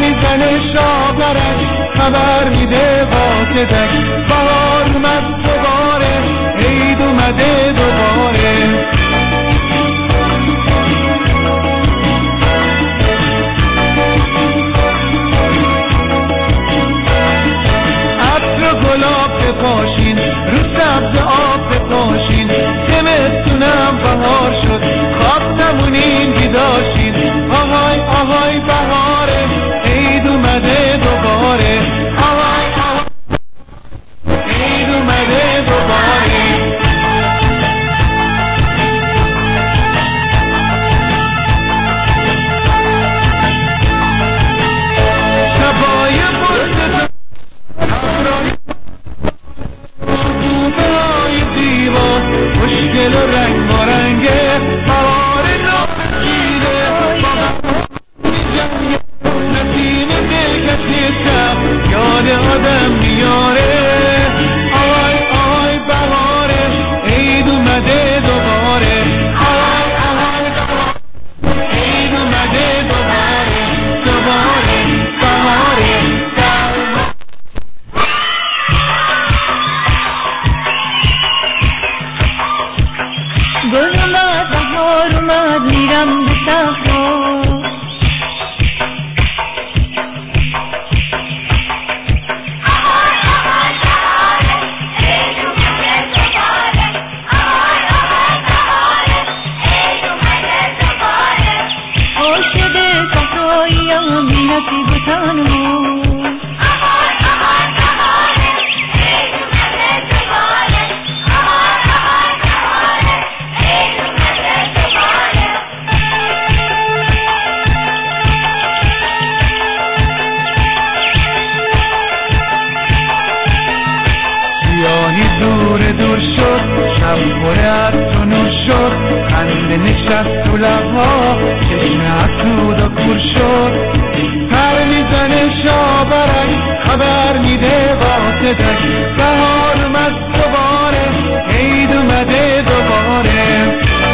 میزنه شاخرش خبر میده قاصدک بهار اومد دوباره عید اومده دوباره عطر گلاب بپاشین رو سبز آب بپاشین زمستونم بهار شد خواب نمونین بیداشین آهای آهای بهاره عید اومده دوباره آهای آهای عید اومده دوباره شبای برد خوشگل و رنگ و رنگه بهار نارنجیده نسیم دلکشی شب یاد آدم میاره آهای آهای بهاره عید اومده دوباره آهای آهای بهاره عید اومده دوباره دوباره بهاره گل اومد بهار اومد میرم به صحرا عاشق صحراییم بی نصیب و تنها دور شد شب پر از تو نور شد خنده نشست تو لبها چشم افسود و کور شد پر میزنه شاورک خبر میده قاصدک بهار اومد دوباره عید اومده دوباره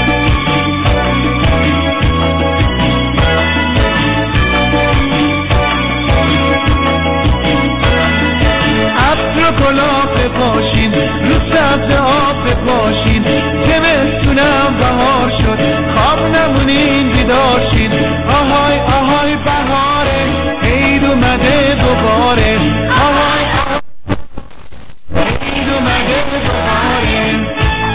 عطر گلاب بپاشین رو سبز آب بپاشین زمستونم بهار شد خواب نمونین بیداشین آهای آهای بهاره عید اومده دوباره آهای آهای عید اومده دوباره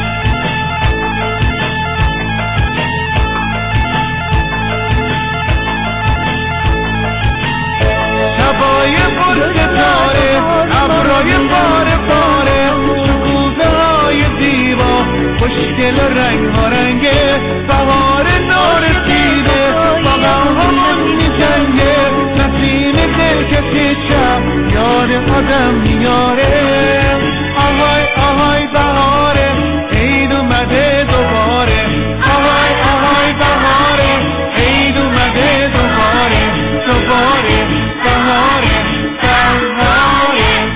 شبای پر ستاره ابرای پاره پاره شکوفه های زیبا خوشگل و رنگ ها رنگه بهار نارسیده باغم همون میجنگه نسیم دلکشی شب یاد آدم میاره آهای آهای بهاره عید اومده دوباره آهای آهای بهاره عید اومده دوباره دوباره بهاره بهاره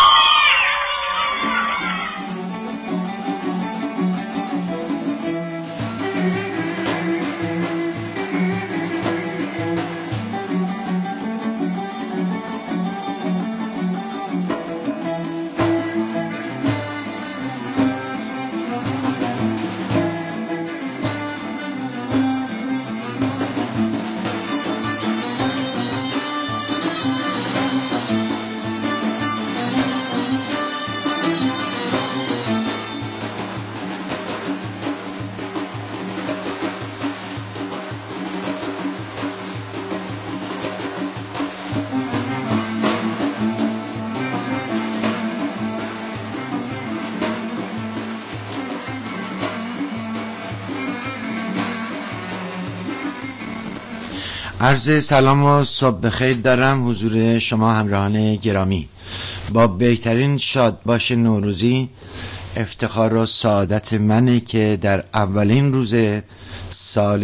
عرض سلام و صبح بخیر دارم حضور شما همراهان گرامی. با بهترین شادباش نوروزی افتخار و سعادت منه که در اولین روز سال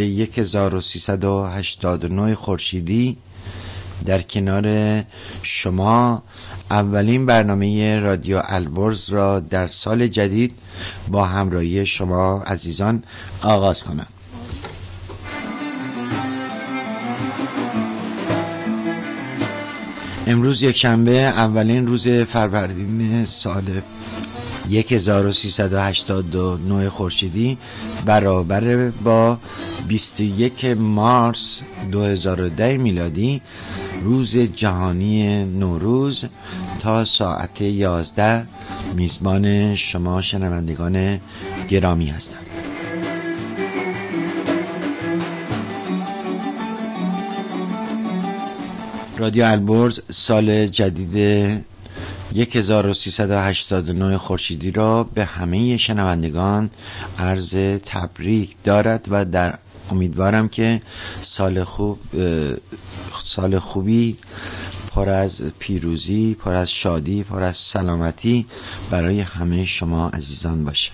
1389 خورشیدی در کنار شما اولین برنامه رادیو البرز را در سال جدید با همراهی شما عزیزان آغاز کنم. امروز یک شنبه اولین روز فروردین سال 1389 خورشیدی برابر با 21 مارس 2010 میلادی روز جهانی نوروز. تا ساعت 11 میزبان شما شنوندگان گرامی هستم. رادیو البرز سال جدید 1389 خورشیدی را به همه شنوندگان عرض تبریک دارد و در امیدوارم که سال خوبی پر از پیروزی، پر از شادی، پر از سلامتی برای همه شما عزیزان باشه.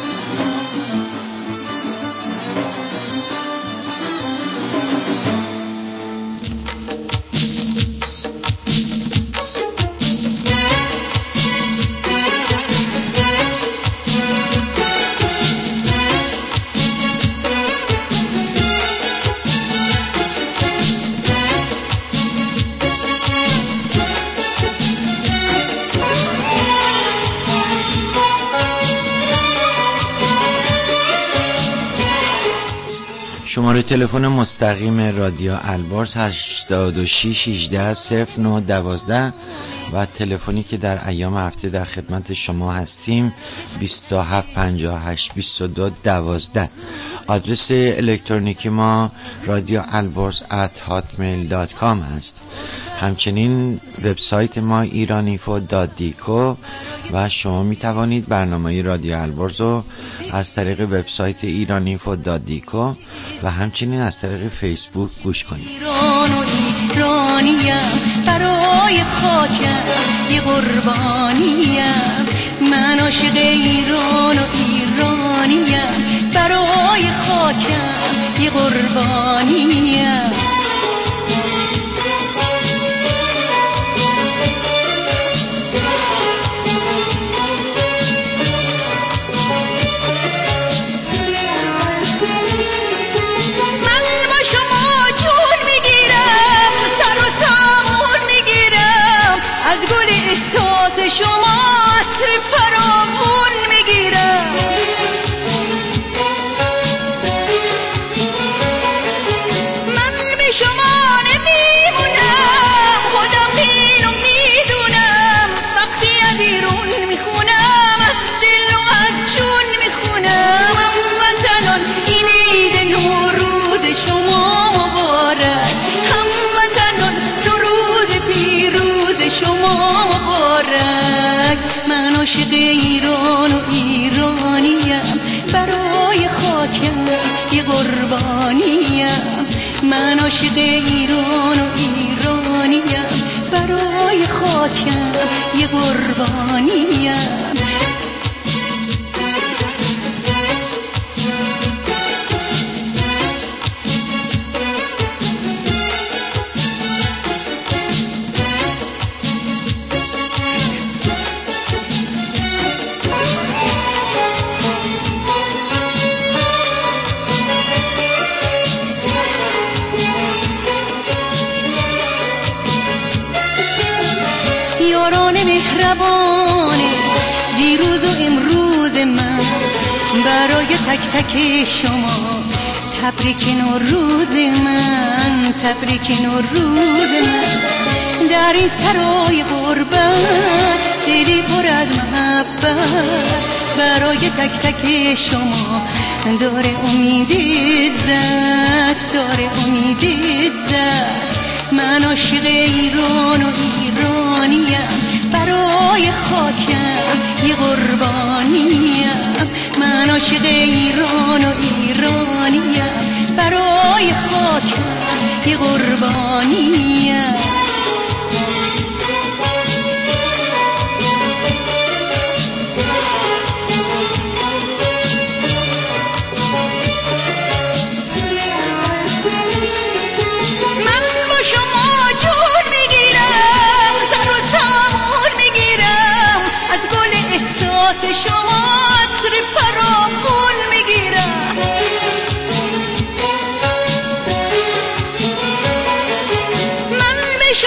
شماره تلفن مستقیم رادیو البرز 86 18 09 12 و تلفنی که در ایام هفته در خدمت شما هستیم 27 58 22 12. آدرس الکترونیکی ما رادیو البرز @hotmail.com هست. همچنین وبسایت ما iranifo.dico و شما می توانید برنامه رادیو البرز رو از طریق وبسایت iranifo.dico و همچنین از طریق فیسبوک گوش کنید. ایران و ایرانیم، برای خاکم یه قربانیم، من عاشق ایران و ایرانیم، برای خاکم یه قربانیم. شما عطر فراوون میگیرم، من بی شما نمیمونم، خودم اینو میدونم، وقتی از ایرون میخونم از دل و از جون میخونم. هموطنان این عید نوروز شما مبارک، هموطنان نوروز پیروز شما مبارک. من عاشق ایران و ایرانیم، برای خاکم یه قربانیم، من عاشق ایران و ایرانیم، برای خاکم یه قربانیم. یاران مهربانه دیروز و امروز من، برای تک تک شما تبریک نوروز من، تبریک نوروز من. در این سرای غربت دلی پر از محبت، برای تک تک شما داره امید عزت، داره امید عزت. من عاشق ایران و ایرانیم، برای خاکم یه قربانیم، من عاشق ایران و ایرانیم، برای خاکم یه قربانیم. شما عطر فراوون میگیرم، من به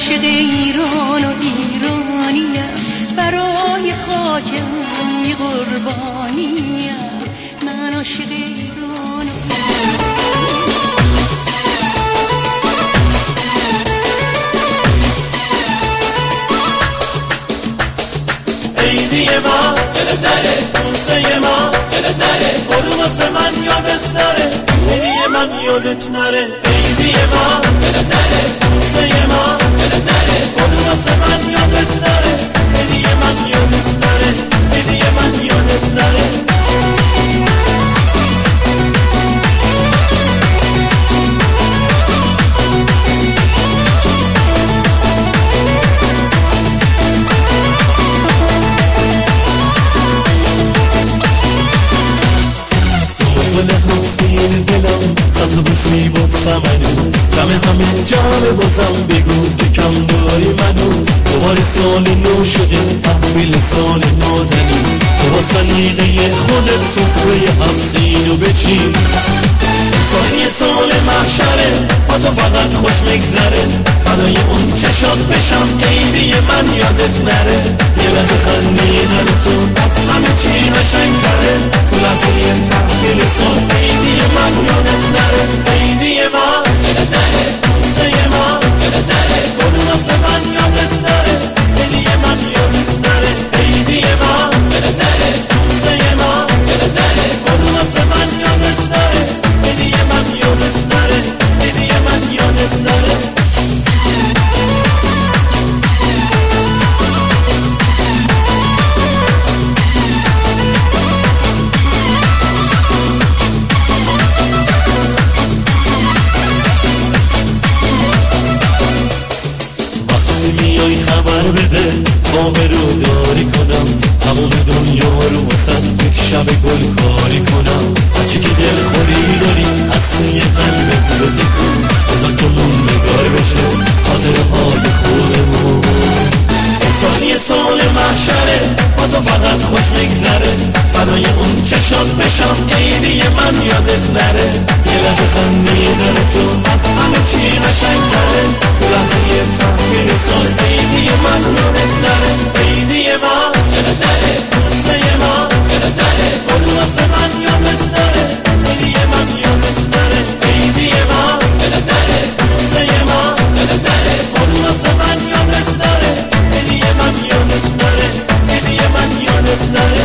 عاشق ایران و ایرانیم، برای خاکم یه قربانیم. من عاشق ایران و عیدی ما یادت نره، بوسه ما یادت نره، قرباس من یادت نره، عیدی من یادت نره. عیدی ما یادت نره، بوسه ما یادت نره، قرباس من یادت نره، عیدی من یادت نره، عیدی من یادت نره. حسین دلم سبز و سیب و سمنو، دم همه جان بازم بگو که کم داری منو. دوباره سال نو شده تحویل سال نازنی، تو با سلیقه خودت سفره هفسین و بچین. سال سال محشره با تو فقط خوش میگذره، فدای اون چشات بشم عیدی من یادت نره. یه لحظه خندیدن تو از همه چی قشنگ‌تره، تو لحظه تحویل سال عیدی من یادت نره. عیدی ما یادت نره، بوسه ما یادت نره، قرباس من یادت نره، عیدی من یادت نره. عیدی ما یادت نره، بوسه ما یادت نره، قرباس من یادت نره، عیدی من یادت نره، عیدی من یادت نره. میای خبر بده تا برو داری کنم، تمام دنیا رو واسه یک شب گل کاری کنم. هرچی که دل خوری داری از سوی قلبت رو تکون، بذار که موندگار بشه خاطره های خودمون. سالی سال محشره با تو فقط خوش میگذره، فدای اون چشات بشم عیدی من یادت نره. یه لحظه خندیدن تو از همه چی قشنگ‌تره، تو لحظه تحویل سال عیدی من یادت نره. عیدی ما یادت نره، بوسه ما یادت نره، قرباس من یادت نره، عیدی من یادت نره. عیدی ما یادت نره، بوسه ما یادت نره، قرباس من یادت نره، عیدی من یادت نره، عیدی من یادت نره.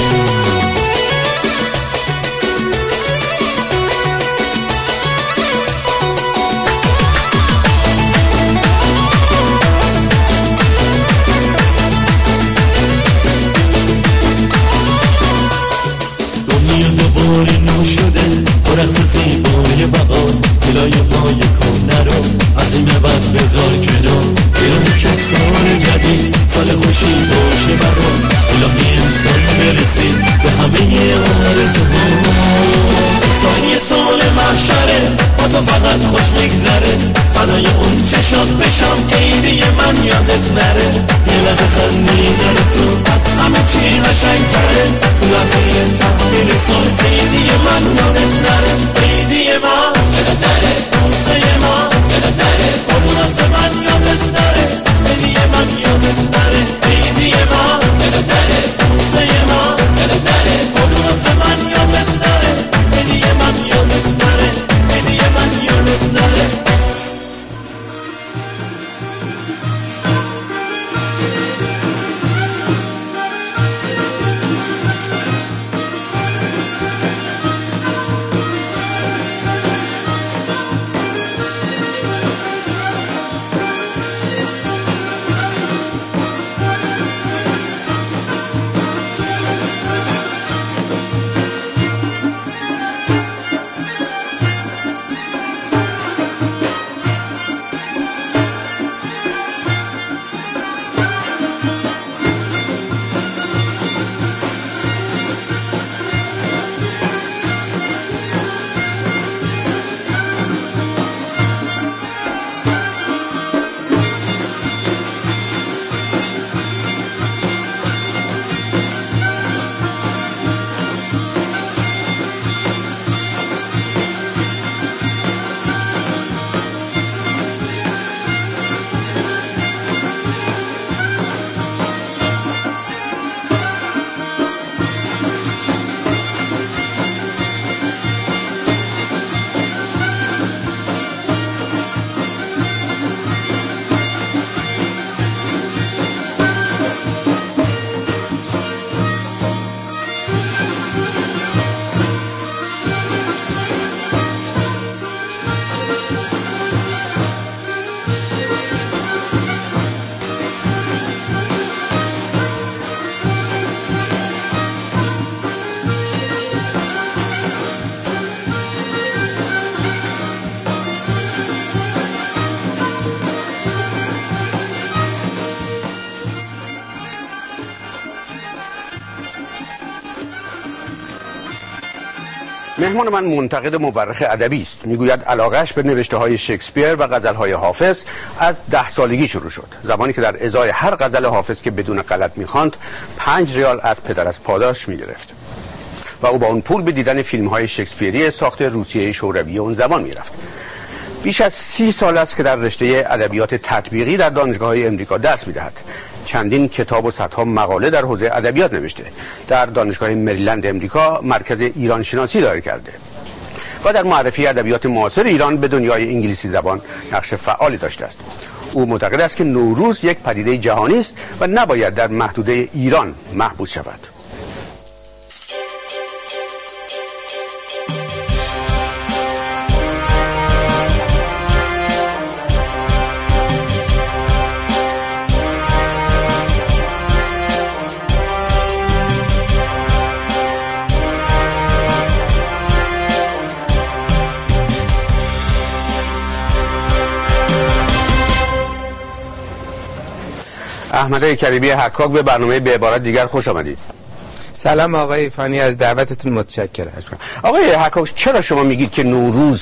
دوباره نو شده با رقص زیبای بهار، دلای مای کهنه رو از این به بعد بذار کنار. الهی که سال جدید سال خوشی باشه برام، الهی انسان برسید به همه آرزوها. سالی سال محشره با تو فقط خوش میگذره، فدای اون چشات بشم عیدی من یادت نره. یه لحظه خندیدن تو از همه چی قشنگ‌تره، تو لحظه تحویل سال عیدی من یادت نره. عیدی ما یادت نره، بوسه ما یادت نره، قرباس من یادت نره، عیدی من یادت نره. عیدی ما یادت نره، بوسه ما یادت نره، قرباس من یادت نره، عیدی من یادت نره، عیدی من یادت نره. مهمان من منتقد مورخ ادبی است. میگوید علاقه‌اش به نوشته‌های شکسپیر و غزل‌های حافظ از 10 سالگی شروع شد، زمانی که در ازای هر غزل حافظ که بدون غلط می‌خواند 5 ریال از پدر از پاداش می‌گرفت و او با اون پول به دیدن فیلم‌های شکسپیری ساخت روسیه شوروی اون زمان می‌رفت. بیش از 30 سال است که در رشته ادبیات تطبیقی در دانشگاه‌های امریکا درس می‌دهد. چندین کتاب و صدها مقاله در حوزه ادبیات نوشته. در دانشگاه مریلند امریکا مرکز ایران شناسی داره کرده و در معرفی ادبیات معاصر ایران به دنیای انگلیسی زبان نقش فعالی داشته است. او معتقد است که نوروز یک پدیده جهانی است و نباید در محدوده ایران محبوس شود. احمد کریمی حکاک به برنامه به عبارت دیگر خوش آمدید. سلام آقای فانی، از دعوتتون متشکرم. آقای حکاک، چرا شما میگید که نوروز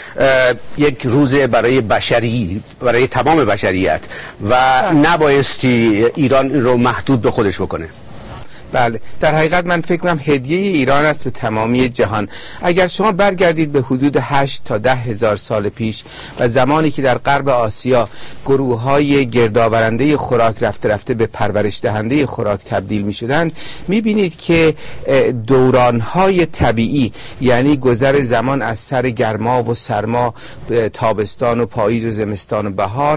یک روز برای بشری، برای تمام بشریت و نبایستی ایران رو محدود به خودش بکنه؟ بله، در حقیقت من فکر کنم هدیه ایران است به تمامی جهان. اگر شما برگردید به حدود 8 تا 10 هزار سال پیش و زمانی که در غرب آسیا گروه‌های گردآورنده خوراک رفته رفته به پرورش دهنده خوراک تبدیل می‌شدند، می‌بینید که دوران‌های طبیعی، یعنی گذر زمان از سر گرما و سرما، تابستان و پاییز و زمستان و بهار،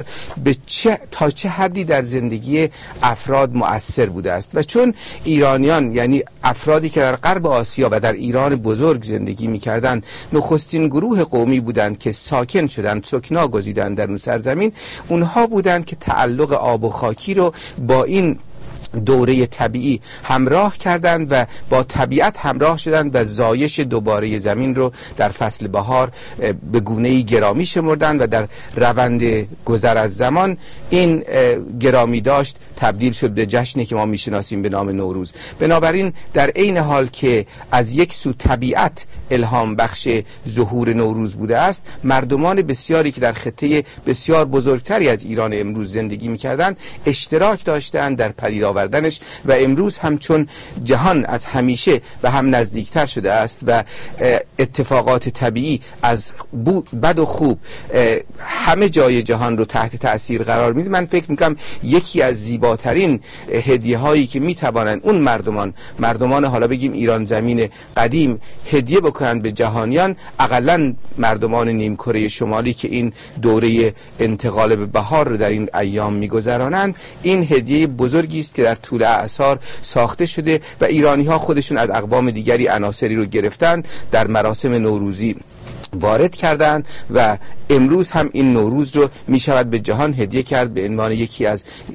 تا چه حدی در زندگی افراد مؤثر بوده است. و چون ایرانیان، یعنی افرادی که در غرب آسیا و در ایران بزرگ زندگی می‌کردند، نخستین گروه قومی بودند که ساکن شدند، سکنا گزیدند در اون سرزمین، اونها بودند که تعلق آب و خاکی رو با این دوره طبیعی همراه کردند و با طبیعت همراه شدند و زایش دوباره زمین رو در فصل بهار به گونه‌ای گرامی شمردند و در روند گذر از زمان این گرامی داشت تبدیل شد به جشنی که ما میشناسیم به نام نوروز. بنابراین در عین حال که از یک سو طبیعت الهام بخش ظهور نوروز بوده است، مردمان بسیاری که در خطه بسیار بزرگتری از ایران امروز زندگی می‌کردند اشتراک داشتند در پدید آوردنش و امروز همچون جهان از همیشه و هم نزدیکتر شده است و اتفاقات طبیعی از بد و خوب همه جای جهان رو تحت تأثیر قرار میده. من فکر میکنم یکی از زیباترین هدیه هایی که میتوانند اون مردمان حالا بگیم ایران زمین قدیم هدیه بکنند به جهانیان، اقلا مردمان نیمکره شمالی که این دوره انتقال به بهار رو در این ایام میگذرانند، این هدیه بزرگی است که در طول اعصار ساخته شده و ایرانی ها خودشون از اقوام دیگری عناصری رو گرفتند، در مراسم نوروزی وارد کردند و امروز هم این نوروز رو می شود به جهان هدیه کرد به عنوان یکی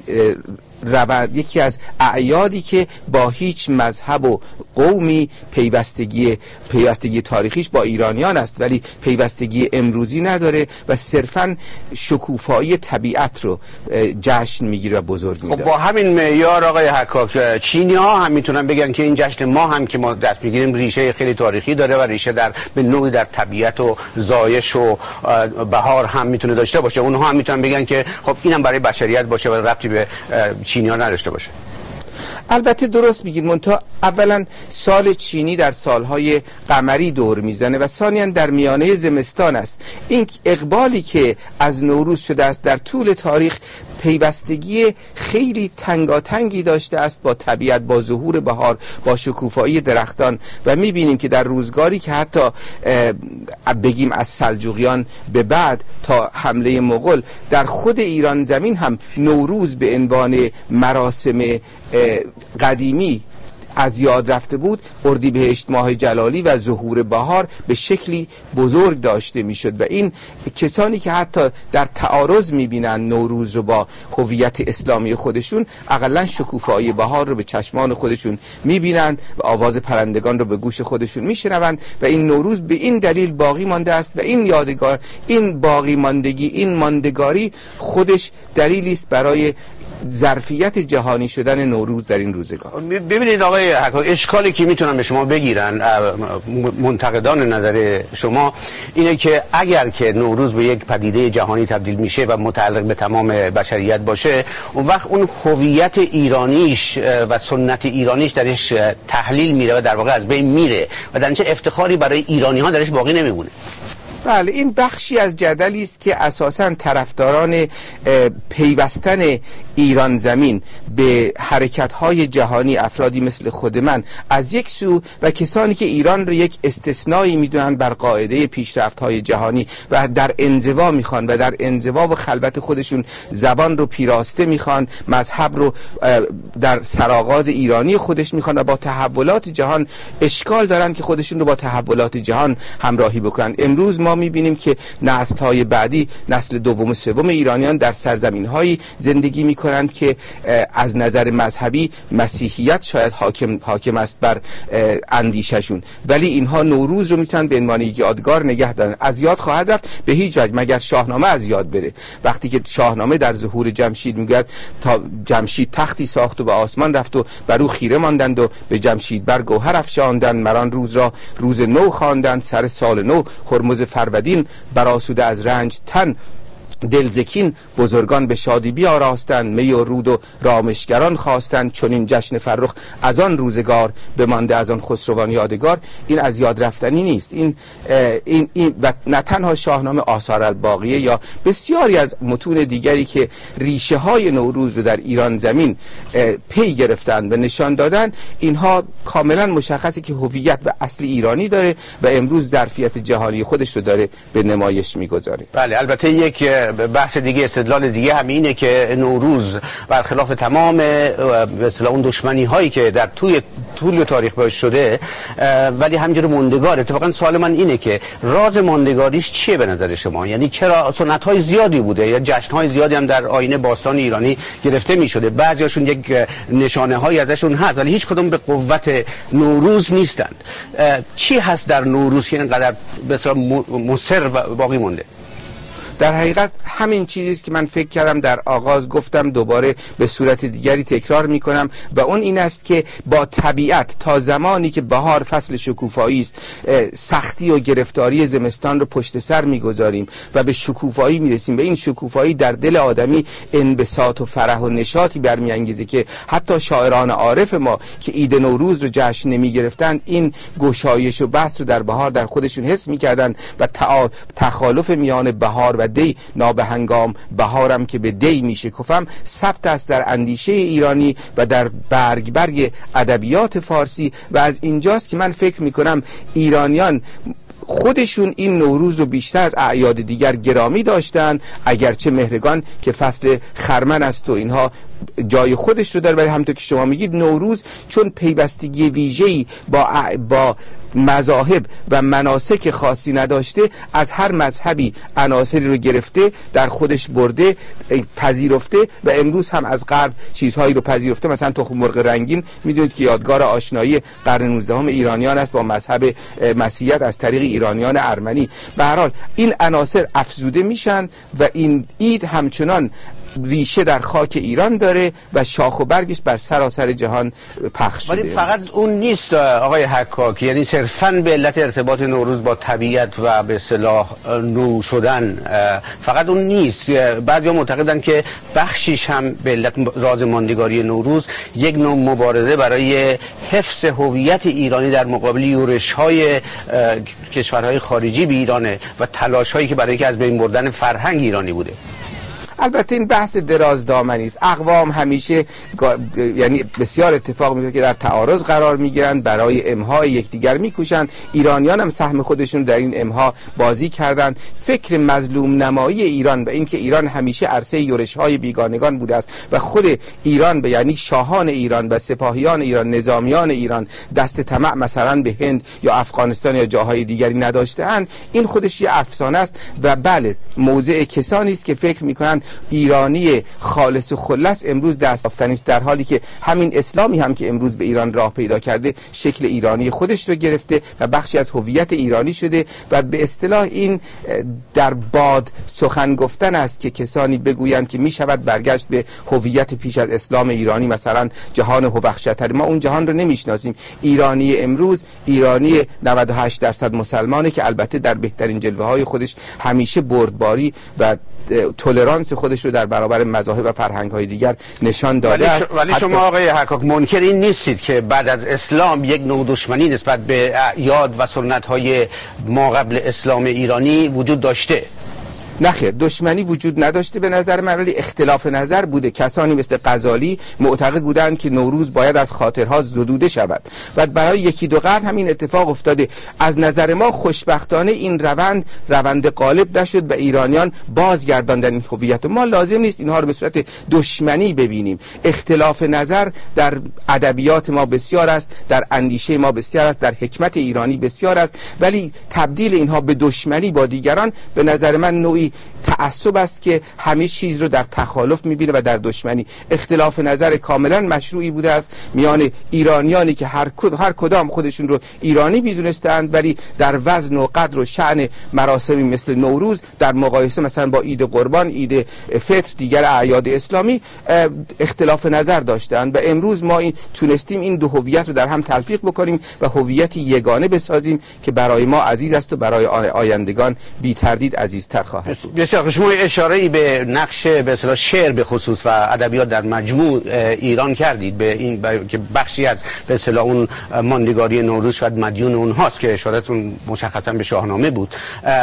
از اعیادی که با هیچ مذهب و قومی پیوستگی تاریخیش با ایرانیان است، ولی پیوستگی امروزی نداره و صرفاً شکوفایی طبیعت رو جشن میگیره و بزرگ میداره. خب با همین معیار آقای حکاک، چینی‌ها هم میتونن بگن که این جشن ما هم که ما دست میگیریم ریشه خیلی تاریخی داره و ریشه به نوعی در طبیعت و زایش و بهار هم میتونه داشته باشه. اونها هم میتونن بگن که خب اینم برای بشریت باشه و ربطی به چینی‌ها نداشته باشه. البته درست میگید، منتها اولا سال چینی در سالهای قمری دور میزنه و ثانیاً در میانه زمستان است. این اقبالی که از نوروز شده است در طول تاریخ پیوستگی خیلی تنگاتنگی داشته است با طبیعت، با ظهور بهار، با شکوفایی درختان و میبینیم که در روزگاری که حتی بگیم از سلجوقیان به بعد تا حمله مغول در خود ایران زمین هم نوروز به عنوان مراسم قدیمی از یاد رفته بود، اردیبهشت ماه جلالی و ظهور بهار به شکلی بزرگ داشته میشد و این کسانی که حتی در تعارض میبینن نوروز رو با هویت اسلامی خودشون، اقلا شکوفایی بهار رو به چشمان خودشون میبینن و آواز پرندگان رو به گوش خودشون میشنوند و این نوروز به این دلیل باقی مانده است و این یادگار، این باقی ماندگی، این ماندگاری خودش دلیلی است برای ظرفیت جهانی شدن نوروز در این روزگار. ببینید آقای حکاک، اشکالی که میتونن به شما بگیرن منتقدان نظر شما اینه که اگر که نوروز به یک پدیده جهانی تبدیل میشه و متعلق به تمام بشریت باشه، اون وقت اون هویت ایرانیش و سنت ایرانیش درش تحلیل میره و در واقع از بین میره و در نتیجه افتخاری برای ایرانی ها درش باقی نمیمونه. بله، این بخشی از جدلی است که اساساً طرفداران پیوستن ایران زمین به حرکت‌های جهانی، افرادی مثل خود من از یک سو و کسانی که ایران رو یک استثنایی میدونن بر قاعده پیشرفت‌های جهانی و در انزوا میخوان و در انزوا و خلوت خودشون زبان رو پیراسته میخوان، مذهب رو در سرآغاز ایرانی خودش میخوان و با تحولات جهان اشکال دارن که خودشون رو با تحولات جهان همراهی بکنن. امروز ما میبینیم که نسل‌های بعدی، نسل دوم و سوم ایرانیان در سرزمین‌هایی زندگی میکنند که از نظر مذهبی مسیحیت شاید حاکم است بر اندیششون، ولی اینها نوروز رو میتونن به عنوان یک یادگار نگه دارن. از یاد خواهد رفت به هیچ وجه مگر شاهنامه از یاد بره. وقتی که شاهنامه در ظهور جمشید میگه تا جمشید تختی ساخت و به آسمان رفت و بر او خیره ماندند و به جمشید بر گوهر افشاندند، مران روز را روز نو خواندند، سر سال نو هرمز فرودین برآسوده از رنج تن، دلزکین بزرگان به شادی بیاراستند، می و رود و رامشگران خواستند، چنین جشن فرخ از آن روزگار بمانده از آن خسروان یادگار. این از یاد رفتنی نیست. این و نه تنها شاهنامه، آثار الباقیه یا بسیاری از متون دیگری که ریشه های نوروز رو در ایران زمین پی گرفتند و نشان دادن، اینها کاملا مشخصه که هویت و اصل ایرانی داره و امروز ظرفیت جهانی خودش رو داره به نمایش میگذاره. بله، البته یک بحث دیگه، استدلال دیگه هم اینه که نوروز برخلاف تمام به اصطلاح اون دشمنی هایی که در طول تاریخ باش شده ولی همینجوری موندگار. اتفاقا سوال من اینه که راز ماندگاریش چیه به نظر شما؟ یعنی چرا سنت های زیادی بوده یا جشن های زیادی هم در آیین باستان ایرانی گرفته می شده، بعضیاشون یک نشانه هایی ازشون هست ولی هیچ کدوم به قوت نوروز نیستند. چی هست در نوروز که اینقدر به اصطلاح مصر و باقی مونده؟ در حقیقت همین چیزی است که من فکر کردم در آغاز گفتم، دوباره به صورت دیگری تکرار میکنم و اون این است که با طبیعت تا زمانی که بهار فصل شکوفایی است، سختی و گرفتاری زمستان رو پشت سر میگذاریم و به شکوفایی میرسیم و این شکوفایی در دل آدمی انبساط و فرح و نشاطی برمیانگیزه که حتی شاعران عارف ما که عید نوروز رو جشن نمیگرفتند این گشایش و بحث رو در بهار در خودشون حس میکردن و تخالف میان بهار و دی نابهنگام بهارم که به دی میشه کفم ثبت است در اندیشه ایرانی و در برگ ادبیات فارسی و از اینجاست که من فکر میکنم ایرانیان خودشون این نوروز رو بیشتر از اعیاد دیگر گرامی داشتن، اگرچه مهرگان که فصل خرمن است و اینها جای خودش رو داره، ولی همونطور که شما میگید نوروز چون پیوستگی ویژه‌ای با مذاهب و مناسک خاصی نداشته، از هر مذهبی عناصری رو گرفته در خودش برده پذیرفته و امروز هم از غرب چیزهایی رو پذیرفته. مثلا تخم مرغ رنگین میدونید که یادگار آشنایی قرن 19 ایرانیان است با مذهب مسیحیت از طریق ایرانیان ارمنی. به هر حال این عناصر افزوده میشن و این عید همچنان ریشه در خاک ایران داره و شاخ و برگش بر سراسر جهان پخش شده. ولی فقط اون نیست آقای حکاک، یعنی صرفاً به علت ارتباط نوروز با طبیعت و به اصطلاح نو شدن فقط اون نیست. بعضیا معتقدن که بخشیش هم به علت راز ماندگاری نوروز یک نوع مبارزه برای حفظ هویت ایرانی در مقابل یورش‌های کشورهای خارجی به ایرانه و تلاش‌هایی که برای از بین بردن فرهنگ ایرانی بوده. البته این بحث دراز دامنی است. اقوام همیشه یعنی بسیار اتفاق میفته که در تعارض قرار میگیرن، برای امهای یکدیگر میکوشن. ایرانیان هم سهم خودشون در این امها بازی کردند. فکر مظلوم نمایی ایران و اینکه ایران همیشه عرصه یورش‌های بیگانگان بوده است و خود ایران به یعنی شاهان ایران و سپاهیان ایران، نظامیان ایران دست طمع مثلا به هند یا افغانستان یا جاهای دیگری نداشته‌اند، این خودش یه افسانه است و بله موضع کسانی است که فکر میکنند ایرانی خالص و خلص امروز دست یافتنی است، در حالی که همین اسلامی هم که امروز به ایران راه پیدا کرده شکل ایرانی خودش رو گرفته و بخشی از هویت ایرانی شده و به اصطلاح این در باد سخن گفتن است که کسانی بگویند که می شود برگشت به هویت پیش از اسلام ایرانی، مثلا جهان هوخشتر. ما اون جهان رو نمیشناسیم. ایرانی امروز ایرانی 98% مسلمانه که البته در بهترین جلوه های خودش همیشه بردباری و تولرانس خودش رو در برابر مذاهب و فرهنگ های دیگر نشان داده است. ولی شما آقای حکاک منکر این نیستید که بعد از اسلام یک نوع دشمنی نسبت به اعیاد و سنت های ما قبل اسلام ایرانی وجود داشته؟ نخیر، دشمنی وجود نداشته به نظر من، ولی اختلاف نظر بوده. کسانی مثل غزالی معتقد بودند که نوروز باید از خاطرها زدوده شود و برای یکی دو قرن همین اتفاق افتاده. از نظر ما خوشبختانه این روند غالب نشد و ایرانیان بازگرداندن این هویت. ما لازم نیست اینها رو به صورت دشمنی ببینیم. اختلاف نظر در ادبیات ما بسیار است، در اندیشه ما بسیار است، در حکمت ایرانی بسیار است، ولی تبدیل اینها به دشمنی با دیگران به نظر من نوعی تعصب است که همه چیز رو در تخالف می‌بینه و در دشمنی. اختلاف نظر کاملا مشروعی بوده است میان ایرانیانی که هر کدام خودشون رو ایرانی می‌دونستند، ولی در وزن و قدر و شأن مراسمی مثل نوروز در مقایسه مثلا با عید قربان، عید فطر، دیگر اعیاد اسلامی اختلاف نظر داشتند و امروز ما تونستیم این دو هویت رو در هم تلفیق بکنیم و هویتی یگانه بسازیم که برای ما عزیز است و برای آیندگان بی تردید عزیزتر خواهد بود. بسیار شما اشاره‌ای به نقش به اصطلاح شعر به خصوص و ادبیات در مجموع ایران کردید، به این که بخشی از به اصطلاح اون ماندگاری نوروز شاید مدیون اونهاست که اشارتون مشخصا به شاهنامه بود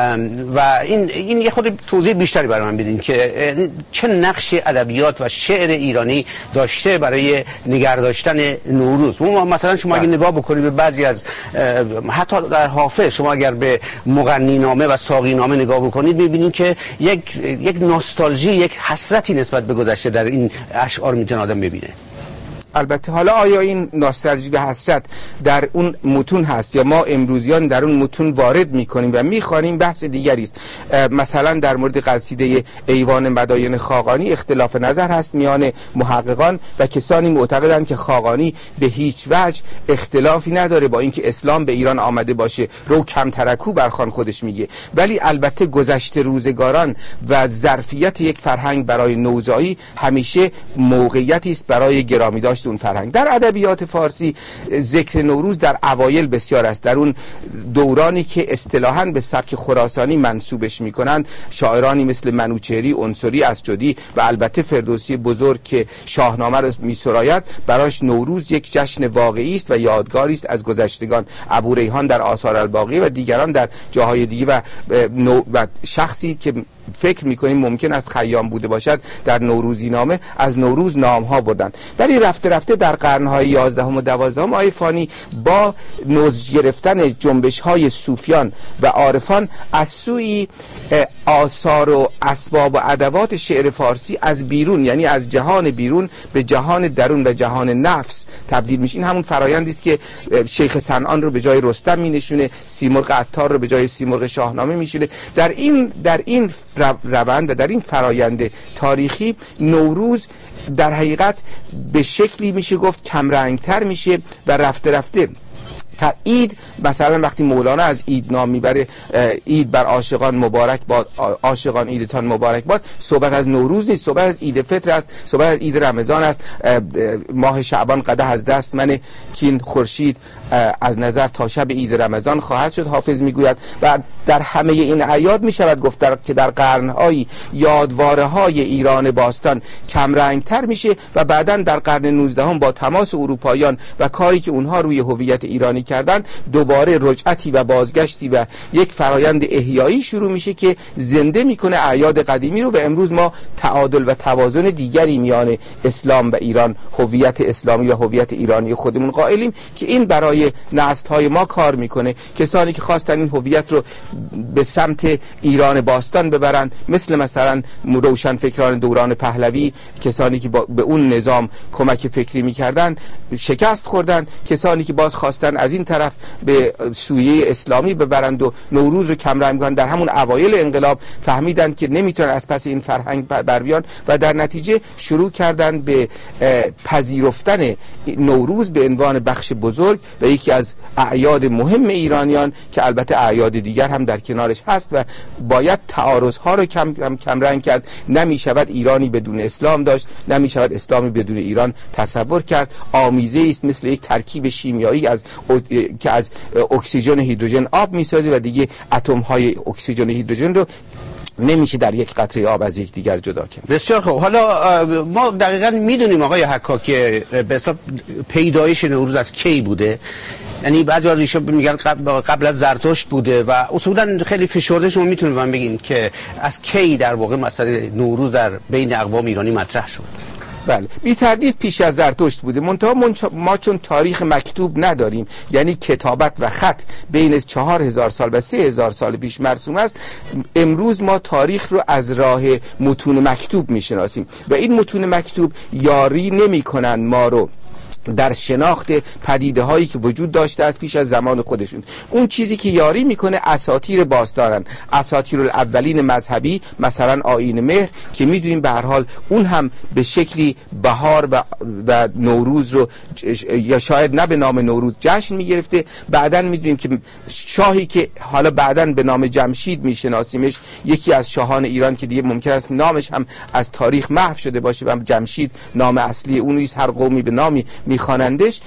و این یه خود توضیح بیشتری برای من بدین که چه نقش ادبیات و شعر ایرانی داشته برای نگهداشتن نوروز. مثلا شما اگه نگاه بکنید به بعضی از حتی در حافظ، شما اگر به مغنینامه و ساقینامه نگاه بکنید می‌بینید که یک نوستالژی، یک حسرتی نسبت به گذشته در این اشعار میتونه آدم ببینه. البته حالا آیا این نوستالژی و حسرت در اون متون هست یا ما امروزیان در اون متون وارد میکنیم و میخوانیم بحث دیگری است. مثلا در مورد قصیده ایوان مداین خاقانی اختلاف نظر هست میان محققان و کسانی معتقدند که خاقانی به هیچ وجه اختلافی نداره با اینکه اسلام به ایران آمده باشه، رو کم ترکو برخوان خودش میگه، ولی البته گذشته روزگاران و ظرفیت یک فرهنگ برای نوزایی همیشه موقعیتی است برای گرامی داشت اون فرهنگ. در ادبیات فارسی ذکر نوروز در اوایل بسیار است. در اون دورانی که اصطلاحاً به سبک خراسانی منسوبش میکنند شاعرانی مثل منوچهری، عنصری، اسجدی و البته فردوسی بزرگ که شاهنامه را میسراید، براش نوروز یک جشن واقعی است و یادگاری است از گذشتگان. ابو ریحان در آثار الباقی و دیگران در جاهای دیگه و شخصی که فکر میکنیم ممکن است خیام بوده باشد در نوروزی نامه از نوروز نامها بردن. ولی رفته رفته در قرنهای 11 و 12 آقای فانی با نوز گرفتن جنبش های صوفیان و عارفان از سوی آثار و اسباب و ادوات شعر فارسی از بیرون، یعنی از جهان بیرون به جهان درون و جهان نفس تبدیل میشه. این همون فرایندی است که شیخ صنعان رو به جای رستم مینشونه، سیمرغ عطار رو به جای سیمرغ شاهنامه میشونه. در این روند و در این فرایند تاریخی نوروز در حقیقت به شکلی میشه گفت کمرنگتر میشه و رفته رفته تا عید، مثلا وقتی مولانا از عید نام میبره، عید بر عاشقان مبارک باد، عاشقان عیدتان مبارک باد، صحبت از نوروز نیست، صحبت از عید فطر است، صحبت از عید رمضان است. ماه شعبان قدح از دست منه کین خورشید از نظر تا شب عید رمضان خواهد شد، حافظ میگوید. و در همه این اعیاد میشود گفت که در قرنهای یادواره های ایران باستان کمرنگتر میشه و بعداً در قرن 19 با تماس اروپاییان و کاری که اونها روی هویت ایرانی کردن دوباره رجعتی و بازگشتی و یک فرایند احیایی شروع میشه که زنده میکنه اعیاد قدیمی رو و امروز ما تعادل و توازن دیگری میان اسلام و ایران، هویت اسلامی و هویت ایرانی خودمون قائلیم که این برای برای نسل‌های ما کار میکنه. کسانی که خواستن این هویت رو به سمت ایران باستان ببرن، مثلا روشنفکران دوران پهلوی، کسانی که به اون نظام کمک فکری میکردن شکست خوردن. کسانی که باز خواستن از این طرف به سویه اسلامی ببرند و نوروز رو کمرنگ کنند، در همون اوایل انقلاب فهمیدن که نمیتونن از پس این فرهنگ بر بیان و در نتیجه شروع کردن به پذیرفتن نوروز به عنوان بخش بزرگ و یکی از اعیاد مهم ایرانیان که البته اعیاد دیگر هم در کنارش هست و باید تعارض‌ها رو کمرنگ کرد. نمیشود ایرانی بدون اسلام داشت، نمیشود اسلامی بدون ایران تصور کرد. آمیزه است مثل یک ترکیب شیمیایی که از اکسیژن هیدروژن آب میسازه و دیگه اتم های اکسیژن هیدروژن رو نمیشه در یک قطره آب از یک دیگر جدا کرد. بسیار خوب. حالا ما دقیقاً میدونیم آقای حکاک که به حساب پیدایش نوروز از کی بوده. یعنی بعضی ریشه میگن قبل از زرتشت بوده و اصولا خیلی فشرده. شما میتونید من بگین که از کی در واقع مسئله نوروز در بین اقوام ایرانی مطرح شد؟ بله، بی تردید پیش از زرتشت بوده. منتها ما چون تاریخ مکتوب نداریم، یعنی کتابت و خط بین 4000 سال و 3000 سال پیش مرسوم است، امروز ما تاریخ رو از راه متون مکتوب میشناسیم و این متون مکتوب یاری نمی‌کنند ما رو در شناخت پدیده هایی که وجود داشته از پیش از زمان خودشون. اون چیزی که یاری میکنه اساطیر باستانن، اساطیر الاولین مذهبی، مثلا آیین مهر که میدونیم به هر حال اون هم به شکلی بهار و نوروز رو یا شاید نه به نام نوروز جشن میگرفته. بعدن میدونیم که شاهی که حالا بعدن به نام جمشید میشناسیمش، یکی از شاهان ایران که دیگه ممکن است نامش هم از تاریخ محو شده باشه و جمشید نام اصلی اون نیست، هر قومی به نامی میخوانندش.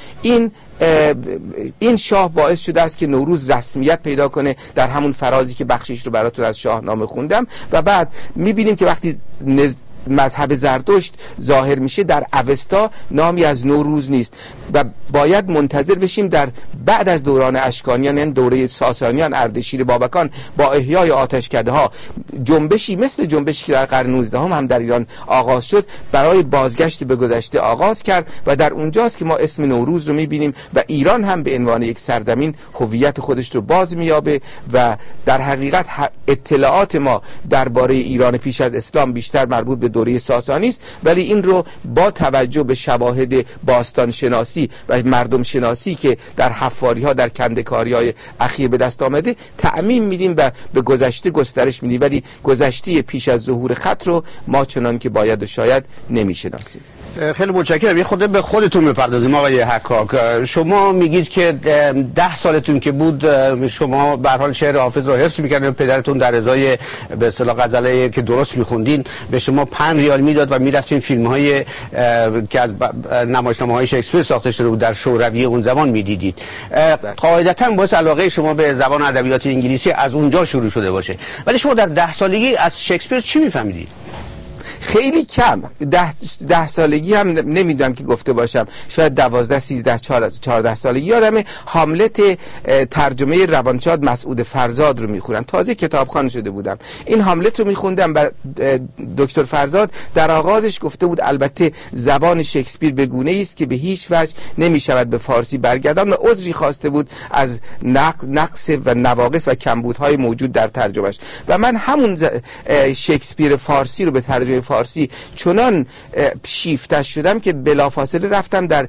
این شاه باعث شده است که نوروز رسمیت پیدا کنه در همون فرازی که بخشش رو براتون از شاهنامه خوندم. و بعد میبینیم که وقتی مذهب زرتشت ظاهر میشه در اوستا نامی از نوروز نیست و باید منتظر بشیم در بعد از دوران اشکانیان، یعنی دوره ساسانیان، اردشیر بابکان، با احیای آتشکده ها جنبشی مثل جنبشی که در قرن 19 هم در ایران آغاز شد برای بازگشت به گذشته آغاز کرد و در اونجاست که ما اسم نوروز رو میبینیم و ایران هم به عنوان یک سرزمین هویت خودش رو باز میابه و در حقیقت اطلاعات ما درباره ایران پیش از اسلام بیشتر مربوط به دوره ساسانی است، ولی این رو با توجه به شواهد باستان شناسی و مردم شناسی که در حفاری ها، در کندکاری های اخیر به دست آمده تعمیم میدیم و به گذشته گسترش میدیم، ولی گذشته پیش از ظهور خط رو ما چنان که باید و شاید نمیشناسیم. خیلی متشکرم. یه خورده به خودتون بپردازیم آقای حکاک. شما میگید که 10 سالتون که بود شما به هر حال شعر حافظ رو حفظ می‌کردین، پدرتون در ازای به اصطلاح غزله که درست می‌خوندین به شما 5 ریال میداد و میرفتین فیلم‌های که از نمایشنامه‌های شکسپیر ساخته شده بود در شوروی اون زمان می‌دیدید. قاعدتاً باعث علاقه شما به زبان ادبیات انگلیسی از اونجا شروع شده باشه. ولی شما در 10 سالگی از شکسپیر چی می‌فهمیدید؟ خیلی کم. 10 سالگی هم نمیدونم که گفته باشم، شاید 12 13 14 سالگی. یادمه هاملت ترجمه روانشاد مسعود فرزاد رو میخونم، تازه کتابخوان شده بودم. این هاملت رو میخوندم و دکتر فرزاد در آغازش گفته بود البته زبان شکسپیر به گونه‌ای است که به هیچ وجه نمیشود به فارسی برگردان و عذری خواسته بود از نقص و نواقص و کمبودهای موجود در ترجمهش. و من همون شکسپیر فارسی رو به ترجمه فارسی چنان شیفته شدم که بلافاصله رفتم در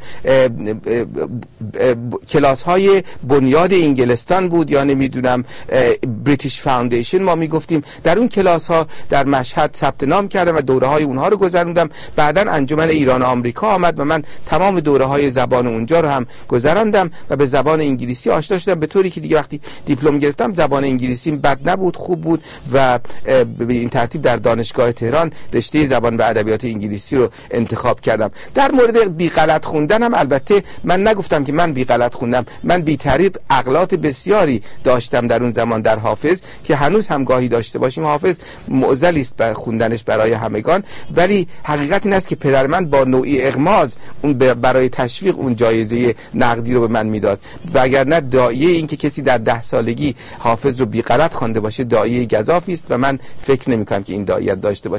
کلاس های بنیاد انگلستان بود یا نمیدونم بریتیش فاوندیشن ما میگفتیم، در اون کلاس ها در مشهد ثبت نام کردم و دوره های اونها رو گذروندم. بعداً انجمن ایران و آمریکا آمد و من تمام دوره های زبان اونجا رو هم گذراندم و به زبان انگلیسی آشنا شدم، به طوری که دیگه وقتی دیپلم گرفتم زبان انگلیسی بد نبود، خوب بود و به این ترتیب در دانشگاه تهران رشته زبان و ادبیات انگلیسی رو انتخاب کردم. در مورد بی غلط خوندن هم البته من نگفتم که من بی غلط خوندم، من بی طریق اغلاط بسیاری داشتم در اون زمان در حافظ که هنوز هم گاهی داشته باشیم. حافظ معضلی است به خوندنش برای همگان، ولی حقیقت این است که پدر من با نوعی اغماض اون برای تشویق اون جایزه نقدی رو به من میداد، وگرنه داعیه این که کسی در 10 سالگی حافظ رو بی غلط خوانده باشه داعیه گزافی است و من فکر نمی‌کنم که این داعیت داشته باشم.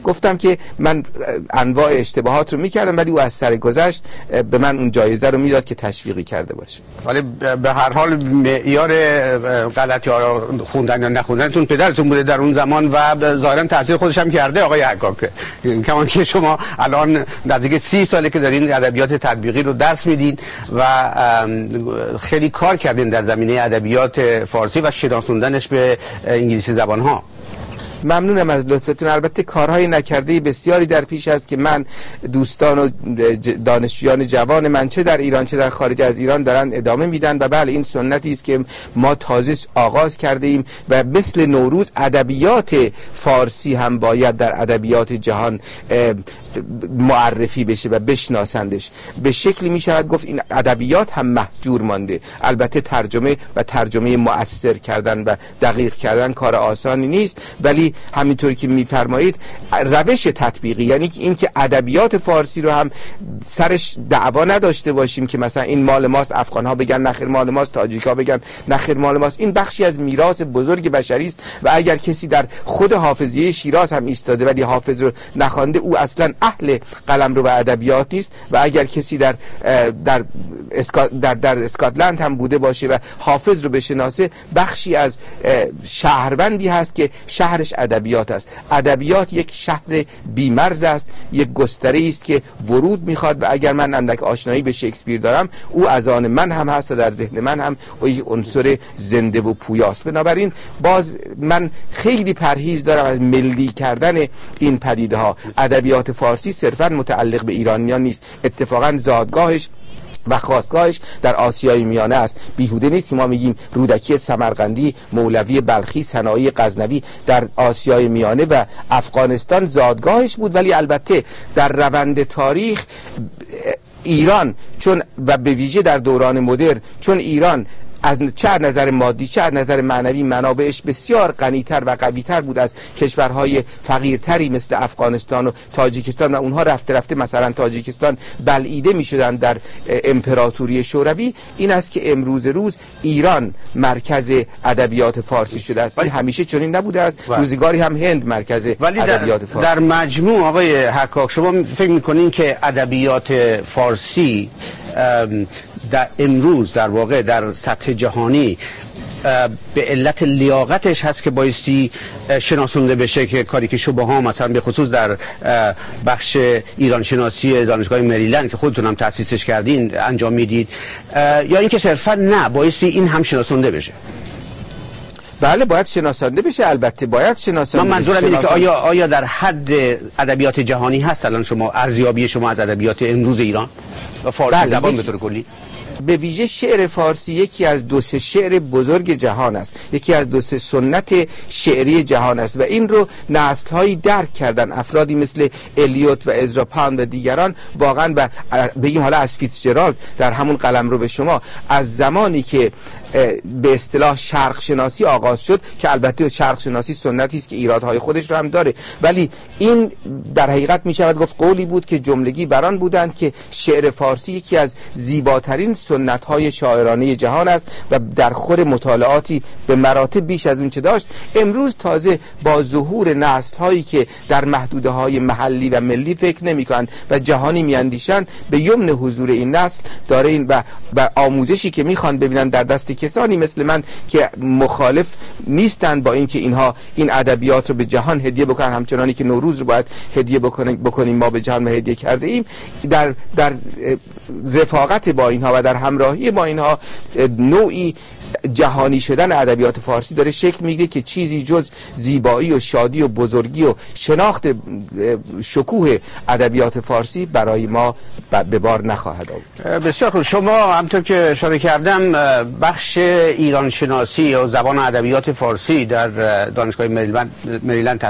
گفتم که من انواع اشتباهات رو میکردم، ولی او از سر گذشت به من اون جایزه رو میداد که تشویقی کرده باشه. ولی به هر حال معیار غلطی ها خوندن یا نخوندنتون پدرتون بوده در اون زمان و ظاهرا تاثیر خودش هم کرده آقای حکاک. کمان که شما الان نزدیک 30 ساله که دارین ادبیات تطبیقی رو درس میدین و خیلی کار کردین در زمینه ادبیات فارسی و شناسوندنش به انگلیسی زبان ها. ممنونم از لطفتون. البته کارهای نکرده بسیاری در پیش است که من، دوستان و دانشجویان جوان من چه در ایران چه در خارج از ایران دارن ادامه میدن و بله این سنتی است که ما تازه آغاز کرده ایم و مثل نوروز ادبیات فارسی هم باید در ادبیات جهان معرفی بشه و بشناسندش. به شکلی می شود گفت این ادبیات هم محجور مانده. البته ترجمه مؤثر کردن و دقیق کردن کار آسانی نیست، ولی همینطوری که میفرمایید روش تطبیقی، یعنی این که ادبیات فارسی رو هم سرش دعوا نداشته باشیم که مثلا این مال ماست، افغان‌ها بگن نخیر مال ماست، تاجیک‌ها بگن نخیر مال ماست. این بخشی از میراث بزرگ بشری است و اگر کسی در خود حافظیه شیراز هم ایستاده ولی حافظ رو نخوانده، او اصلا اهل قلمرو و ادبیات نیست. و اگر کسی در اسکاتلند هم بوده باشه و حافظ رو بشناسه، بخشی از شهروندی هست که شهرش ادبیات است. ادبیات یک شهر بیمرز است، یک گستره است که ورود میخواد و اگر من اندک آشنایی به شکسپیر دارم، او از آن من هم هست و در ذهن من هم او یک عنصر زنده و پویاست. بنابراین باز من خیلی پرهیز دارم از ملی کردن این پدیده ها. ادبیات فارسی صرفا متعلق به ایرانیان نیست، اتفاقا زادگاهش و خاستگاهش در آسیای میانه است. بیهوده نیست که ما میگیم رودکی سمرقندی، مولوی بلخی، سنایی غزنوی در آسیای میانه و افغانستان زادگاهش بود. ولی البته در روند تاریخ ایران چون و به ویژه در دوران مدرن، چون ایران از چه از نظر مادی چه از نظر معنوی منابعش بسیار غنی‌تر و قوی‌تر بود از کشورهای فقیرتری مثل افغانستان و تاجیکستان و اونها رفته رفته مثلا تاجیکستان بلعیده می‌شدن در امپراتوری شوروی، این است که امروز روز ایران مرکز ادبیات فارسی شده است. ولی همیشه چنین نبوده است. روزگاری هم هند مرکز ادبیات فارسی. در مجموع آقای حکاک شما فکر می‌کنین که ادبیات فارسی در امروز در واقع در سطح جهانی به علت لیاقتش هست که بایستی شناسونده بشه، که کاری که شما مثلا به خصوص در بخش ایران شناسی دانشگاه مریلند که خودتون هم تأسیسش کردین انجام میدید، یا اینکه صرفا نه بایستی این هم شناسونده بشه؟ بله باید شناسانده بشه، البته باید شناسانده بشه. من منظورم اینه که آیا در حد ادبیات جهانی هست الان شما ارزیابی شما از ادبیات امروز ایران و فارسی زبان به طور کلی؟ به ویژه شعر فارسی یکی از دو سه شعر بزرگ جهان است، یکی از دو سه سنت شعری جهان است و این رو نسل‌هایی درک کردن. افرادی مثل الیوت و ازرا پاند و دیگران واقعا بگیم حالا از فیتزجرالد در همون قلمرو به شما، از زمانی که به اصطلاح شرق شناسی آغاز شد که البته شرق شناسی سنتی است که ایرادهای خودش رو هم داره، ولی این در حقیقت می شود گفت قولی بود که جملگی بران بودند که شعر فارسی یکی از زیباترین سنت‌های شاعرانه جهان است و در خور مطالعاتی به مراتب بیش از اون چه داشت. امروز تازه با ظهور نسل‌هایی که در محدوده‌های محلی و ملی فکر نمی‌کنند و جهانی می‌اندیشند، به یمن حضور این نسل داره این و آموزشی که می‌خوان ببینن در دست کسانی مثل من که مخالف نیستند با اینکه اینها این ادبیات رو به جهان هدیه بکنن، همچنانی که نوروز رو باید هدیه بکنیم ما به جهان هدیه کرده ایم، در رفاقت با اینها و در همراهی با اینها نوعی جهانی شدن ادبیات فارسی داره شکل میگیره که چیزی جز زیبایی و شادی و بزرگی و شناخت شکوه ادبیات فارسی برای ما به بار نخواهد آورد. بسیار خوب. شما همونطور که اشاره کردم بخش ایران شناسی و زبان و ادبیات فارسی در دانشگاه مریلند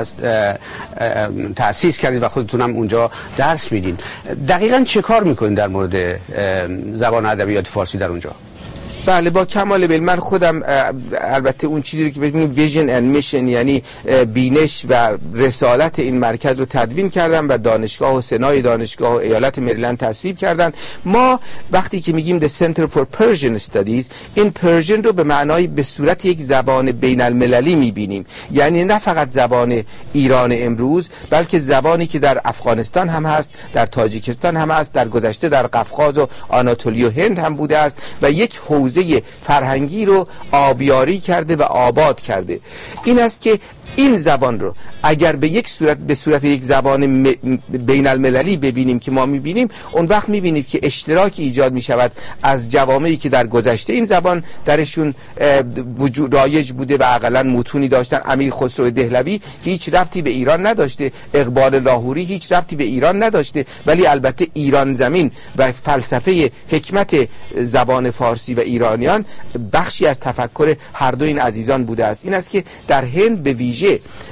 تأسیس کردید و خودتون هم اونجا درس میدین. دقیقاً چه کار میکنید در مورد زبان و ادبیات فارسی در اونجا؟ بله با کمال میل. من خودم البته اون چیزی رو که ببینیم ویژن اند میشن، یعنی بینش و رسالت این مرکز رو تدوین کردم و دانشگاه و سنای دانشگاه و ایالت مریلند تصویب کردن. ما وقتی که میگیم The Center for Persian Studies، این پرژن رو به معنای به صورت یک زبان بین المللی میبینیم، یعنی نه فقط زبان ایران امروز، بلکه زبانی که در افغانستان هم هست، در تاجیکستان هم هست، در گذشته در قفقاز و آناتولی و هند هم بوده است و یک حوزه فرهنگی رو آبیاری کرده و آباد کرده. این است که این زبان رو اگر به صورت یک زبان بین المللی ببینیم که ما میبینیم، اون وقت میبینید که اشتراکی ایجاد میشود از جوامعی که در گذشته این زبان درشون رایج بوده و اقلا متونی داشتن. امیر خسرو دهلوی که هیچ ربطی به ایران نداشته، اقبال لاهوری هیچ ربطی به ایران نداشته، ولی البته ایران زمین و فلسفه حکمت زبان فارسی و ایرانیان بخشی از تفکر هر دو این عزیزان بوده است. این است که در هند به ویژه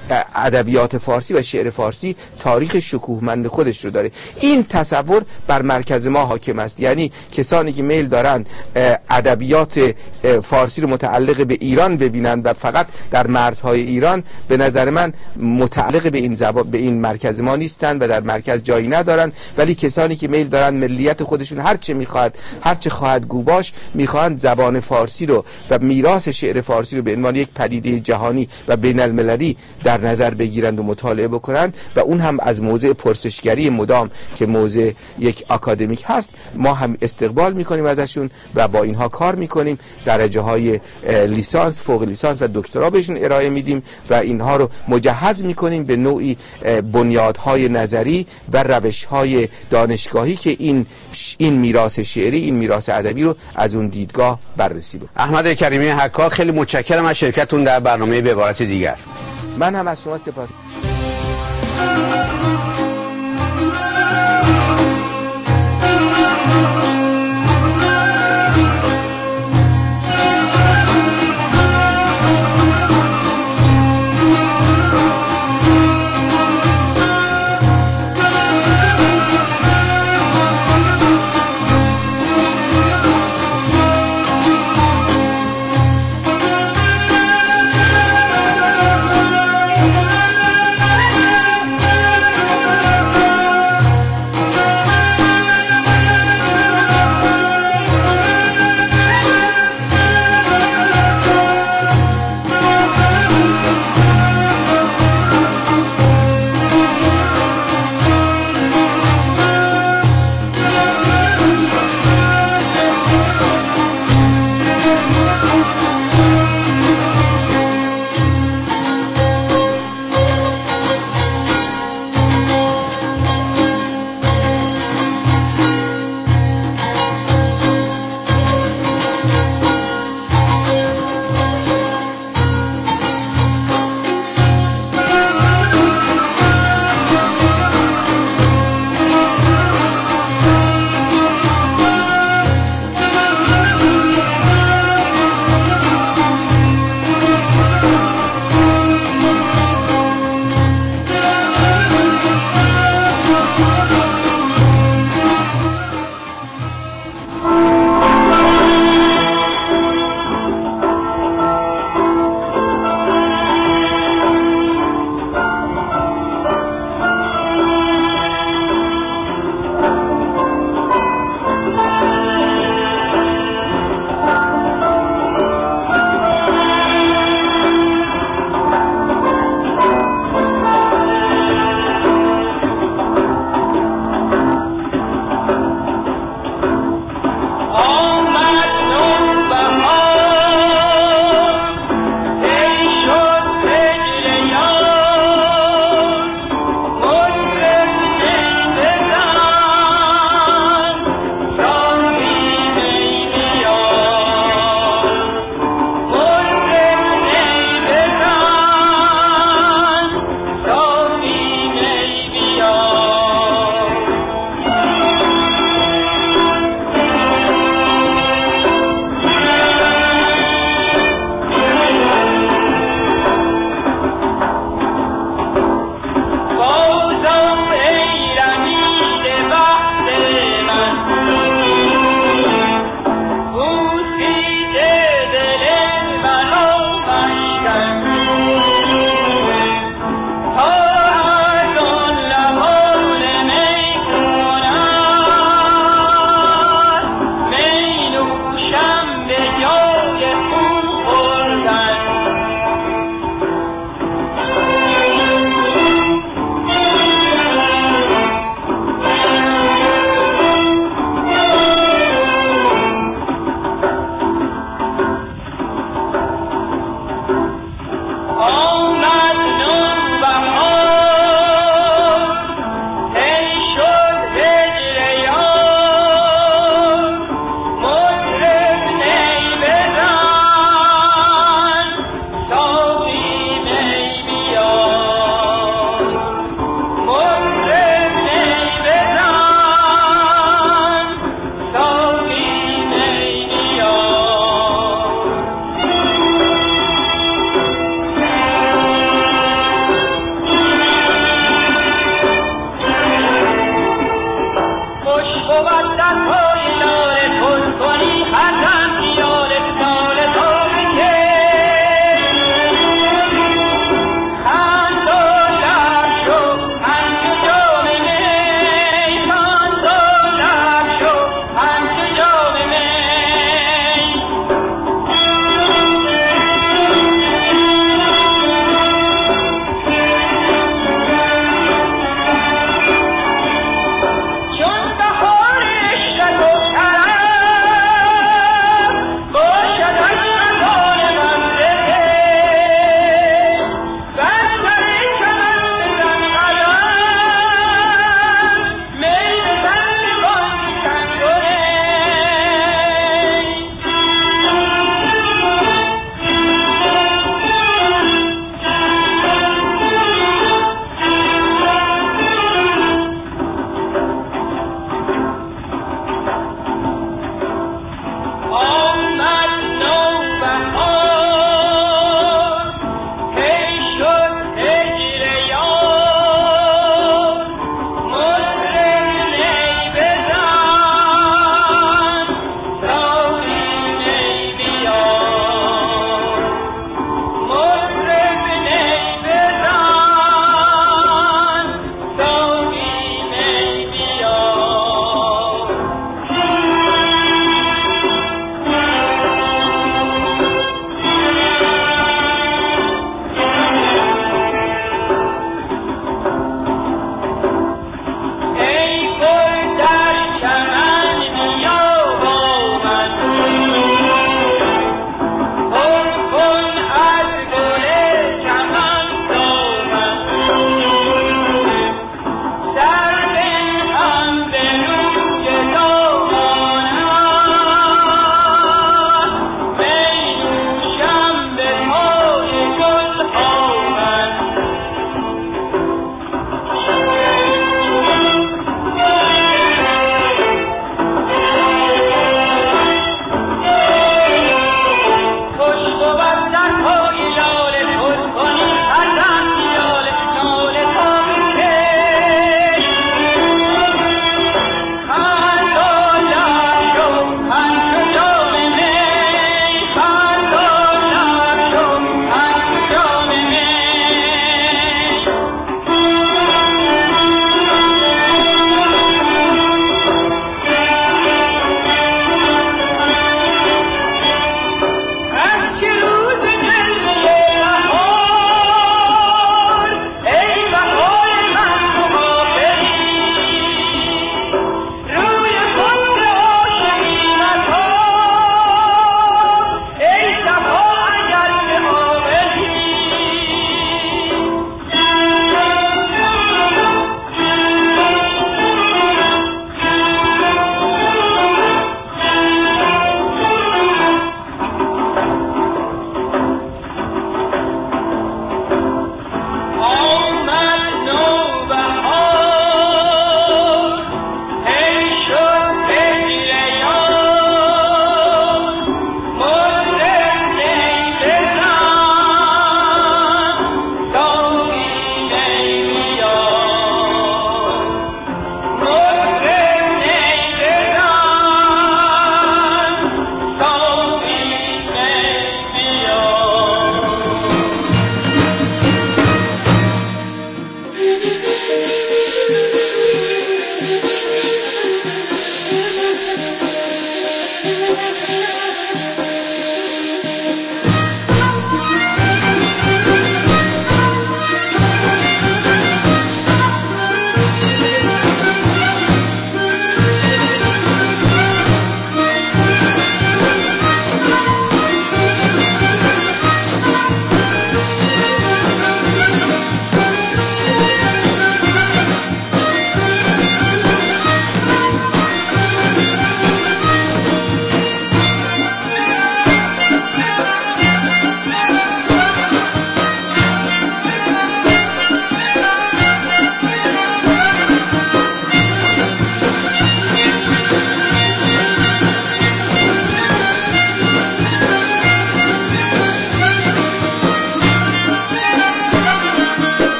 ادبیات فارسی و شعر فارسی تاریخ شکوهمند خودش رو داره. این تصور بر مرکز ما حاکم است، یعنی کسانی که میل دارند ادبیات فارسی رو متعلق به ایران ببینند و فقط در مرزهای ایران، به نظر من متعلق به این مرکز ما نیستند و در مرکز جایی ندارند. ولی کسانی که میل دارند ملیت خودشون هر چه خواهد گوباش میخواهند زبان فارسی رو و میراث شعر فارسی رو به عنوان یک پدیده جهانی و بین المللی در نظر بگیرند و مطالعه بکنند و اون هم از موضع پرسشگری مدام که موضع یک اکادمیک هست، ما هم استقبال میکنیم ازشون و با اینها کار میکنیم. درجه های لیسانس، فوق لیسانس و دکترا بهشون ارائه میدیم و اینها رو مجهز میکنیم به نوعی بنیادهای نظری و روشهای دانشگاهی که این میراث شعری، این میراث ادبی رو از اون دیدگاه بررسی بکنیم. احمد کریمی حکا، خیلی متشکرم از شرکتتون در برنامه به عبارت دیگر. من هم از شما سپاس.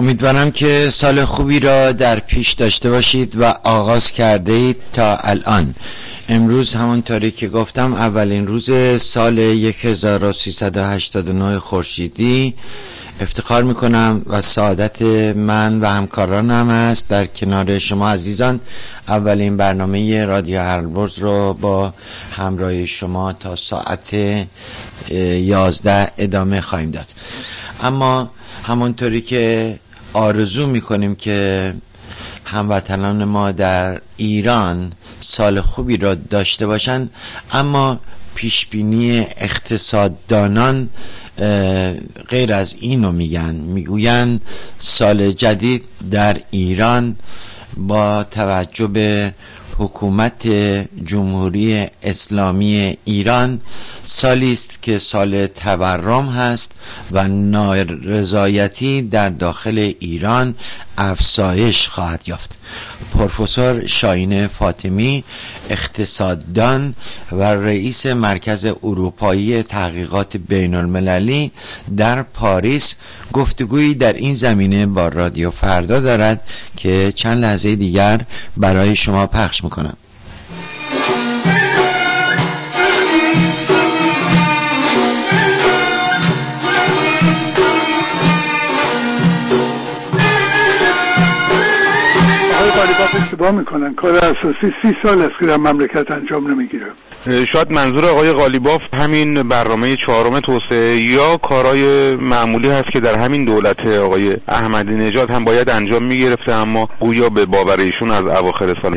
امیدوارم که سال خوبی را در پیش داشته باشید و آغاز کرده اید تا الان. امروز همونطوری که گفتم اولین روز سال 1389 خورشیدی. افتخار میکنم و سعادت من و همکارانم است در کنار شما عزیزان اولین برنامه رادیو البرز رو با همراه شما تا ساعت 11 ادامه خواهیم داد. اما همونطوری که آرزو میکنیم که هموطنان ما در ایران سال خوبی را داشته باشند، اما پیشبینی اقتصاددانان غیر از اینو میگوین سال جدید در ایران با توجه به حکومت جمهوری اسلامی ایران سالی است که سال تورم هست و نارضایتی در داخل ایران افزایش خواهد یافت. پروفسور شاهین فاطمی، اقتصاددان و رئیس مرکز اروپایی تحقیقات بین المللی در پاریس، گفتگویی در این زمینه با رادیو فردا دارد که چند لحظه دیگر برای شما پخش میکنم. اشتباه میکنن. کار اساسی 30 سال است که در مملکت انجام نمیگیره. شاید منظور آقای قالیباف همین برنامه 4 توسعه یا کارهای معمولی هست که در همین دولت آقای احمدی نژاد هم باید انجام میگرفته، اما گویا به باور ایشون از اواخر سال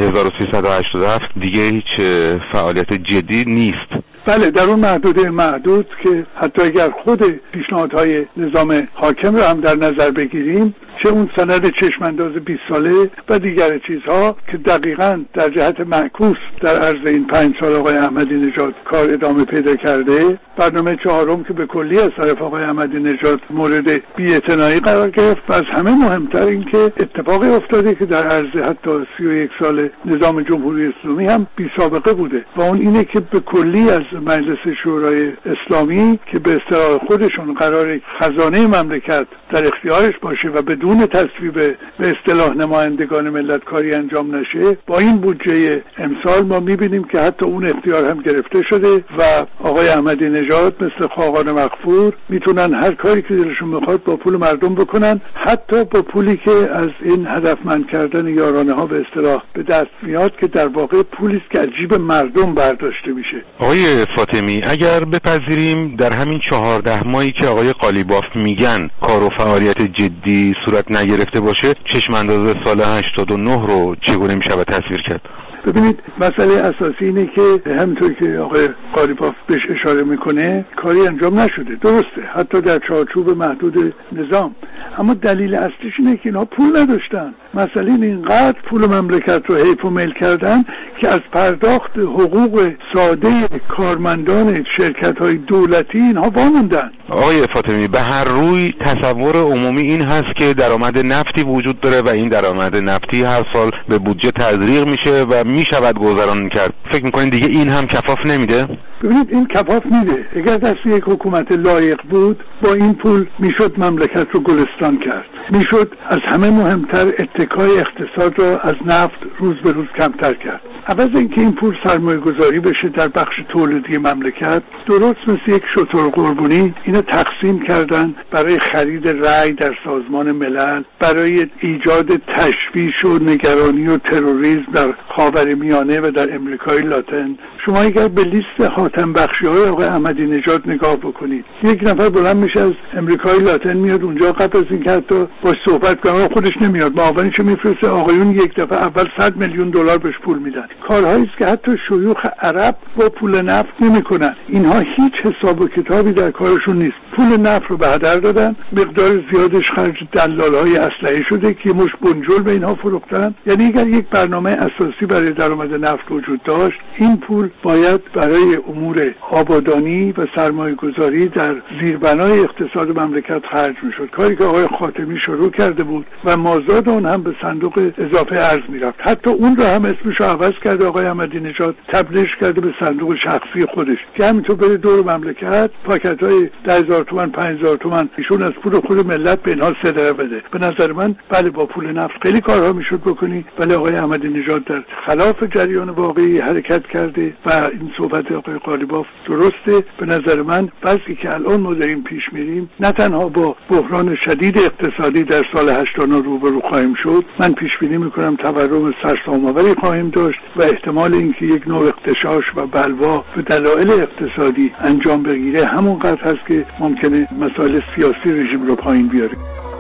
1387 دیگه هیچ فعالیت جدی نیست. بله، در اون محدود که حتی اگر خود پیشنهادهای نظام حاکم رو هم در نظر بگیریم، چه اون سند چشمانداز 20 ساله و دیگر چیزها که دقیقاً در جهت معکوس در عرض این 5 سال آقای احمدی نژاد کار ادامه پیدا کرده، برنامه 4 که به کلی از طرف آقای احمدی نژاد مورد بی‌اعتنایی قرار گرفت و از همه مهمتر این که اتفاقی افتاده که در عرض حتی 31 سال نظام جمهوری اسلامی هم بی سابقه بوده و اون اینه که به کلی از مجلس شورای اسلامی که به اصطلاح خودشون قرار خزانه مملکت در اختیارش باشه و بدون تصویب به اصطلاح نمایندگان ملت کاری انجام نشه، با این بودجه امسال ما میبینیم که حتی اون اختیار هم گرفته شده و آقای احمدی نژاد مثل خاقان مغفور میتونن هر کاری که دلشون میخواد با پول مردم بکنن، حتی با پولی که از این هدفمند کردن یارانه ها به اصطلاح به دست میاد که در واقع پولی است که از جیب مردم برداشته میشه. آقای فاطمی، اگر بپذیریم در همین 14 ماهی که آقای قالیباف میگن کار و فعالیت جدی صورت نگرفته باشه، چشم انداز سال 89 رو چگونه میشه تصویر کرد؟ ببینید، مسئله اساسی اینه که همونطور که آقای قالیباف بهش اشاره میکنه کاری انجام نشده، درسته، حتی در چارچوب محدود نظام، اما دلیل اصلیش اینه که اینها پول نداشتن. مسئله اینقدر پول مملکت رو حیف و میل کردن که از پرداخت حقوق ساده کارمندان شرکت‌های دولتی اینها واموندن. آقای فاطمی، به هر روی تصور عمومی این هست که درآمد نفتی وجود داره و این درآمد نفتی هر سال به بودجه تزریق میشه و میشود گذران کرد. فکر میکنین دیگه این هم کفاف نمیده؟ ببینید، این کفاف میده. اگر دست یک حکومت لایق بود با این پول میشد مملکت رو گلستان کرد، میشد از همه مهمتر اتکای اقتصاد را از نفت روز به روز کمتر کرد. عوض اینکه این پول سرمایه گذاری بشه در بخش تولیدی مملکت، درست مثل یک شتر قربونی اینو تقسیم کردن برای خرید رأی در سازمان ملل، برای ایجاد تشویش و نگرانی و تروریسم در خاورمیانه و در امریکای لاتین. شما اگر به لیست حاتم بخشی‌های آقای احمدی نژاد نگاه بکنید، یک نفر بلند میشه از امریکای لاتین میاد اونجا، قبل از اینکه حتی باش صحبت کنه خودش نمیاد، معاونش میفرسته، آقایون یک دفعه اول 100 میلیون دلار بهش پول میدن. کارهایی است که حتی شیوخ عرب با پول نفت نمیکنن. اینها هیچ حساب و کتابی در کارشون نیست. پول نفت رو به هدر دادن، مقدار زیادش خرج دلال‌های اسلحه شده که مش بنجل به اینها فروختن. یعنی اگر یک برنامه اساسی برای درآمد نفت وجود داشت، این پول باید برای امور آبادانی و سرمایه‌گذاری در زیربنای اقتصاد مملکت خرج میشد. کاری که آقای خاتمی شروع کرده بود و مازاد اون هم به صندوق اضافه ارز میرفت. حتی اون رو هم اسمش رو عوض کرده آقای احمدی نژاد، تبدیلش کرده به صندوق شخصی خودش که همینطور بره دور مملکت پاکت‌های 10,000 تومان 5,000 تومان ایشون از پول خود ملت به اینها صدقه بده. به نظر من بله با پول نفت خیلی کارها میشد بکنی، ولی آقای احمدی نژاد در خلاف جریان واقعی حرکت کرده و این صحبت آقای قالیباف درسته. به نظر من وضعی که الان ما داریم پیش میریم نه تنها با بحران شدید اقتصادی در سال 89 روبرو خواهیم شد، من پیش بینی میکنم تورم سرسام‌آوری خواهیم داشت و احتمال اینکه یک نوع اغتشاش و بلوا به دلایل اقتصادی انجام بگیره همونقدر هست که ممکنه مسائل سیاسی رژیم رو پایین بیاره.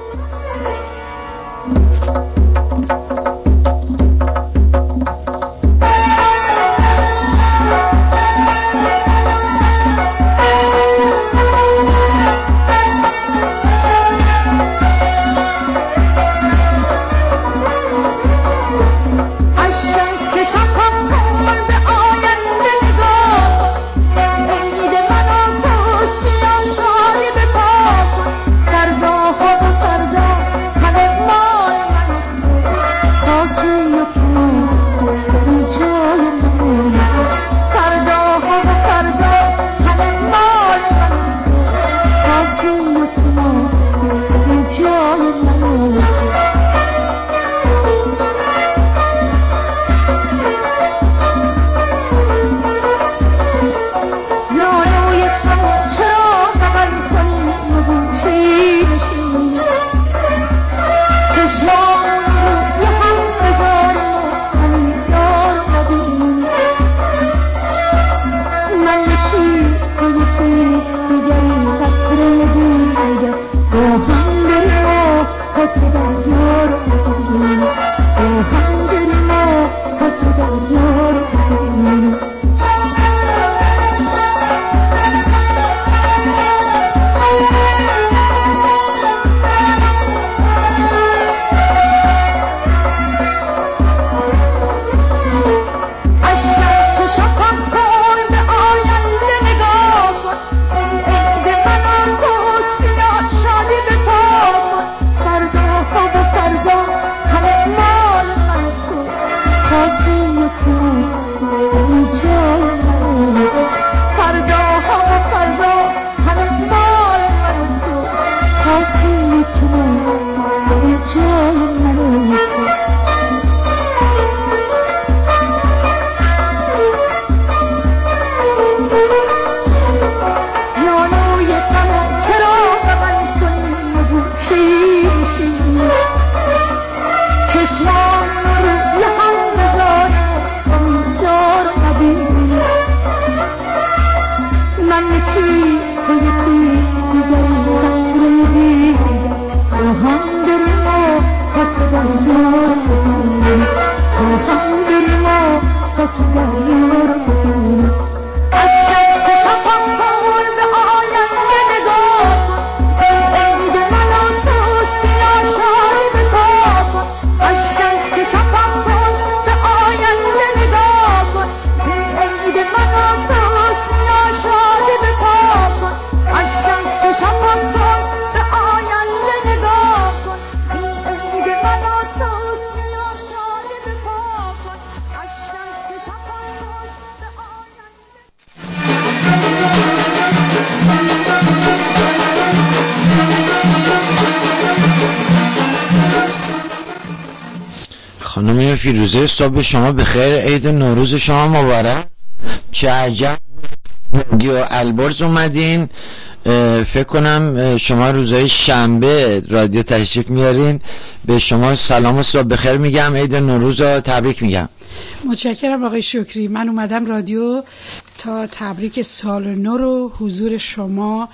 خانم فیروزه صبح شما بخیر، عید نوروز شما مبارک. چه عجب رادیو البرز اومدین، فکر کنم شما روزهای شنبه رادیو تشریف میارین. به شما سلام و صبح بخیر میگم، عید نوروز رو تبریک میگم. متشکرم آقای شکری. من اومدم رادیو تا تبریک سال نو رو حضور شما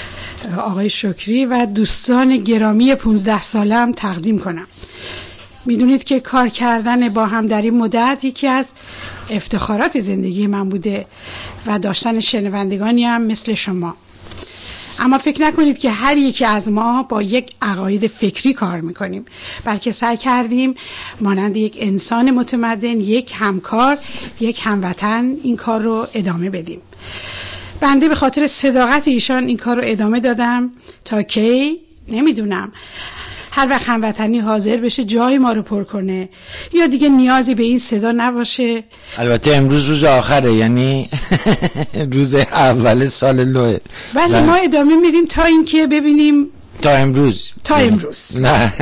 آقای شکری و دوستان گرامی 15 سالم تقدیم کنم. میدونید که کار کردن با هم در این مدت یکی از افتخارات زندگی من بوده و داشتن شنوندگانی هم مثل شما. اما فکر نکنید که هر یکی از ما با یک عقاید فکری کار میکنیم، بلکه سعی کردیم مانند یک انسان متمدن، یک همکار، یک هموطن این کار رو ادامه بدیم. بنده به خاطر صداقت ایشان این کار رو ادامه دادم تا کی نمیدونم، هر وقت هموطنی حاضر بشه جای ما رو پر کنه یا دیگه نیازی به این صدا نباشه. البته امروز روز آخره، یعنی روز اول سال نو. بله ما ادامه میدیم تا اینکه ببینیم تا امروز نه.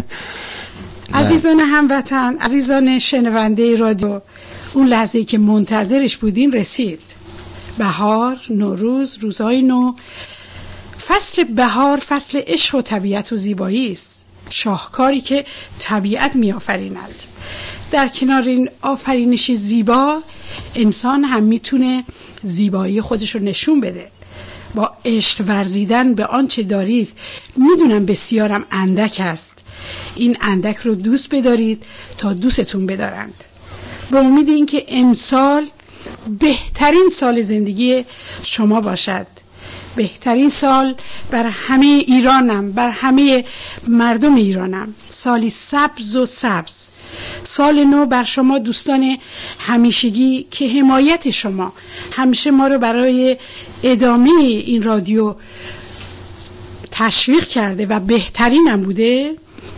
عزیزان هموطن، عزیزان شنونده رادیو، اون لحظه‌ای که منتظرش بودین رسید. بهار، نوروز، روزهای نو. فصل بهار فصل عشق و طبیعت و زیبایی است، شاهکاری که طبیعت می‌آفریند. در کنار این آفرینشی زیبا، انسان هم میتونه زیبایی خودش رو نشون بده. با عشق ورزیدن به آنچه دارید، میدونم بسیارم اندک است، این اندک رو دوست بدارید تا دوستتون بدارند. با امید اینکه امسال بهترین سال زندگی شما باشد، بهترین سال بر همه ایرانم، بر همه مردم ایرانم، سالی سبز و سبز. سال نو بر شما دوستان همیشگی که حمایت شما همیشه ما رو برای ادامه این رادیو تشویق کرده و بهترینم بوده،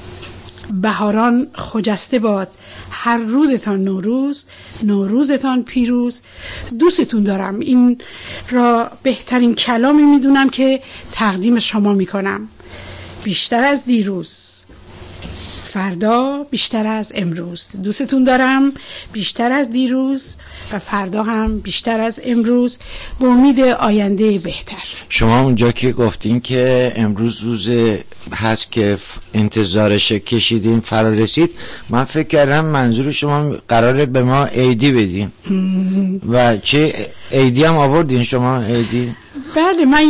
بهاران خجسته باد. هر روزتان نوروز، نوروزتان پیروز. دوستتون دارم. این را بهترین کلامی میدونم که تقدیم شما میکنم. بیشتر از دیروز، فردا بیشتر از امروز. دوستتون دارم بیشتر از دیروز و فردا هم بیشتر از امروز، به امید آینده بهتر. شما اونجا که گفتین که امروز روز هست که انتظارش کشیدین فرا رسید، من فکر کردم منظور شما قراره به ما عیدی بدین. و چه عیدی هم آوردین شما؟ عیدی؟ بله، من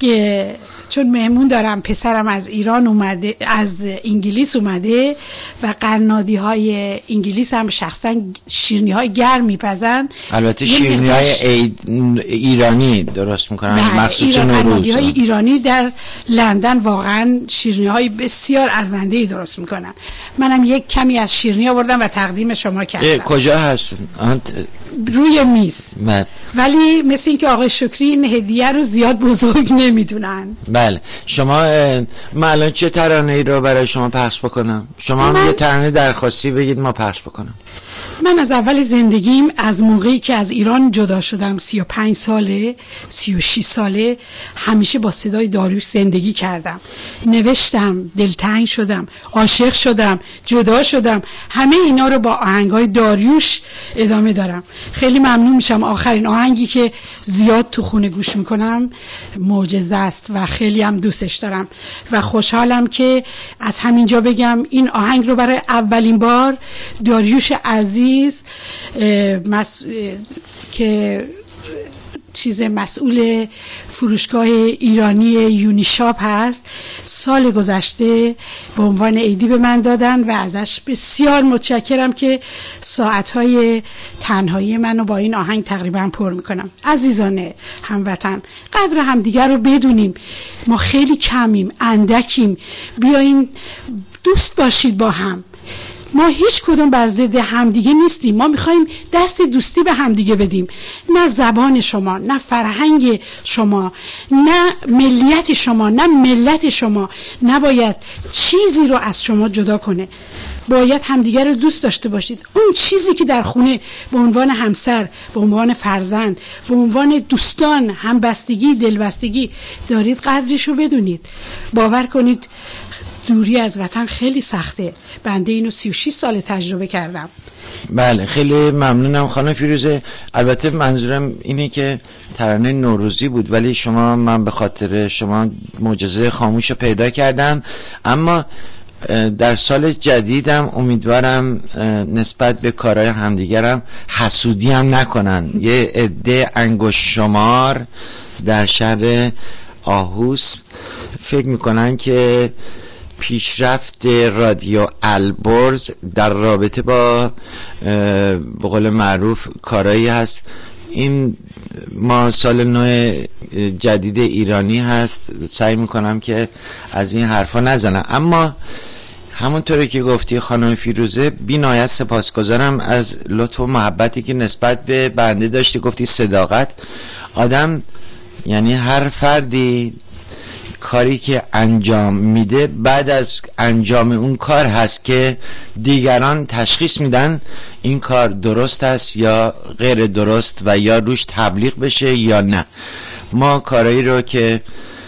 چون مهمون دارم، پسرم از ایران اومده، از انگلیس اومده و قنادی های انگلیس هم شخصا شیرینی های گرم میپزن. البته شیرینی های ایرانی درست میکنن، مخصوص نوروز. قنادی های ایرانی در لندن واقعا شیرینی های بسیار ارزنده درست میکنن. منم یک کمی از شیرینی آوردم و تقدیم شما کردم. کجا هست؟ روی میز. ولی مثل این که آقای شکری این هدیه رو زیاد بزرگ نمیدونن. بله. شما من الان چه ترانه‌ای رو برای شما پخش بکنم؟ شما هم یه ترانه درخواستی بگید ما پخش بکنم. من از اول زندگیم، از موقعی که از ایران جدا شدم 35 ساله 36 ساله، همیشه با صدای داریوش زندگی کردم. نوشتم، دلتنگ شدم، عاشق شدم، جدا شدم، همه اینا رو با آهنگای داریوش ادامه دارم. خیلی ممنون میشم. آخرین آهنگی که زیاد تو خونه گوش میکنم معجزه است و خیلی هم دوستش دارم و خوشحالم که از همینجا بگم این آهنگ رو برای اولین بار داریوش عزیز که مسئول فروشگاه ایرانی یونیشاپ هست، سال گذشته به عنوان عیدی به من دادن و ازش بسیار متشکرم که ساعتهای تنهایی منو با این آهنگ تقریبا پر میکنم. عزیزان هموطن، قدر همدیگر رو بدونیم. ما خیلی کمیم، اندکیم. بیاین دوست باشید با هم. ما هیچ کدوم بر ضد همدیگه نیستیم. ما میخوایم دست دوستی به همدیگه بدیم. نه زبان شما، نه فرهنگ شما، نه ملیت شما، نه ملت شما نباید چیزی رو از شما جدا کنه. باید همدیگه رو دوست داشته باشید. اون چیزی که در خونه به عنوان همسر، به عنوان فرزند، به عنوان دوستان، همبستگی، دلبستگی دارید، قدرش رو بدونید. باور کنید دوری از وطن خیلی سخته. بنده اینو 36 سال تجربه کردم. بله، خیلی ممنونم خانم فیروزه. البته منظورم اینه که ترانه نوروزی بود، ولی من به خاطر شما معجزه خاموش پیدا کردم. اما در سال جدیدم امیدوارم نسبت به کارهای همدیگرم حسودی هم نکنن. یه عده انگشت شمار در شهر آهوس فکر میکنن که پیشرفت رادیو البرز در رابطه با به قول معروف کارایی هست. این ما سال نو جدید ایرانی هست، سعی میکنم که از این حرفا نزنم. اما همونطوری که گفتی خانم فیروزه، بی‌نهایت سپاسگزارم از لطف و محبتی که نسبت به بنده داشتی. گفتی صداقت. آدم یعنی هر فردی کاری که انجام میده بعد از انجام اون کار هست که دیگران تشخیص میدن این کار درست است یا غیر درست و یا روش تبلیغ بشه یا نه. ما کارایی رو که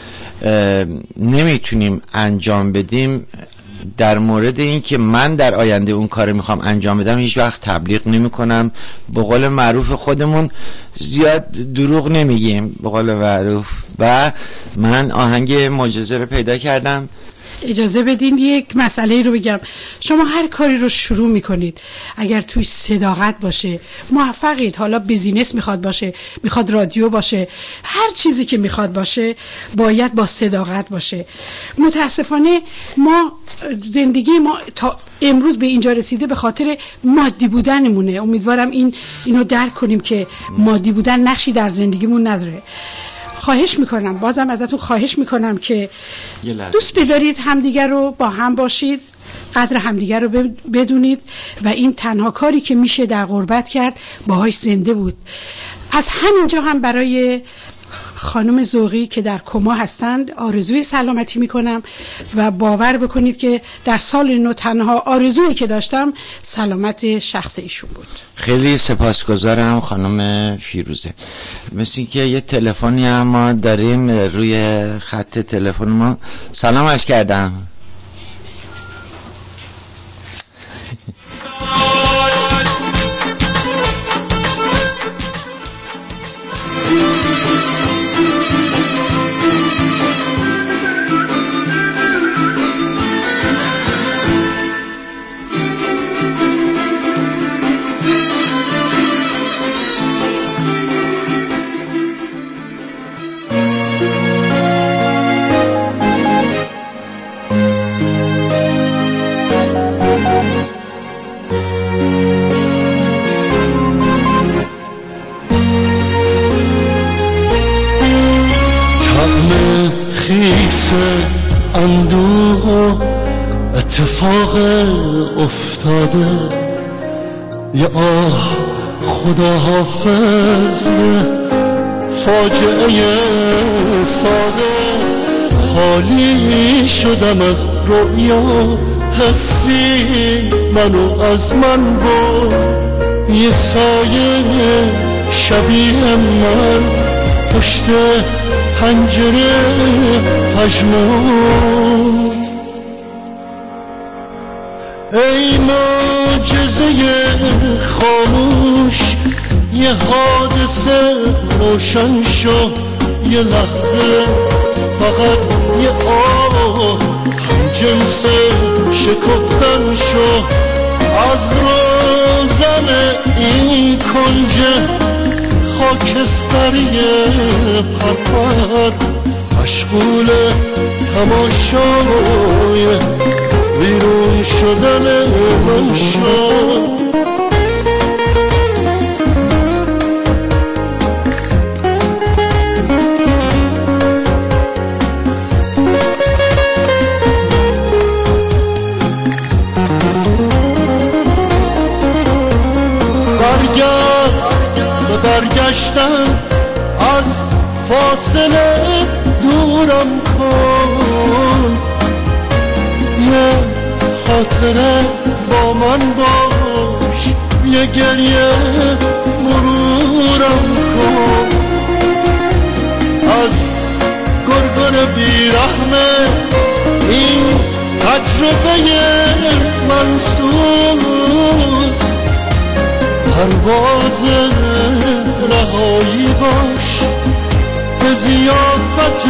نمیتونیم انجام بدیم در مورد این که من در آینده اون کار میخوام انجام بدم هیچ وقت تبلیغ نمی کنم. به قول معروف خودمون زیاد دروغ نمیگیم به قول معروف. و من آهنگ معجزه رو پیدا کردم. اجازه بدین یک مسئله رو بگم. شما هر کاری رو شروع میکنید اگر توی صداقت باشه موفقید. حالا بیزینس میخواد باشه، میخواد رادیو باشه، هر چیزی که میخواد باشه باید با صداقت باشه. متاسفانه ما زندگی ما تا امروز به اینجا رسیده به خاطر مادی بودنمونه. امیدوارم اینو درک کنیم که مادی بودن نقشی در زندگیمون نداره. خواهش میکنم، بازم ازتون خواهش میکنم که دوست بدارید همدیگر رو، با هم باشید، قدر همدیگر رو بدونید و این تنها کاری که میشه در غربت کرد باهاش زنده بود. از همینجا هم برای خانم ذوقی که در کما هستند آرزوی سلامتی میکنم و باور بکنید که در سال نو تنها آرزویی که داشتم سلامت شخص ایشون بود. خیلی سپاسگزارم خانم فیروزه. مثل که یه تلفنی هم ما داریم روی خط تلفن ما. سلام عرض کردم. اندوه و اتفاق افتاده، یه آه خدا حافظ، یه فاجعه ساده. خالی شدم از رؤیا، حسی منو از من برد. یه سایه شبیه من پشت پنجره پژمرد. ای معجزه خاموش، یه حادثه روشن شو. یه لحظه فقط یه آه هم جنس شکفتن شو. از روزن این کنج خاکستری پرپر مشغول تماشای بیرون شدن من شد. برگشتن از فاصله دورم کن. یه خاطره با من باش، یه گریه مرورم کن. از گرگر بیرحمه این تجربه منسوخ، پرواز رهایی باش به ضیافت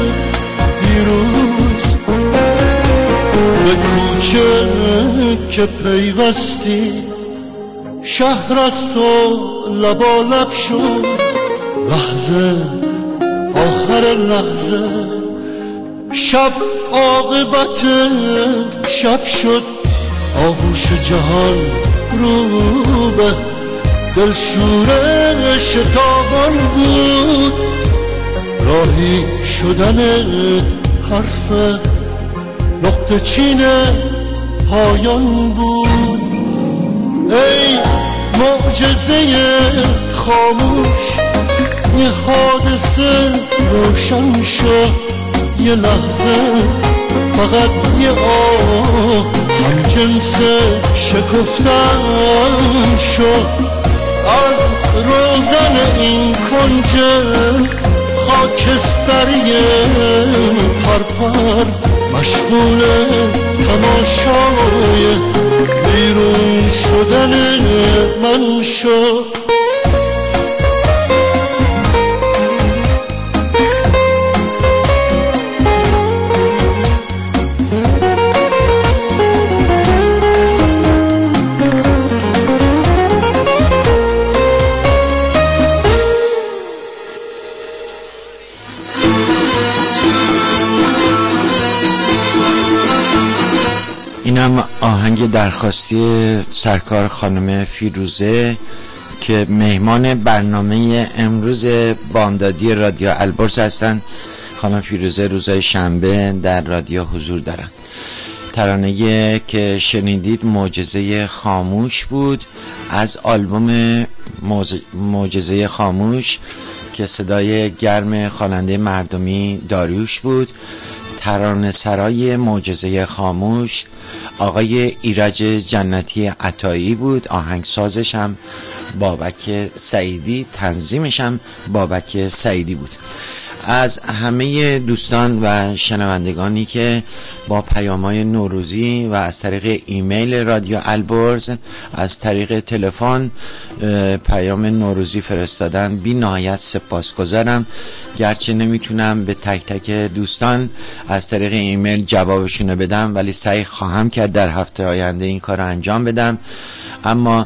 پیروز. به کوچه که پیوستی شهر از تو لبالب شد. لحظه آخر لحظه شب عاقبت شب شد. آغوش جهان رو به دلشوره شتابان بود. راهی شدنت حرف نقطه چین پایان بود. ای معجزه خاموش، یه حادثه روشن شد. یه لحظه فقط یه آه هم جنس شکفتن شد از روزن این کنج خاکستری پرپر مشغول تماشای بیرون شدن من شد. اینم آهنگ درخواستی سرکار خانم فیروزه که مهمان برنامه امروز بامدادی رادیو البرز هستند. خانم فیروزه روزهای شنبه در رادیو حضور دارند. ترانه که شنیدید معجزه خاموش بود از آلبوم معجزه خاموش که صدای گرم خواننده مردمی داریوش بود. ترانه سرای معجزه خاموش آقای ایرج جنتی عطایی بود. آهنگسازش هم بابک سعیدی، تنظیمش هم بابک سعیدی بود. از همه دوستان و شنوندگانی که با پیام‌های نوروزی و از طریق ایمیل رادیو البرز، از طریق تلفن پیام نوروزی فرستادن بی نهایت سپاسگزارم. گرچه نمیتونم به تک تک دوستان از طریق ایمیل جوابشون بدم، ولی سعی خواهم کرد در هفته آینده این کار رو انجام بدم. اما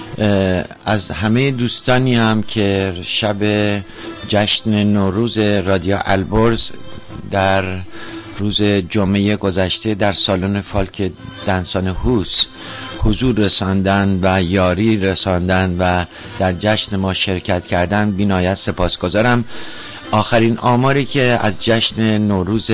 از همه دوستانی هم که شب جشن نوروز رادیو البرز در روز جمعه گذشته در سالن فالک دنسان هوس حضور رساندن و یاری رساندن و در جشن ما شرکت کردن بی نهایت سپاسگزارم. آخرین آماری که از جشن نوروز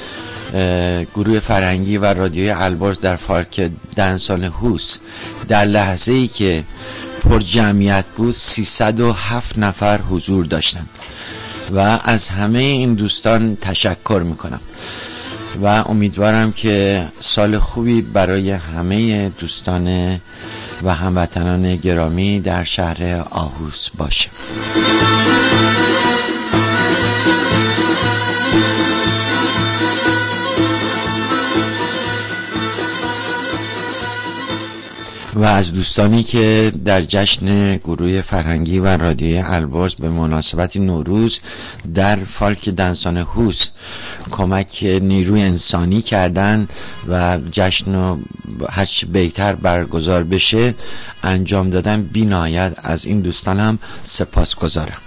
گروه فرهنگی و رادیوی البرز در فالک دنسان هوس در لحظه ای که پر جمعیت بود 307 نفر حضور داشتند و از همه این دوستان تشکر میکنم و امیدوارم که سال خوبی برای همه دوستان و هموطنان گرامی در شهر آهوس باشه. و از دوستانی که در جشن گروه فرهنگی و رادیوی البرز به مناسبت نوروز در فالک دنسان هوس کمک نیروی انسانی کردن و جشن رو هرچی بهتر برگزار بشه انجام دادن، بی نهایت از این دوستان هم سپاسگزارم.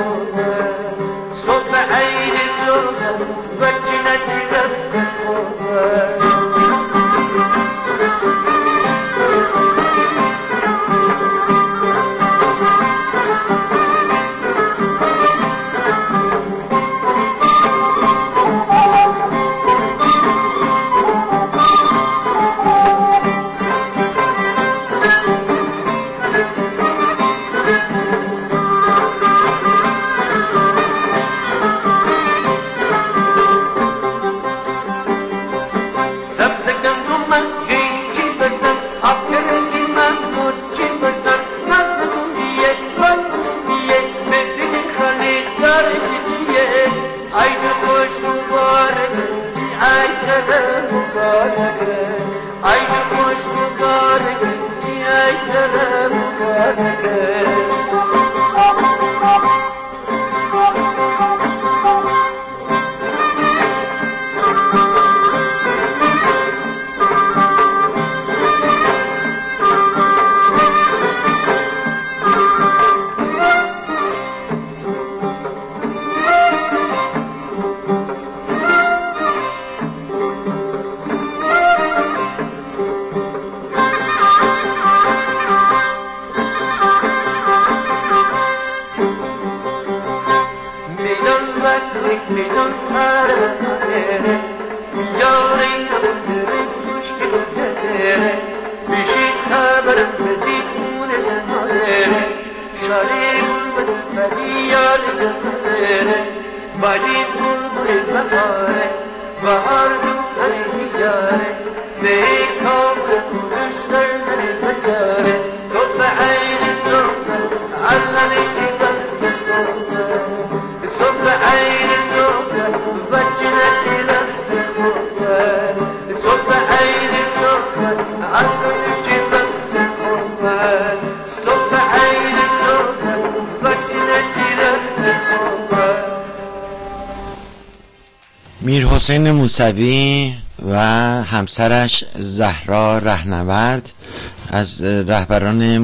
صبح عید صبح بچه ندیدم میر حسین موسوی و همسرش زهرا رهنورد از رهبران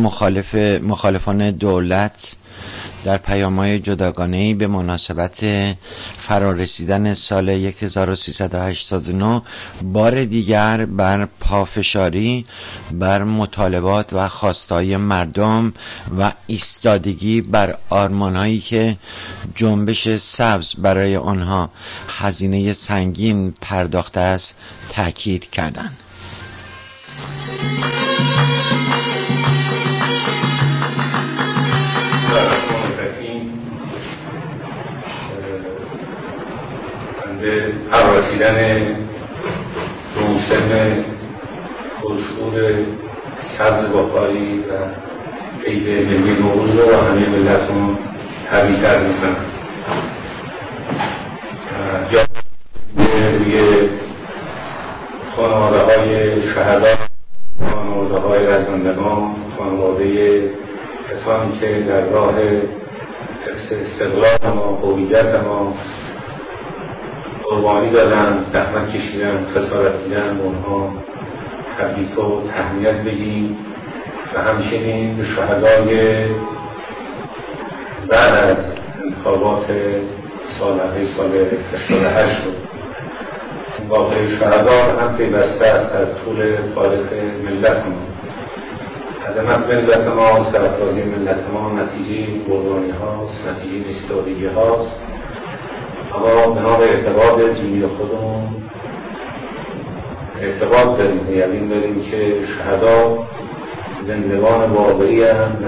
مخالفان دولت در پیام‌های جداگانه‌ای به مناسبت فرارسیدن سال 1389 بار دیگر بر پافشاری بر مطالبات و خواستهای مردم و ایستادگی بر آرمان‌هایی که جنبش سبز برای آنها هزینه سنگین پرداخته است تاکید کردند. به پرورسیدن موسم خوشبود سبز باپاری و عید ملی نوروز رو با همه ملتمون تبریک عرض می‌کنم. روی خانواده‌های شهدا، خانواده‌های رزمندگان، خانواده کسانی که در راه استقلال ما، هویت ما قربانی دادن، زحمت کشیدن، خسارت دیدن، اونها تبریک و تهنیت بگیم و همچنین به شهدای بعد از انتخابات سال 88 شد. واقعی شهدا هم پیوسته است در طول تاریخ ملت ما. عظمت ملت ما، سرفرازی ملت ما نتیجه قربانی هاست، نتیجه ایستادگی هاست. اما به نام اعتقاد دینی خودمون اعتقاد داریم، یقین داریم که شهدا زندگان واقعی هم به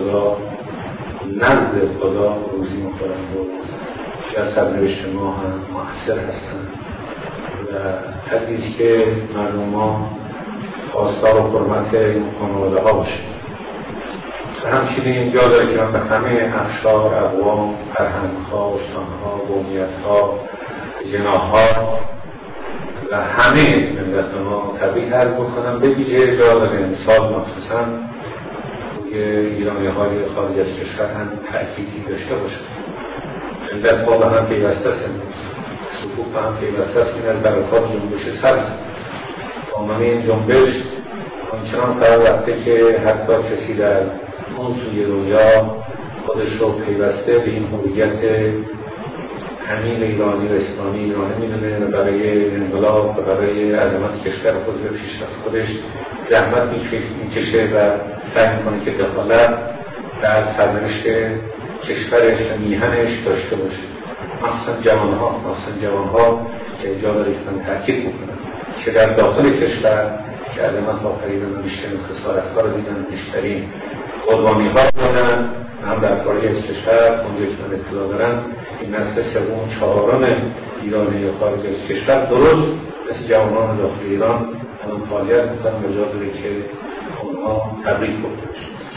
نزد خدا روزی مخورند و در سرنوشت ما هم مؤثر هستند و حدیث که مردم ما خواستار و حرمت این خانواده ها باشه. و همچنین اینجا داره که من به همه اقشار، اقوام، فرهنگ‌ها، استان‌ها، قومیت‌ها، جناح‌ها و همه ملت ما تبریک عرض بکنم. به ویژه جا داره امسال مخصوصاً روی ایرانی‌های خارج از کشور هم تأکیدی داشته باشد. ملت ما به هم پیوسته است، صفوف به هم پیوسته است. این از برکات جنبش سبز. دامنه این جنبش آنچنان فرا رفته که حتی کسی در اون سوی رویا خودش رو پیوسته به این هویت همین ایرانی و اسلامی ایرانی میدونه و برای انقلاب و برای عظمت کشور خود و پیشرفت خودش زحمت میکشه و سعی میکنه که دخالت در سرنوشت کشورش و میهنش داشته باشه. مخصوصا جوانها که جا داره که تاکید بکنن که در داخل کشور که عظمت آفریدن و بیشترین خسارت‌ها رو دیدن، بیشترین قربانی‌ها رو دادن، هم در خارج از کشور اونجایی که من اطلاع دارم این نسل سوم چهارم ایرانی یا خارج از کشور درست مثل جوانان داخل ایران هم فعالیت میکنن و جا داره که اونها تبریک بکنن.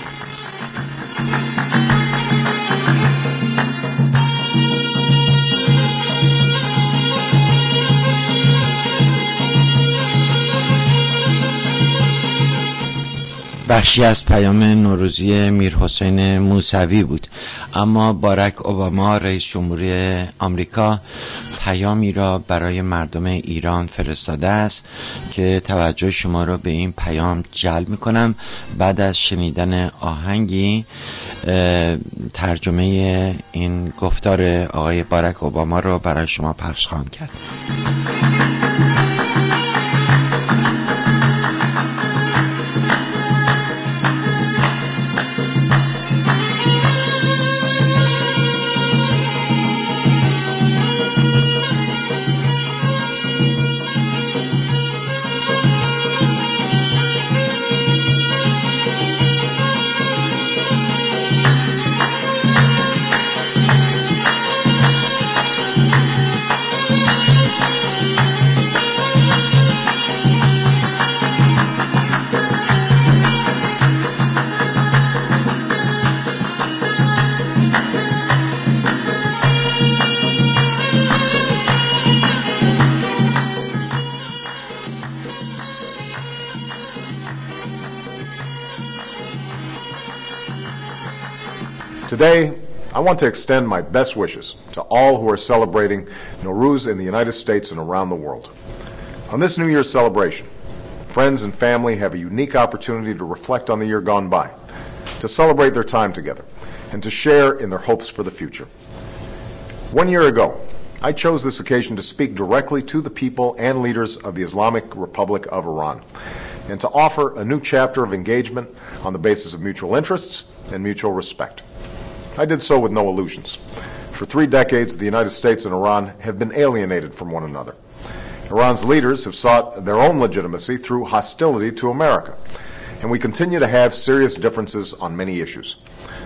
بخشی از پیام نوروزی میرحسین موسوی بود. اما باراک اوباما رئیس جمهوری آمریکا پیامی را برای مردم ایران فرستاده است که توجه شما را به این پیام جلب میکنم. بعد از شنیدن آهنگی ترجمه این گفتار آقای باراک اوباما را برای شما پخش خواهم کرد. Today, I want to extend my best wishes to all who are celebrating Nowruz in the United States and around the world. On this New Year's celebration, friends and family have a unique opportunity to reflect on the year gone by, to celebrate their time together, and to share in their hopes for the future. 1 year ago, I chose this occasion to speak directly to the people and leaders of the Islamic Republic of Iran, and to offer a new chapter of engagement on the basis of mutual interests and mutual respect. I did so with no illusions. For 3 decades, the United States and Iran have been alienated from one another. Iran's leaders have sought their own legitimacy through hostility to America, and we continue to have serious differences on many issues.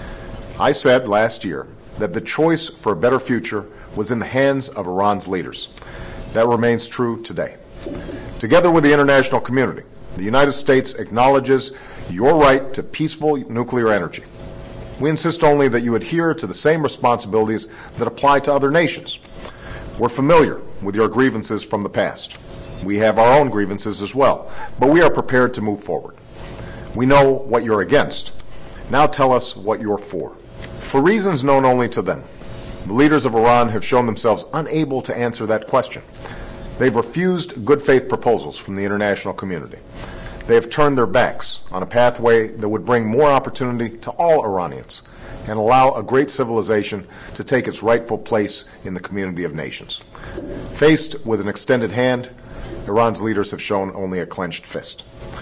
I said last year that the choice for a better future was in the hands of Iran's leaders. That remains true today. Together with the international community, the United States acknowledges your right to peaceful nuclear energy. We insist only that you adhere to the same responsibilities that apply to other nations. We're familiar with your grievances from the past. We have our own grievances as well, but we are prepared to move forward. We know what you're against. Now tell us what you're for. For reasons known only to them, the leaders of Iran have shown themselves unable to answer that question. They've refused good faith proposals from the international community. They have turned their backs on a pathway that would bring more opportunity to all Iranians and allow a great civilization to take its rightful place in the community of nations. Faced with an extended hand, Iran's leaders have shown only a clenched fist.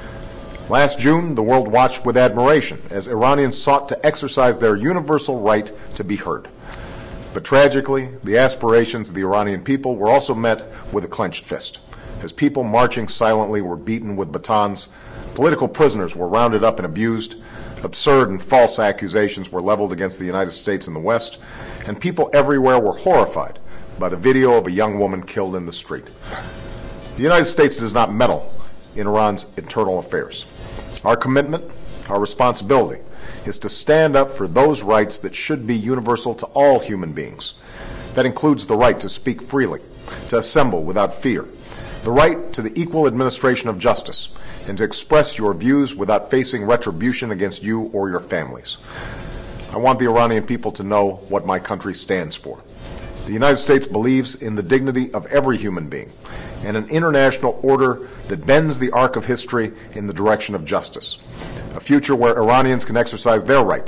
Last June, the world watched with admiration as Iranians sought to exercise their universal right to be heard. But tragically, the aspirations of the Iranian people were also met with a clenched fist. As people marching silently were beaten with batons, political prisoners were rounded up and abused, absurd and false accusations were leveled against the United States and the West, and people everywhere were horrified by the video of a young woman killed in the street. The United States does not meddle in Iran's internal affairs. Our commitment, our responsibility, is to stand up for those rights that should be universal to all human beings. That includes the right to speak freely, to assemble without fear, the right to the equal administration of justice, and to express your views without facing retribution against you or your families. I want the Iranian people to know what my country stands for. The United States believes in the dignity of every human being and an international order that bends the arc of history in the direction of justice. A future where Iranians can exercise their rights,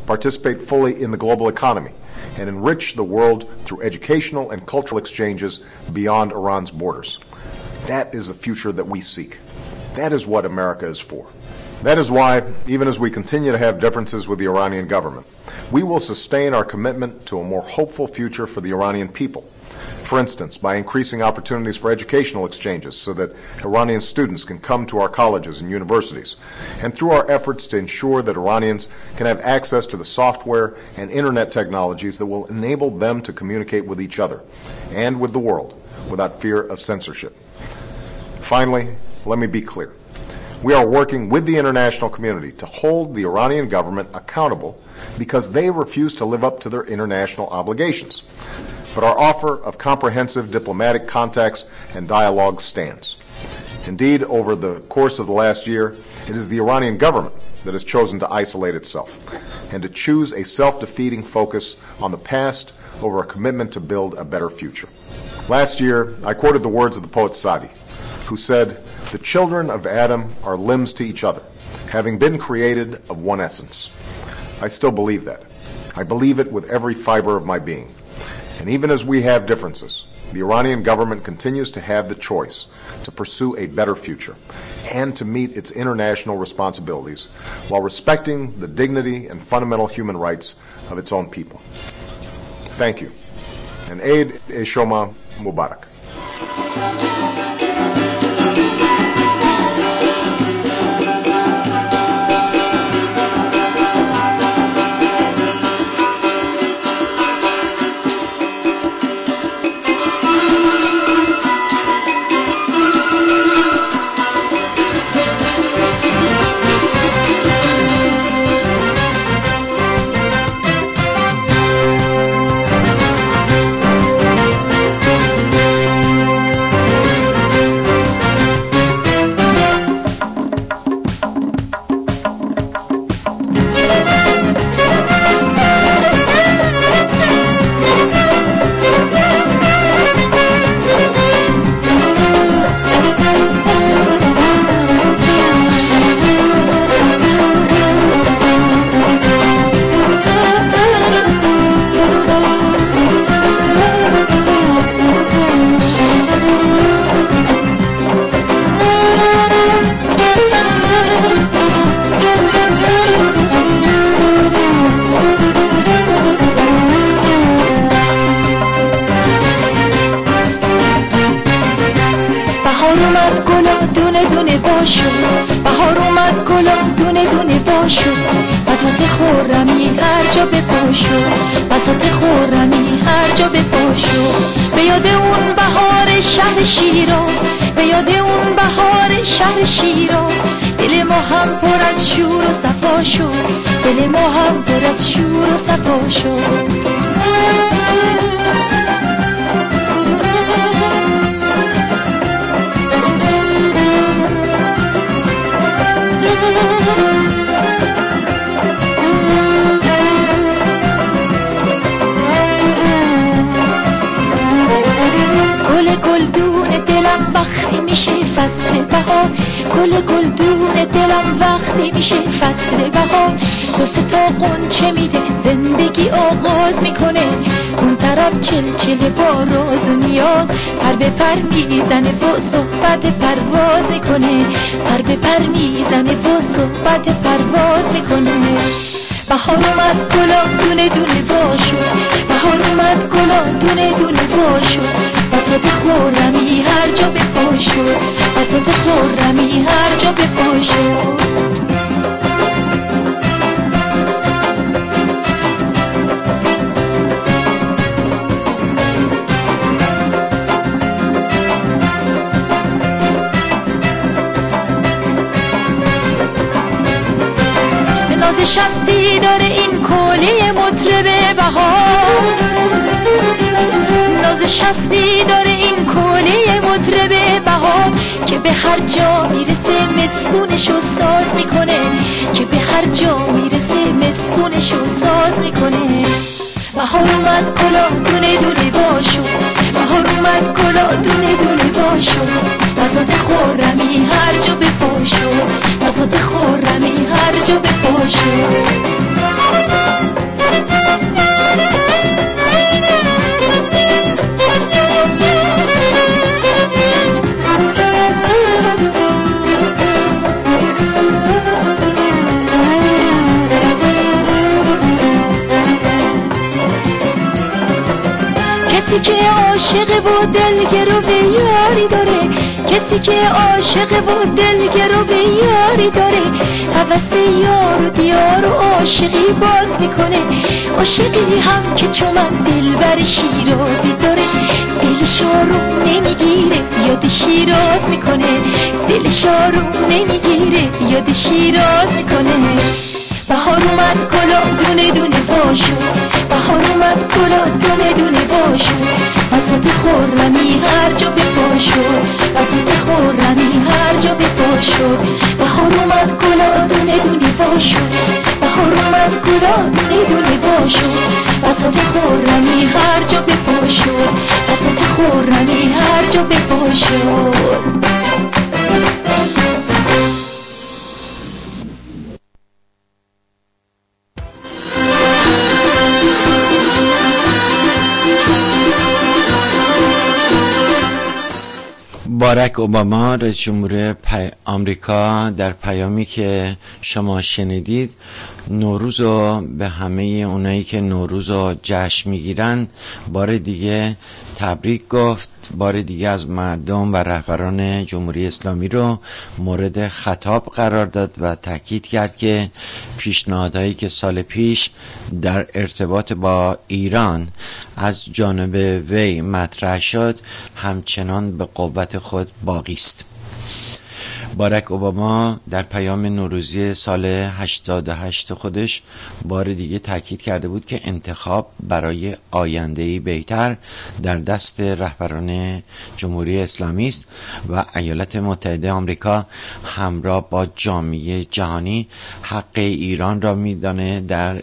participate fully in the global economy, and enrich the world through educational and cultural exchanges beyond Iran's borders. That is the future that we seek. That is what America is for. That is why, even as we continue to have differences with the Iranian government, we will sustain our commitment to a more hopeful future for the Iranian people. For instance, by increasing opportunities for educational exchanges so that Iranian students can come to our colleges and universities, and through our efforts to ensure that Iranians can have access to the software and internet technologies that will enable them to communicate with each other and with the world without fear of censorship. Finally, let me be clear. We are working with the international community to hold the Iranian government accountable because they refuse to live up to their international obligations. But our offer of comprehensive diplomatic contacts and dialogue stands. Indeed, over the course of the last year, it is the Iranian government that has chosen to isolate itself and to choose a self-defeating focus on the past over a commitment to build a better future. Last year, I quoted the words of the poet Sadi, who said, "The children of Adam are limbs to each other, having been created of one essence." I still believe that. I believe it with every fiber of my being. And even as we have differences, the Iranian government continues to have the choice to pursue a better future and to meet its international responsibilities while respecting the dignity and fundamental human rights of its own people. Thank you. And Eid Shoma Mubarak. بهار اومد گلا دونه دونه باشو بساط خورمی هر جا بپاشو بساط خورمی هر جا بپاشو به یاد اون بهار شهر شیراز به یاد اون بهار شهر شیراز دل ما هم پر از شور و صفا شد دل ما هم پر از شور و صفا شد وقتی میشه فصل بهار گل گلدون دلم وقتی میشه فصل بهار دو سه تا غنچه میده زندگی آغاز میکنه اون طرف چلچله با راز و نیاز پر به پر میزنه و صحبت پرواز میکنه پر به پر میزنه و صحبت پرواز میکنه بهار اومد گلا دونه دونه باشو بهار اومد گلا دونه دونه باشو بساط خورمی هر جا بپاشو بساط خورمی هر جا بپاشو ناز شستی داره این کلی مطرب بهار ناز شستی داره این کلی مطرب بهار که به هر جا میرسه مسخونشو ساز میکنه که به هر جا میرسه مسخونشو ساز میکنه بهار اومد گلا دونه دونه باشو بهار اومد گلا دونه دونه باشو بساط خورمی هر جا بپاشو بساط خورمی هر جا بپاشو کسی که عاشق و دلگرو به یاری داره، کسی که عاشق و دلگرو به یاری داره، هوس یار و دیار و عاشقی باز میکنه، عاشقی هم که چون من دلبر شیرازی داره، دلش آروم نمیگیره یاد شیراز میکنه، دلش آروم نمیگیره یاد شیراز میکنه. بهار اومد گلا دونه دونه باشو، بهار اومد گلا دونه دونه باشو، بساط خرمی هر جا بپاشو، بساط خرمی هر جا بپاشو. بهار اومد گلا دونه دونه باشو، بهار اومد گلا دونه دونه باشو، بساط خرمی هر جا بپاشو، بساط خرمی هر جا بپاشو. باراک اوباما رئیس جمهور آمریکا در پیامی که شما شنیدید نوروز رو به همه اونایی که نوروز رو جشن میگیرن بار دیگه تبریک گفت، بار دیگه از مردم و رهبران جمهوری اسلامی رو مورد خطاب قرار داد و تاکید کرد که پیشنهادهایی که سال پیش در ارتباط با ایران از جانب وی مطرح شد همچنان به قوت خود باقی است. باراک اوباما در پیام نوروزی سال 88 خودش بار دیگه تاکید کرده بود که انتخاب برای آینده‌ای بهتر در دست رهبران جمهوری اسلامی است و ایالات متحده آمریکا همراه با جامعه جهانی حق ایران را میدانه در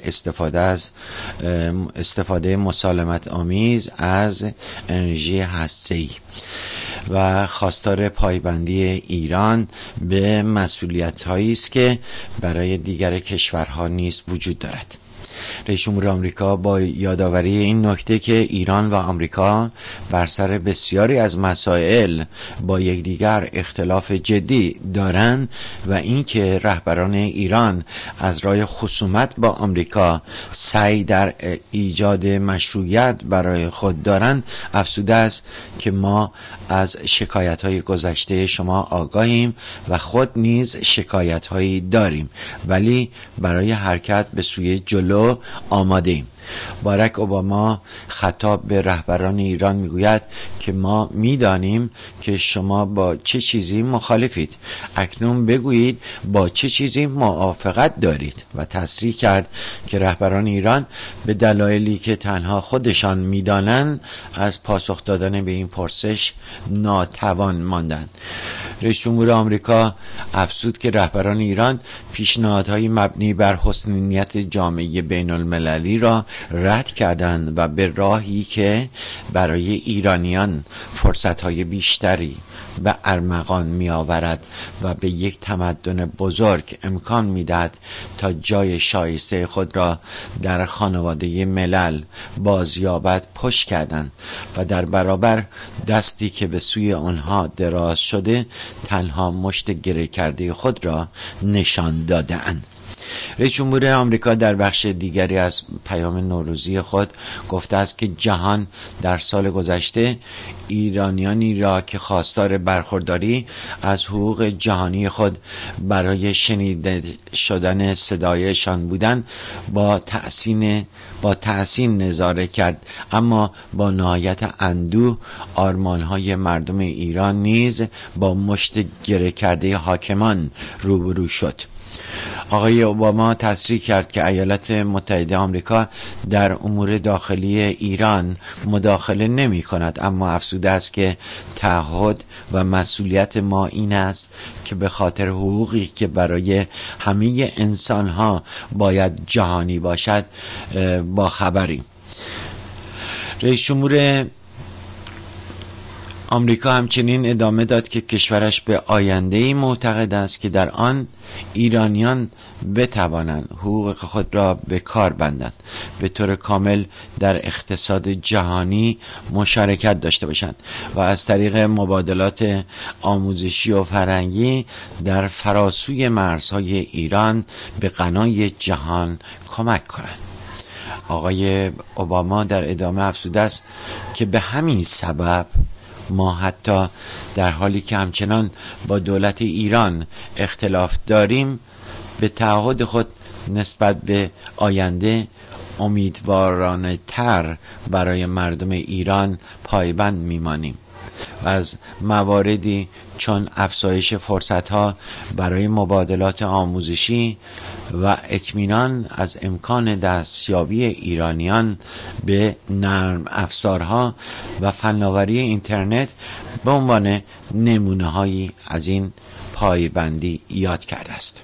استفاده مسالمت آمیز از انرژی هسته‌ای و خواستار پایبندی ایران به مسئولیت‌هایی است که برای دیگر کشورها نیز وجود دارد. رئیس جمهور آمریکا با یادآوری این نکته که ایران و آمریکا بر سر بسیاری از مسائل با یکدیگر اختلاف جدی دارند و اینکه رهبران ایران از راه خصومت با آمریکا سعی در ایجاد مشروعیت برای خود دارند، افزوده است که ما از شکایت‌های گذشته شما آگاهیم و خود نیز شکایت‌هایی داریم، ولی برای حرکت به سوی جلو آماده ایم. باراک اوباما خطاب به رهبران ایران میگوید که ما میدانیم که شما با چه چیزی مخالفید، اکنون بگویید با چه چیزی موافقت دارید و تصریح کرد که رهبران ایران به دلایلی که تنها خودشان میدانند از پاسخ دادن به این پرسش ناتوان ماندند. رئیس جمهور آمریکا افزود که رهبران ایران پیشنهادهای مبنی بر حسن نیت جامعه بین المللی را رد کردند و به راهی که برای ایرانیان فرصتهای بیشتری به ارمغان می آورد و به یک تمدن بزرگ امکان می دهد تا جای شایسته خود را در خانواده ملل بازیابد پشت کردند و در برابر دستی که به سوی آنها دراز شده تنها مشت گره کرده خود را نشان دادند. رئیس جمهور آمریکا در بخش دیگری از پیام نوروزی خود گفته است که جهان در سال گذشته ایرانیانی را که خواستار برخورداری از حقوق جهانی خود برای شنیده شدن صدایشان بودند با تحسین نظاره کرد، اما با نهایت اندوه آرمانهای مردم ایران نیز با مشت گره کرده حاکمان روبرو شد. آقای اوباما تصریح کرد که ایالات متحده آمریکا در امور داخلی ایران مداخله نمی کند، اما افزوده است که تعهد و مسئولیت ما این است که به خاطر حقوقی که برای همه انسانها باید جهانی باشد با خبریم. رئیس جمهور آمریکا همچنین ادامه داد که کشورش به آینده‌ای معتقد است که در آن ایرانیان بتوانند حقوق خود را به کار بندند، به طور کامل در اقتصاد جهانی مشارکت داشته باشند و از طریق مبادلات آموزشی و فرهنگی در فراسوی مرزهای ایران به غنای جهان کمک کنند. آقای اوباما در ادامه افزوده است که به همین سبب ما حتی در حالی که همچنان با دولت ایران اختلاف داریم به تعهد خود نسبت به آینده امیدوارانه تر برای مردم ایران پایبند میمانیم و از مواردی چون افزایش فرصت‌ها برای مبادلات آموزشی و اطمینان از امکان دستیابی ایرانیان به نرم افزارها و فناوری اینترنت به عنوان نمونه‌هایی از این پایبندی یاد کرده است.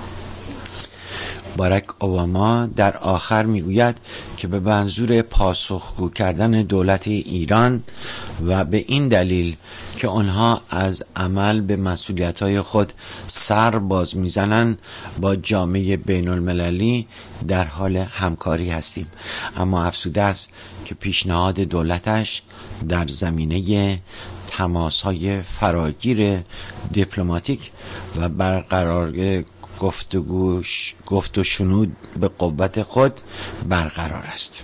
باراک اوباما در آخر میگوید که به منظور پاسخگو کردن دولت ایران و به این دلیل که آنها از عمل به مسئولیت‌های خود سر باز میزنند با جامعه بین المللی در حال همکاری هستیم، اما افزوده است که پیشنهاد دولتش در زمینه تماس‌های فراگیر دیپلماتیک و برقرار گفت و شنود به قوت خود برقرار است.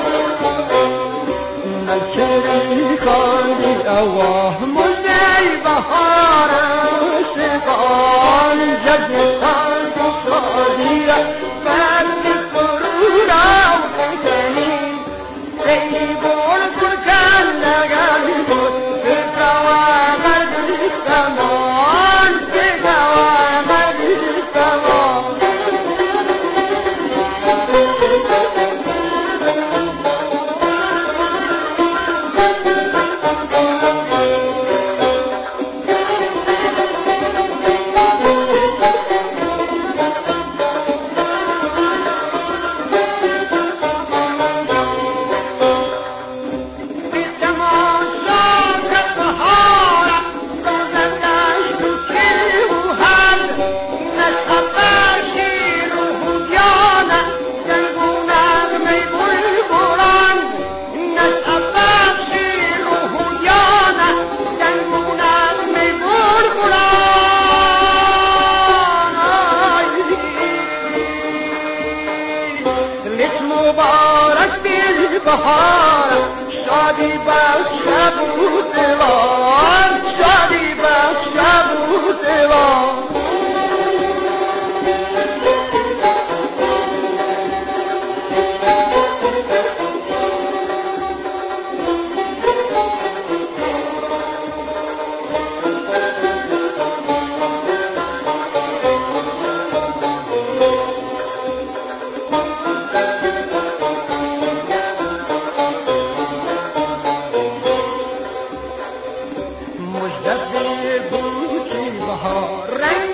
الله مجيب مجدد بود بهار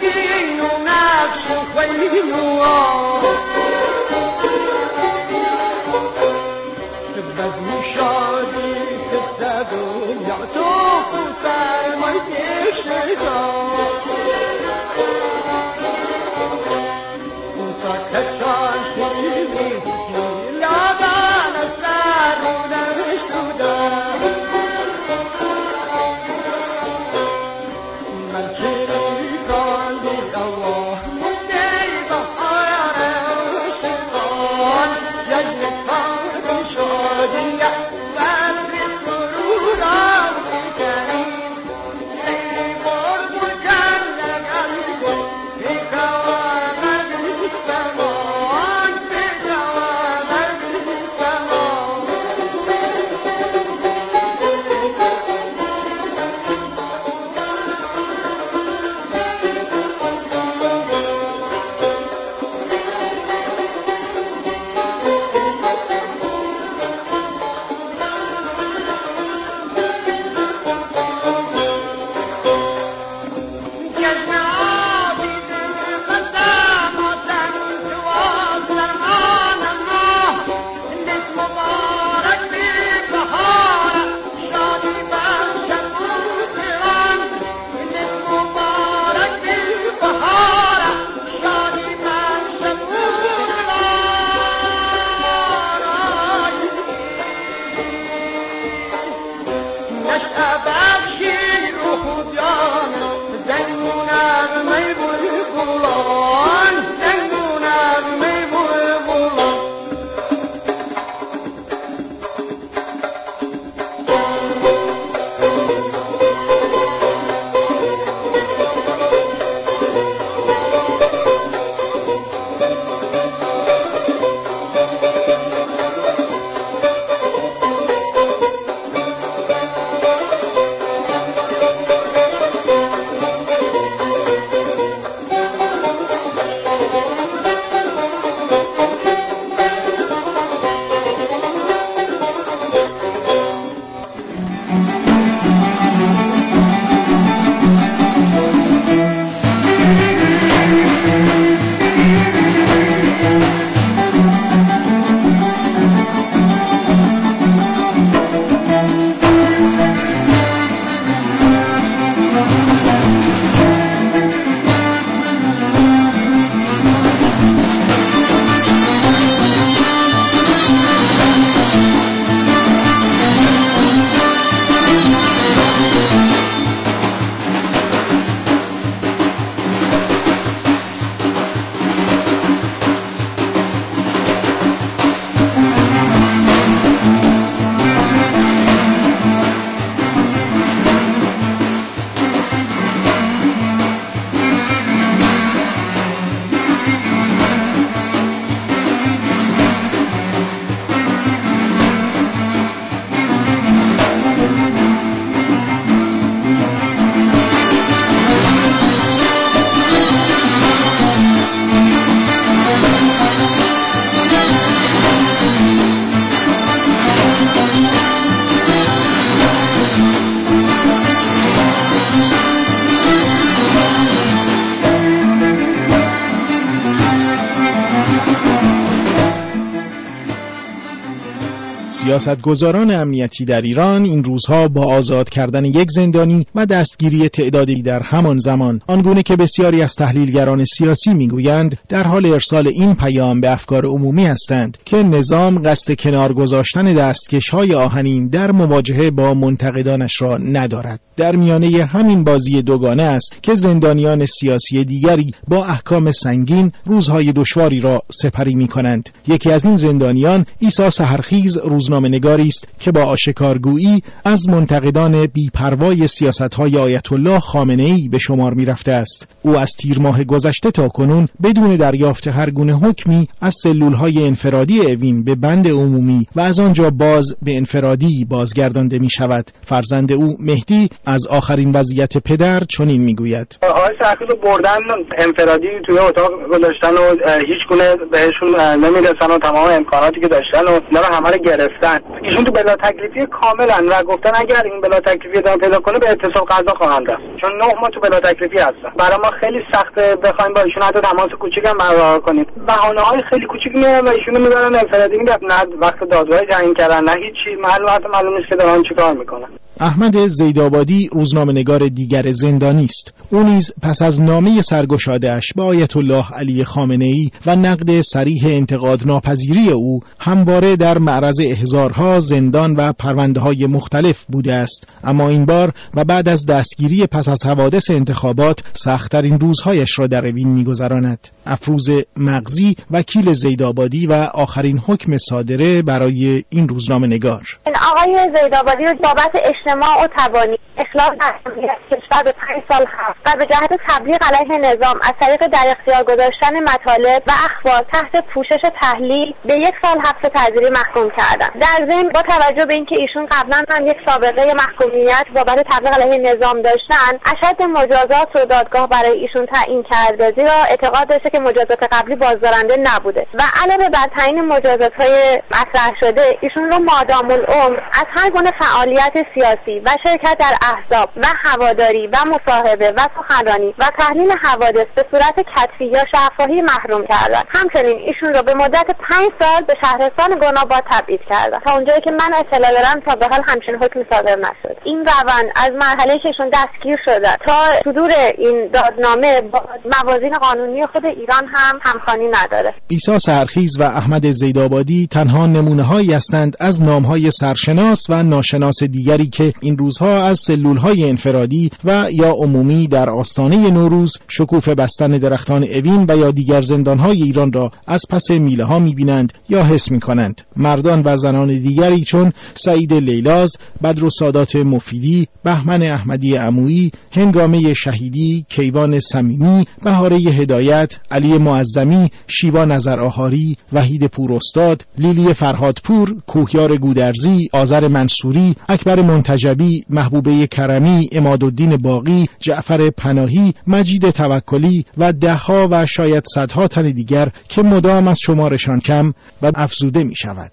سیاستگزاران امنیتی در ایران این روزها با آزاد کردن یک زندانی و دستگیری تعدادی در همان زمان، آنگونه که بسیاری از تحلیلگران سیاسی میگویند در حال ارسال این پیام به افکار عمومی هستند که نظام قصد کنار گذاشتن دستکش‌های آهنین در مواجهه با منتقدانش را ندارد. در میانه همین بازی دوگانه است که زندانیان سیاسی دیگری با احکام سنگین روزهای دشواری را سپری می‌کنند. یکی از این زندانیان عیسی سحرخیز روزنامه‌نگاری است که با آشکارگویی از منتقدان بی‌پروای سیاست‌های آیت الله خامنه‌ای به شمار می‌رفته است. او از تیر ماه گذشته تا کنون بدون دریافت هر گونه حکمی از سلول‌های انفرادی اوین به بند عمومی و از آنجا باز به انفرادی بازگردانده می‌شود. فرزند او مهدی از آخرین وضعیت پدر چنین می‌گوید: آقای سحرخیز رو بردن انفرادی توی اتاق گذاشتن و هیچ گونه بهشون نمی‌رسن و تمام امکاناتی که داشتن و اینا رو همه رو گرفتن. ایشون تو بلا تکلیفی کاملا و گفتن اگر این بلا تکلیفی ادامه پیدا کنه به اتصال قضا خواهند رفت، چون 9 ماه تو بلا تکلیفی هستن. برای ما خیلی سخته بخوایم با ایشون حتی تماس کوچیک هم برقرار کنیم. بهانه‌های خیلی کوچیک میارن و ایشونو میبرن انفرادی، میگن نه وقت دادگاه تعیین کردن، نه هیچی، معلوم نیست که دارن چیکار میکنن. احمد زیدآبادی روزنامه‌نگار دیگر زندانی است. او نیز پس از نامه سرگشاده‌اش به آیت الله علی خامنه‌ای و نقد صریح انتقاد ناپذیری او همواره در معرض احضارها، زندان و پرونده‌های مختلف بوده است. اما این بار و بعد از دستگیری پس از حوادث انتخابات سخت‌ترین روزهایش را در اوین می‌گذراند. افروز مغزی وکیل زیدآبادی و آخرین حکم صادره برای این روزنامه‌نگار: آقای زیدآبادی بابت اجتماع و توانی اخلاق مسئولیت کشور به 5 سال حبس و به جهت تبلیغ علیه نظام از طریق در اختیار گذاشتن مطالب و اخبار تحت پوشش تحلیل به 1 سال حبس تعزیری محکوم کردند. در ضمن با توجه به اینکه ایشون قبلا هم یک سابقه محکومیت بابت تبلیغ علیه نظام داشتن، اشد مجازات رو دادگاه برای ایشون تعیین کرده، زیرا اعتقاد داشته که مجازات قبلی بازدارنده نبوده و علاوه بر تعیین مجازات‌های مطرح شده، ایشون رو مادام العمر از هر گونه فعالیت سیاسی و شرکت در احزاب و هواداری و مصاحبه و سخنرانی و تحلیل حوادث به صورت کتفی یا شفاهی محروم کردند. همچنین ایشون را به مدت 5 سال به شهرستان گناباد تبعید کردند. تا اونجایی که من اطلاع دارم تا به حال همچین حکمی صادر نشد. این روند از مرحله که ایشون دستگیر شده تا صدور این دادنامه با موازین قانونی خود ایران هم همخوانی نداره. عیسی سحرخیز و احمد زیدآبادی تنها نمونه‌هایی هستند از نام‌های سرشناس و ناشناس دیگری که این روزها از سلول‌های انفرادی و یا عمومی در آستانه نوروز شکوفه بستن درختان اوین و یا دیگر زندان‌های ایران را از پس میله‌ها می‌بینند یا حس می‌کنند. مردان و زنان دیگری چون سعید لیلاز، بدرالسادات مفیدی، بهمن احمدی عمویی، هنگامه شهیدی، کیوان صمیمی، بهاره هدایت، علی معظمی، شیوا نظرآهاری، وحید پوراستاد، لیلی فرهادپور، کوهیار گودرزی، آذر منصوری، اکبر منتجبی، محبوبه کرمی، عمادالدین باقی، جعفر پناهی، مجید توکلی و ده‌ها و شاید صدها تن دیگر که مدام از شمارشان کم و افزوده می شود.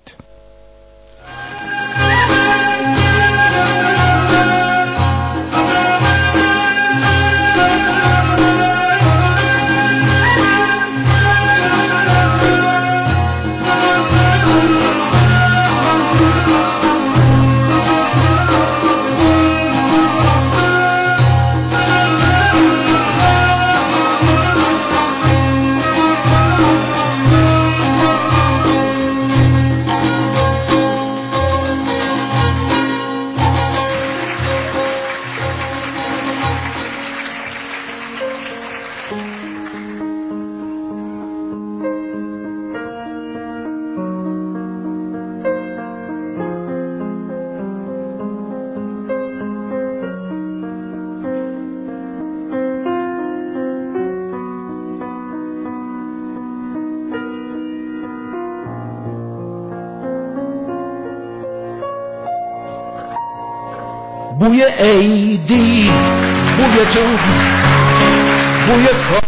بوی عیدی، بوی تو، بوی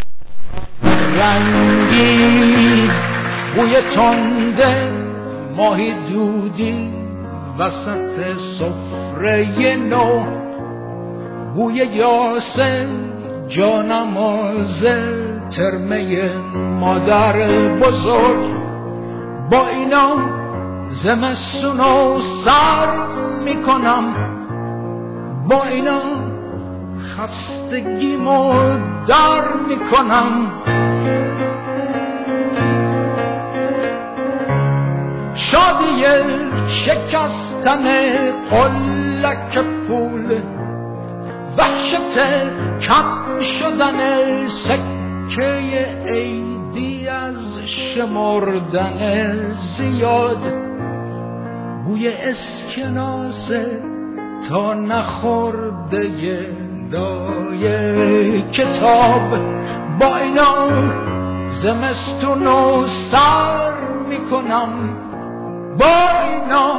رنگی، بوی تنده ماهی دودی وسط سفره نو، بوی یاسه جانماز ترمه مادر بزرگ. با اینا زمستونو سر میکنم، با اینا خستگیمو در میکنم. شادی شکستن قلک پول، وحشت کم شدن سکه عیدی از شمردن زیاد، بوی اسکناسه تا نخورده لای کتاب. با اینا زمستونو سر میکنم، با اینا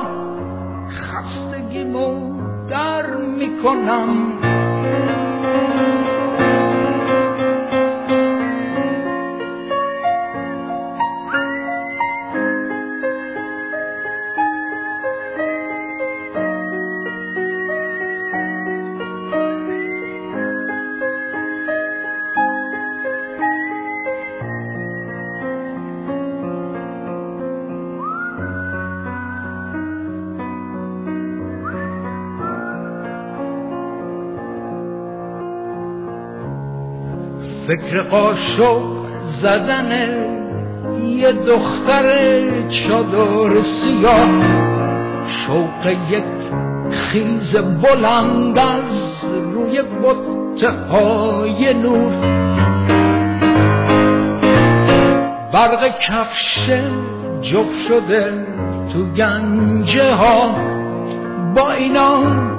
خستگیمو در میکنم. فکر قاشق زدن یه دختر چادر سیاه، شوق یک خیز بلند از روی بطه‌های نور، برق کفش جفت شده تو گنجه ها. با اینا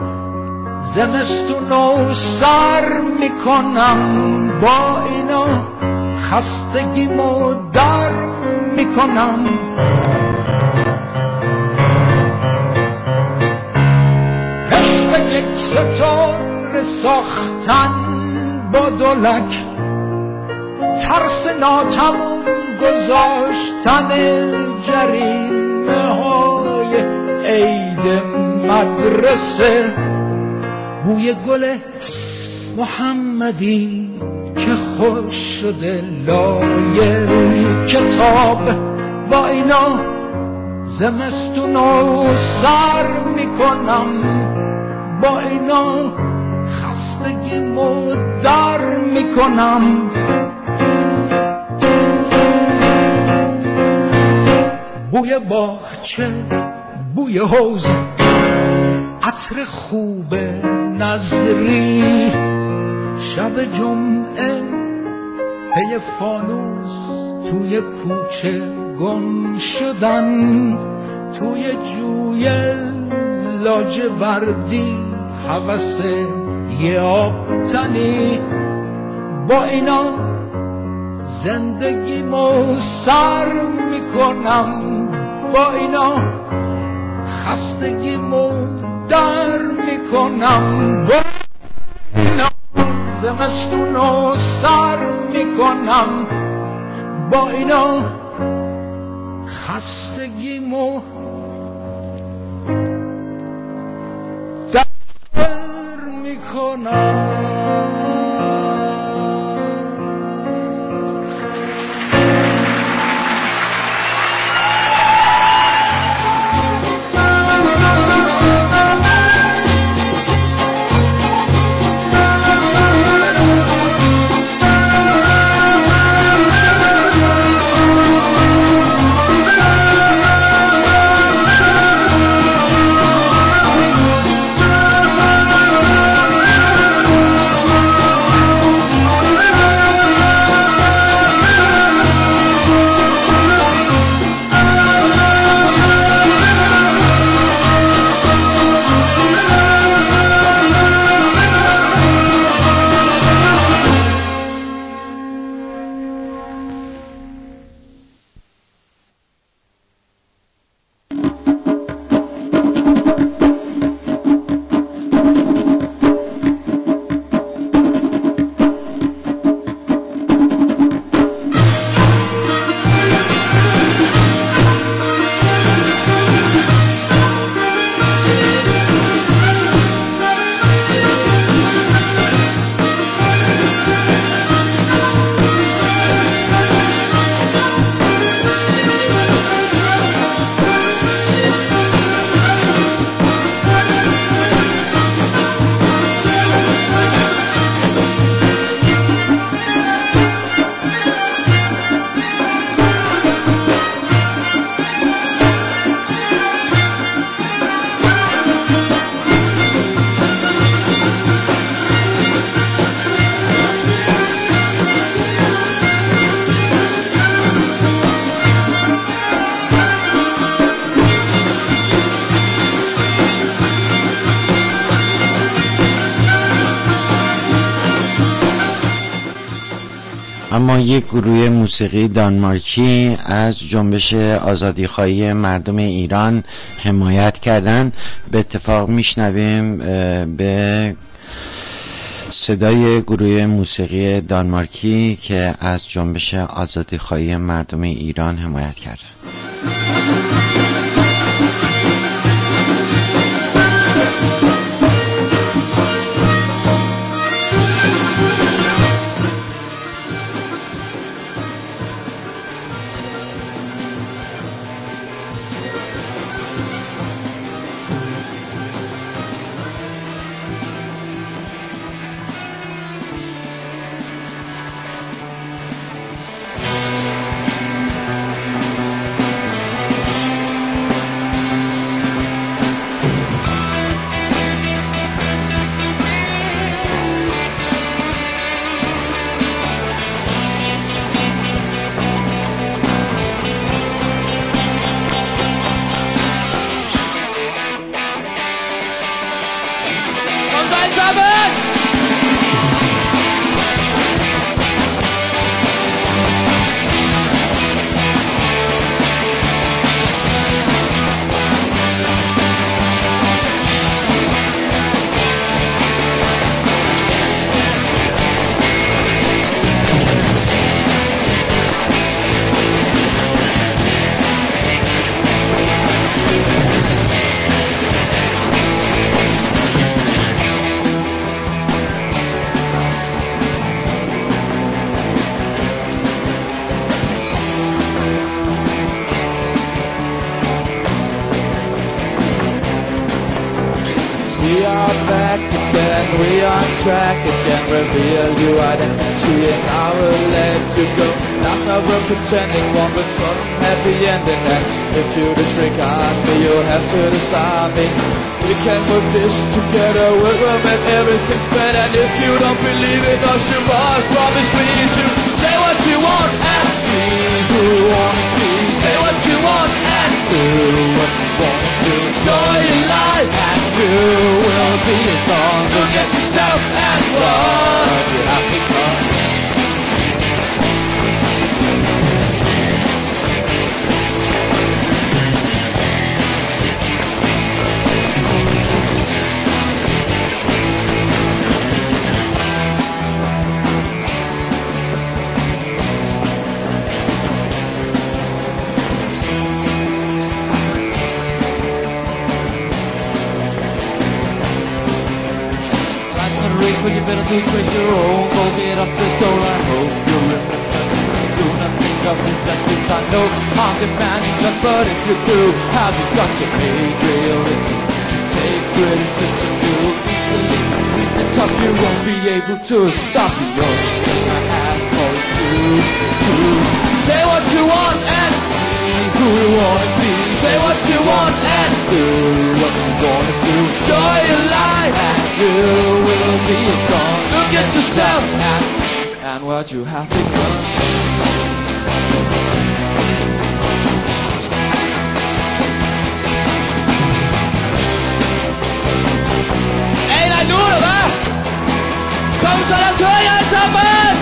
زمستونو سر میکنم، با اینا خستگیمو در میکنم. عشق یک ستاره ساختن با دولک، ترس ناتموم گذاشتن جریمه های عید مدرسه، بوی گل محمدی که خوش شده لای کتاب. با اینا زمستونو سر میکنم، با اینا خستگیمو در میکنم. بوی باغچه، بوی حوض، عطر خوب نظری، شب جمعه پی فانوس توی کوچه گم شدن، توی جوی لاجوردی هوس یه آبتنی. با اینا زندگیمو سر میکنم، با اینا خستگیمو در میکنم. با اینا زمستونو سر میکنم، با اینا خستگیمو در میکنم. اما یک گروه موسیقی دانمارکی از جنبش آزادیخواهی مردم ایران حمایت کردن. به اتفاق میشنویم به صدای گروه موسیقی دانمارکی که از جنبش آزادیخواهی مردم ایران حمایت کردن. Track again, reveal your identity and I will let you go. Not never pretending one was some happy ending, and if you disregard me, you'll have to decide me. We can work this together, we'll make everything's better. And if you don't believe it, or you must promise me to say what you want and be who you wanna be. Say what you want and do what you wanna do. Enjoy your life and you will be gone. Look at yourself and what you have become. But you better do trace your own, go get off the door. I hope you remember this and do not think of this as this. I know I'm demanding less, but if you do, have you got to make realism to take criticism? You'll easily reach the top, you won't be able to stop the only thing I ask for is to say what you want and be who you wanna be. Say what you want and do what you wanna do. Enjoy your life and you will be gone. Look at yourself and what you have become. Hey, der er nu, eller hvad? Kom så, lad os høre jer sammen!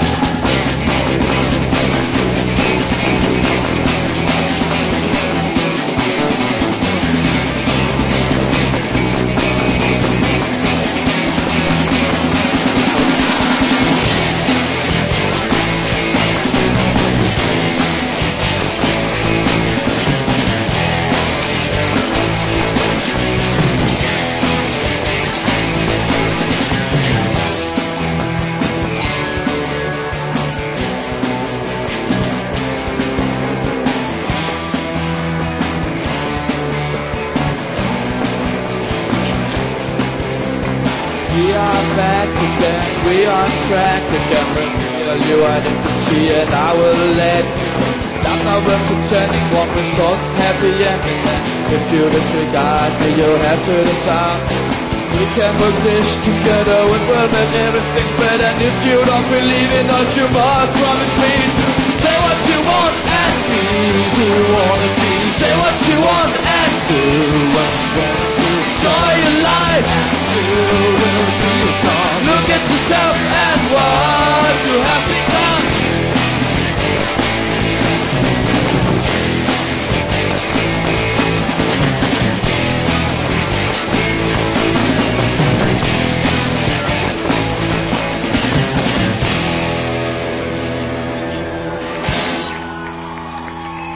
We on track again, reveal your identity and I will let you go. I'm not pretending one result, happy ending. And if you disregard me, you'll have to decide. We can work this together, it will make everything better. And if you don't believe in us, you must promise me to say what you want and be who you wanna be. Say what you want and do what you wanna do. Enjoy your life and you will be gone. Look at yourself and what you have become.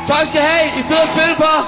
Tak skal I have. I er fede at spille for.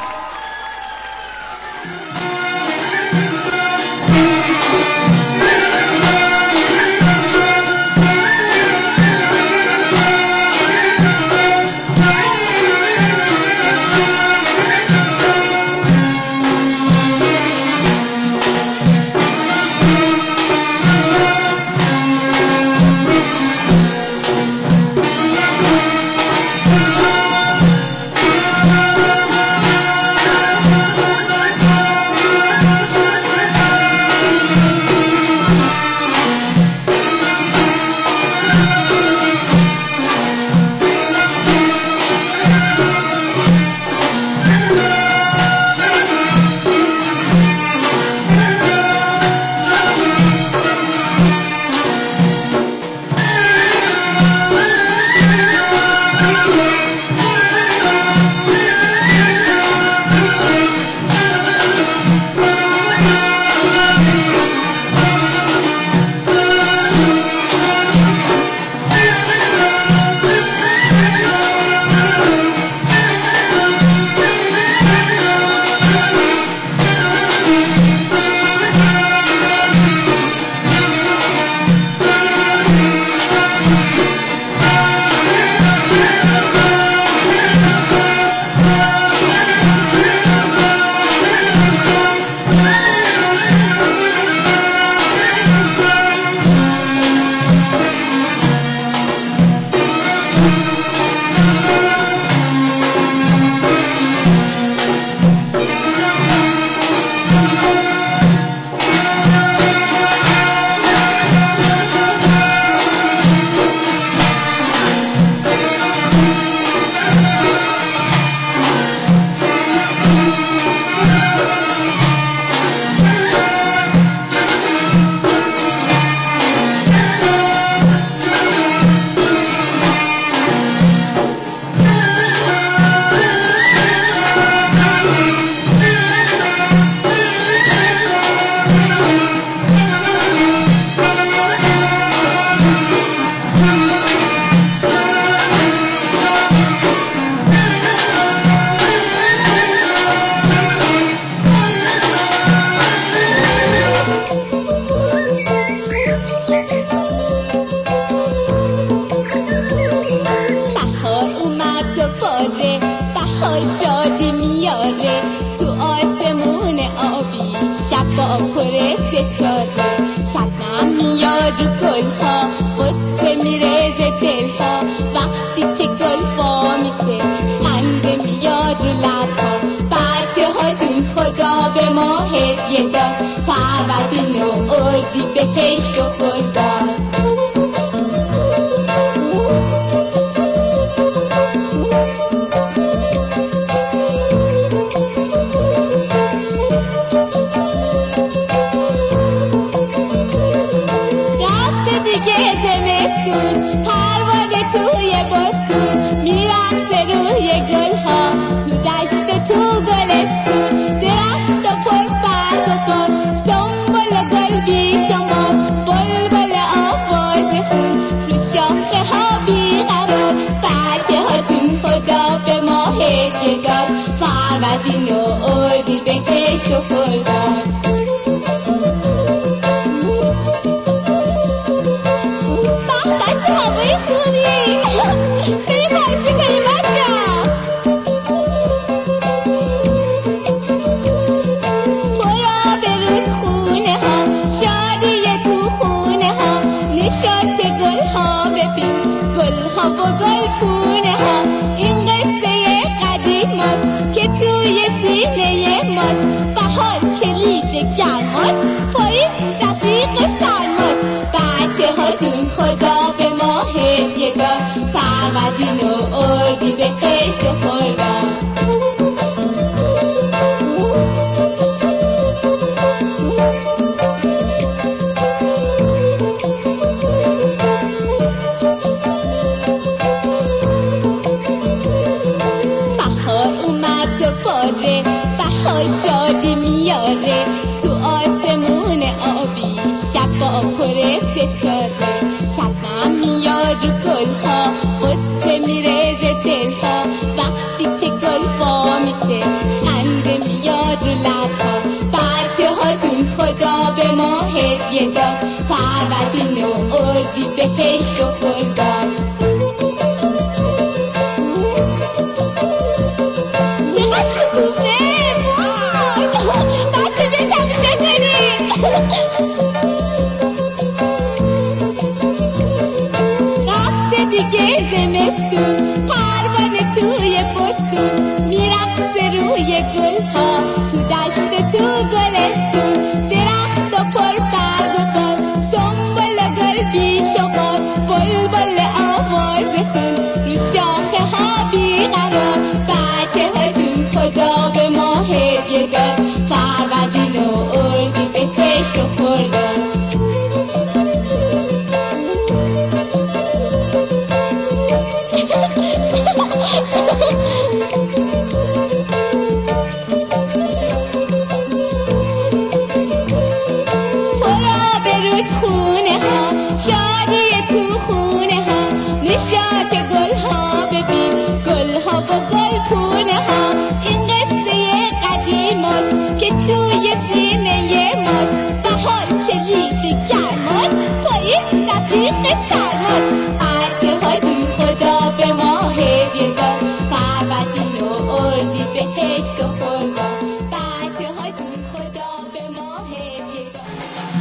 شبنم میاد رو گلها قصه میره ز دلها وقتی که که گل ها میشه خنده میاد رو لبها بچه هاتون خدا به ما هدیه داد فروردین و اردیبهشت و خرداد چقدر شکوفه بچه به تمشه کنیم رفته دیگه زمستون پروانه توی بستون میرقصه روی گل ها تو دشت و تو گلستون درخت و پر برگ و باد سنبل و گل بیشمار بلبل آواز خون رو شاخه ها بیقرار بچه هاتون خدا به ما هدیه داد فروردین و اردیبهشت و خرداد نشاط گل ها ببین گل ها با گل پونه ها این قصه قدیم است که توی سینه ماست بهار کلید گرماست پاییز رفیق سرماست بچه هاتون خدا به ما هدیه داد فروردین و اردیبهشت و خرداد بچه هاتون خدا به ما هدیه داد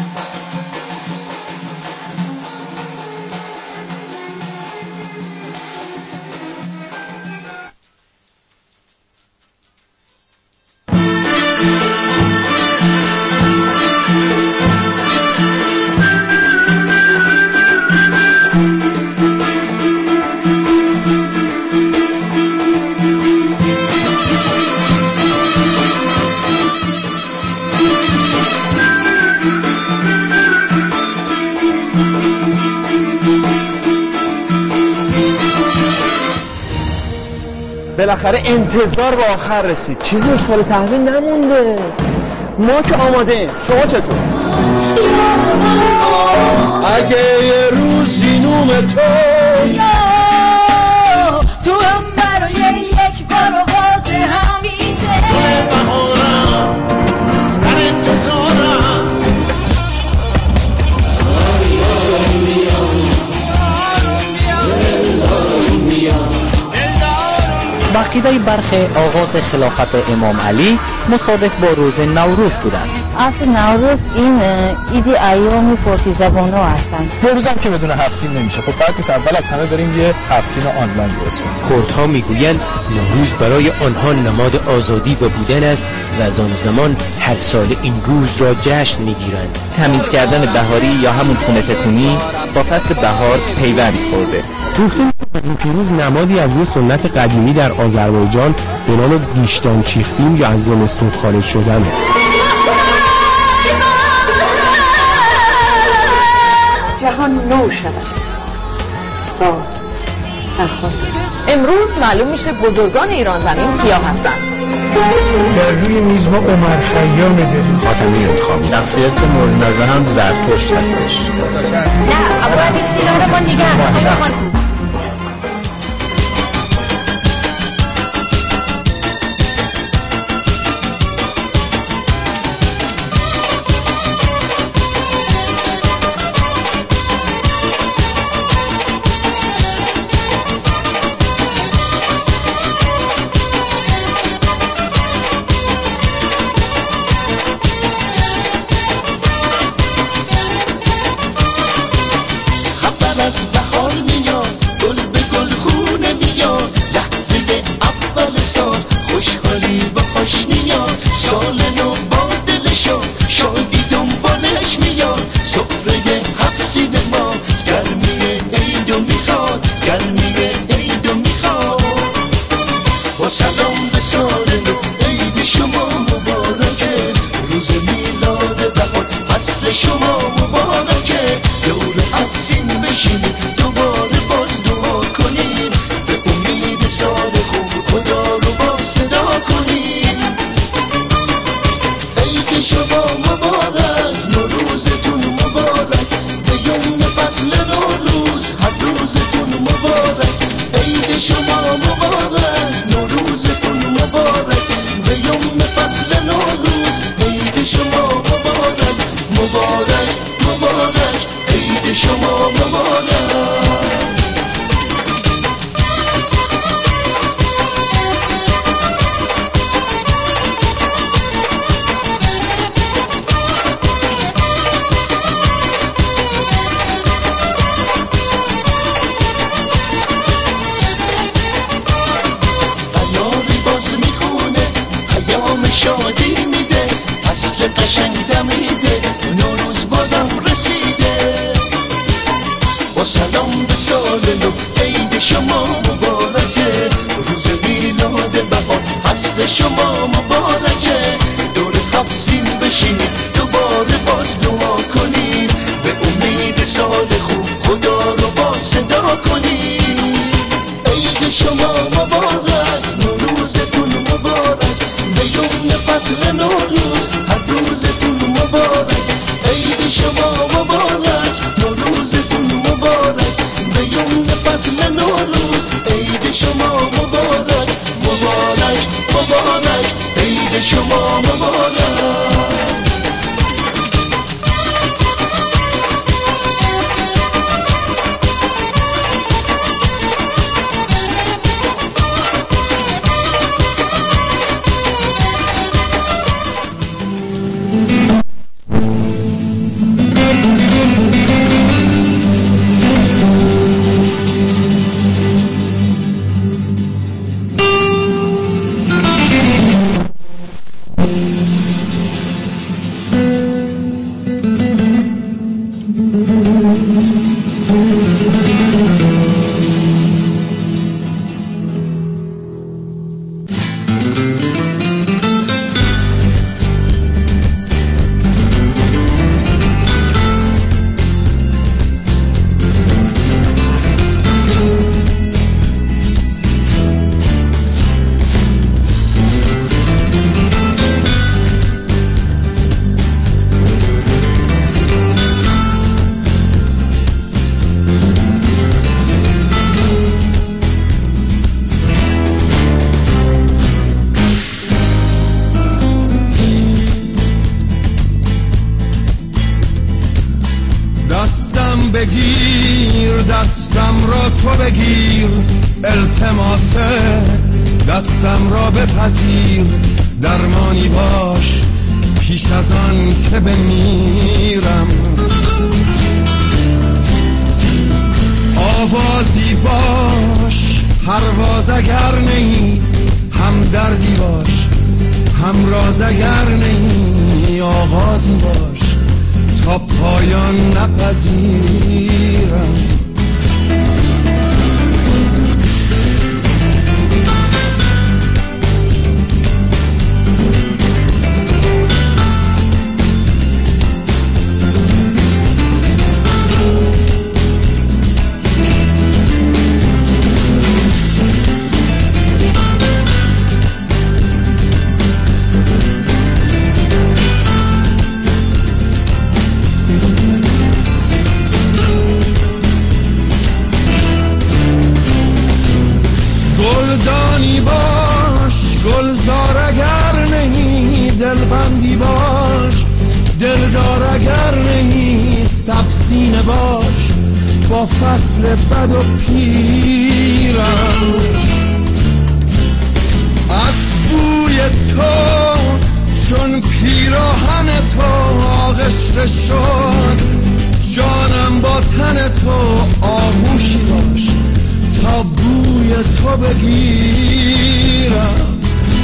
بالاخره انتظار به آخر رسید چیزی به سال تحویل نمونده ما که آماده ایم شما چطور؟ اگه یه روزی نوم تو هم برای یک بار و باز همیشه بهارم در انتظارم عقیده برخی آغاز خلافت امام علی مصادف با روز نوروز بوده است. اصل نوروز این ایدی ایام فارسی زبان‌ها هستند. نوروز هم که بدون هفسین نمیشه. خب بعد اول از همه بریم یه هفسین آنلاین درست کنیم. کردها میگویند نوروز برای آنها نماد آزادی و بودن است و از آن زمان هر سال این روز را جشن میگیرند. تمیز کردن بهاری یا همون خونه تکونی با فصل بهار پیوند خورده. گفته این پیروز نمادی از یه سنت قدیمی در آذربایجان به نام گیشتان چیختیم یا از زمستون خارج شدنه. جهان نو شود سال امروز معلوم میشه بزرگان ایران زمین کیا هستن. در روی میز ما عمر خیام داریم. خاتمی انتخاب شخصیت مورد نظرم زرتشت هستش. نه اول سینا رو ما نگه شما مبارک نوروزتون شادی میده، فصل قشنگ دمیده، نوروز بازم رسیده. با سلام به سال نو، عید شما مبارکه، روز میلاد بهار فصل شما مبارکه. دور هفت سین بشینیم دوباره باز دعا کنیم، به امید سال خوب خدا رو با صدا کنیم. عید شما مبارک، نوروزتون مبارک، به یوم فصل نوروز هر روزتون مبارک. عید شما مبارک، نوروزتون مبارک، به یوم فصل نوروز. عید شما مبارک، مبارک مبارک، عید شما مبارک. بگیر دستم را تو بگیر، التماسه دستم را بپذیر، درمانی باش پیش از آن که بمیرم. آوازی باش پرواز اگر نی، هم دردی باش هم راز اگر نی، آغازی باش تا پایان نپذیرم. گلدانی باش گلزار اگر نهی، دلبندی باش دلدار اگر نهی، سبسینه باش با فصل بد و پیرم. از بوی تو چون پیراهن تو آغشته شد، جانم با تن تو آغوشی باش تا بوی تو بگیرم.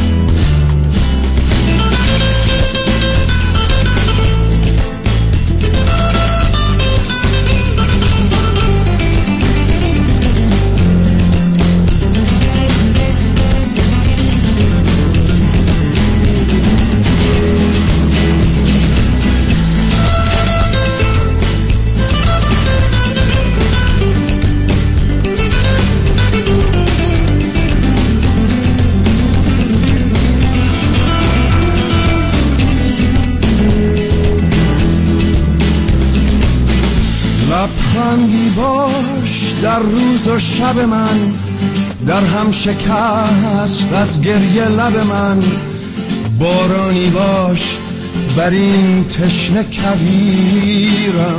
لبخندی باش در روز و شب من، در هم شکست از گریه لب من، بارانی باش بر این تشنه کویرم.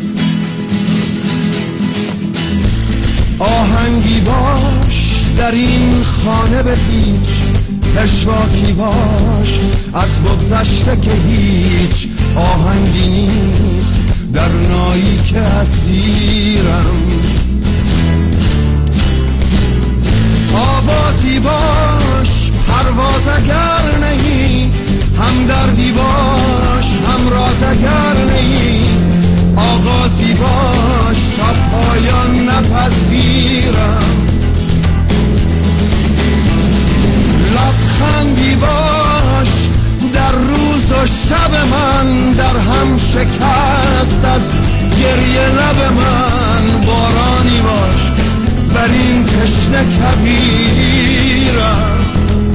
آهنگی باش در این خانه بپیچ، پشواکی باش از بگذشته که هیچ آهنگی نیست در نایی که اسیرم. آوازی باش پرواز اگر نهی، از گریه لب من بارانی باش بر این تشنه کویرم،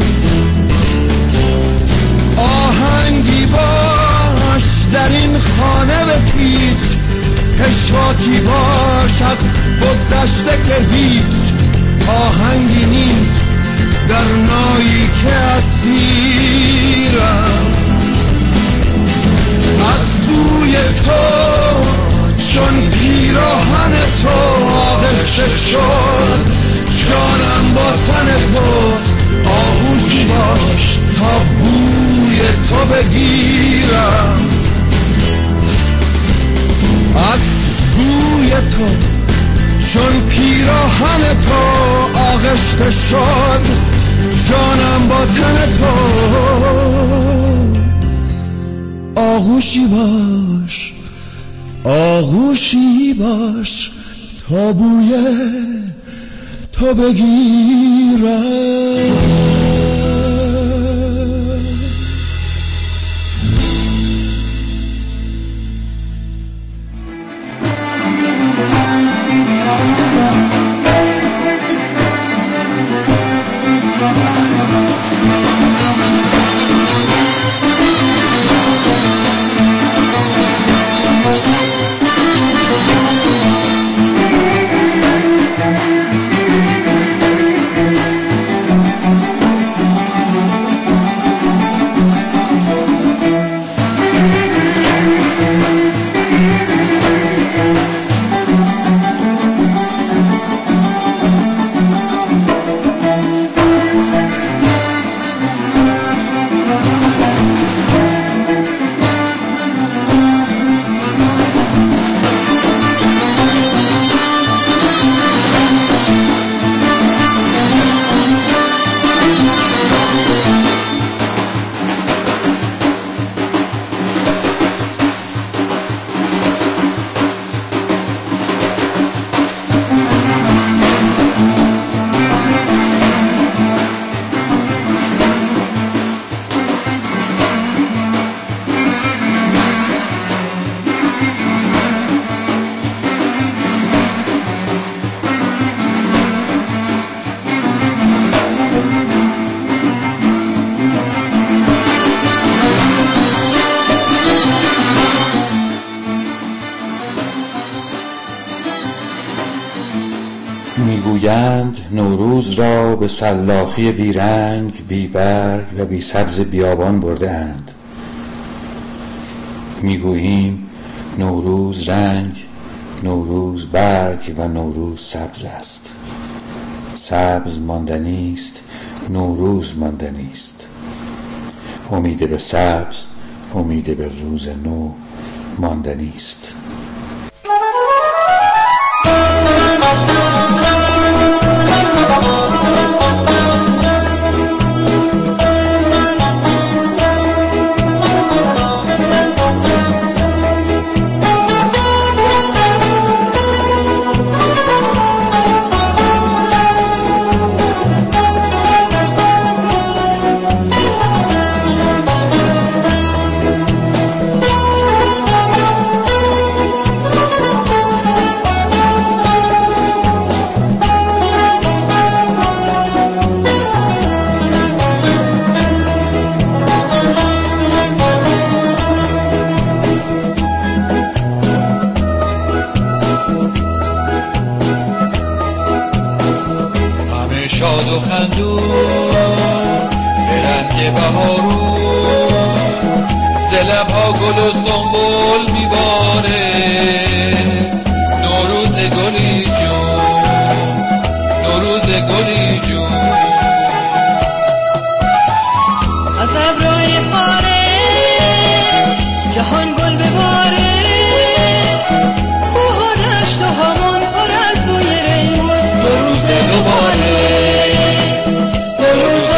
آهنگی باش در این خانه بپیچ، پشواکی باش از بگذشته که هیچ آهنگی نیست در نایی که اسیرم. از سوی تو چون پیراهن تو آغشته شد جانم با تن تو، آغوشی باش تا بوی تو بگیرم. از بوی تو چون پیراهن تو آغشته شد جانم با تن تو، آغوشی باش آغوشی باش تا بوی تو بگیرم. میگویند نوروز را به سلاخی بی رنگ بی برگ و بی سبز بیابان برده اند. میگوییم نوروز رنگ، نوروز برگ و نوروز سبز است. سبز ماندنی است، نوروز ماندنی است. امید به سبز، امید به روز نو ماندنی است. شاد و خندون به رنگ بهارون ز لب‌ها گل و سنبل میباره. نوروز گلی جون، نوروز گلی جون، از ابرهای پاره جهان گل بباره. کوه و دشت و همان پر از بوی ریحان. نوروز دوباره، نوروز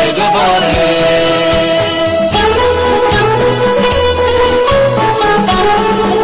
دوباره.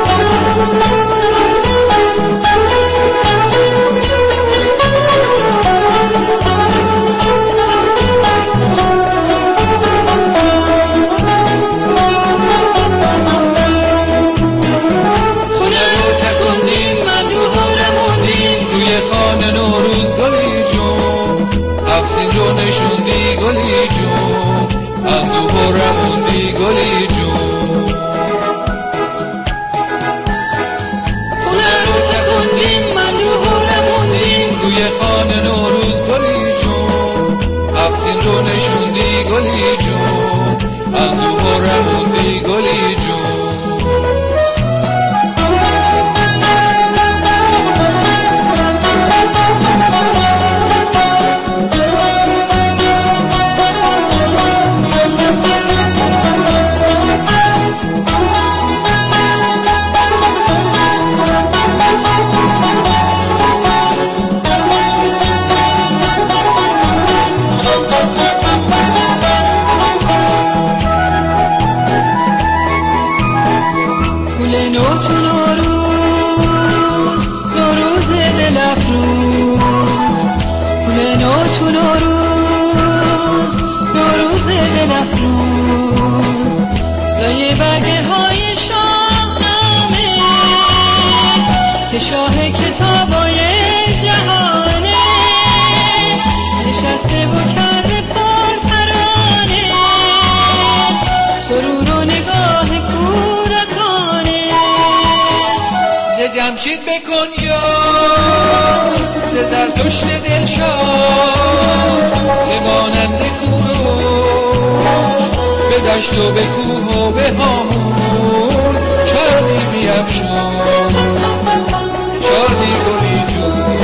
رنج و نشوندی گلی جون، اندوه و رموندی گلی جون. شاه کتابای جهانه نشسته و کرده پرترانه، سرور و نگاه کودکانه. ز جمشید بکن یاد، ز زرتشت دلشاد، بمانند کوروش به دشت و به کوه و به هامون شادی بیفشان. شادی گلی جون،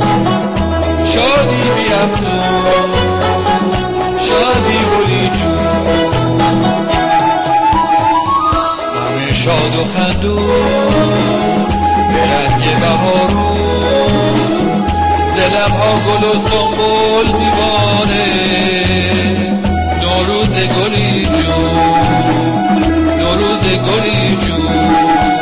شادی بیفزون، شادی گلی جون. همه شاد و خندون به رنگ بهارون، ز لبها گل و سنبل میباره. نوروز گلی جون، نوروز گلی جون.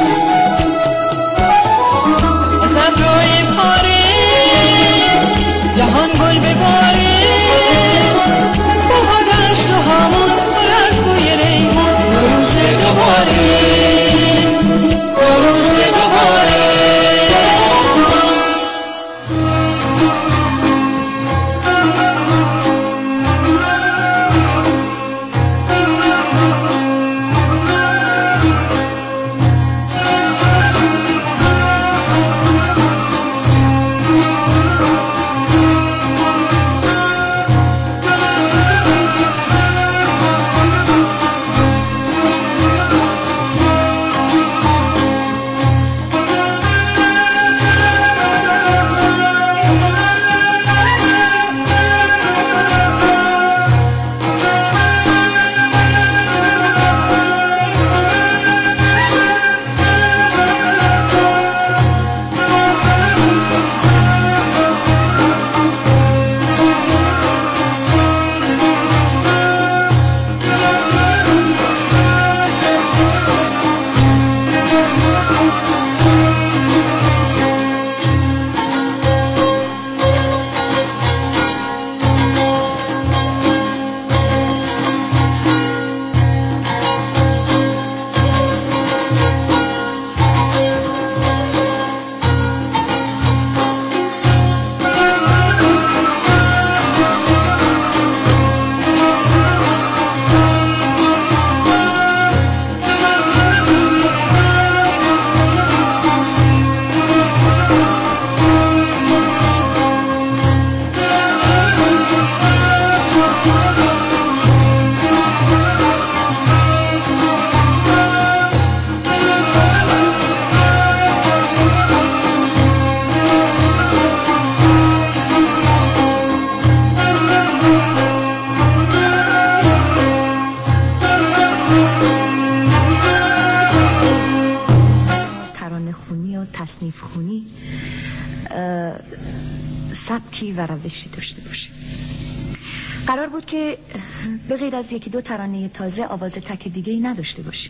جهان گل بباره، کوه و دشت و هامون پر از بوی ریحون. نوروز دوباره، نوروز دوباره. سبکی و روشی داشته باشه. قرار بود که به غیر از یکی دو ترانه تازه آواز تک دیگه‌ای نداشته باشیم.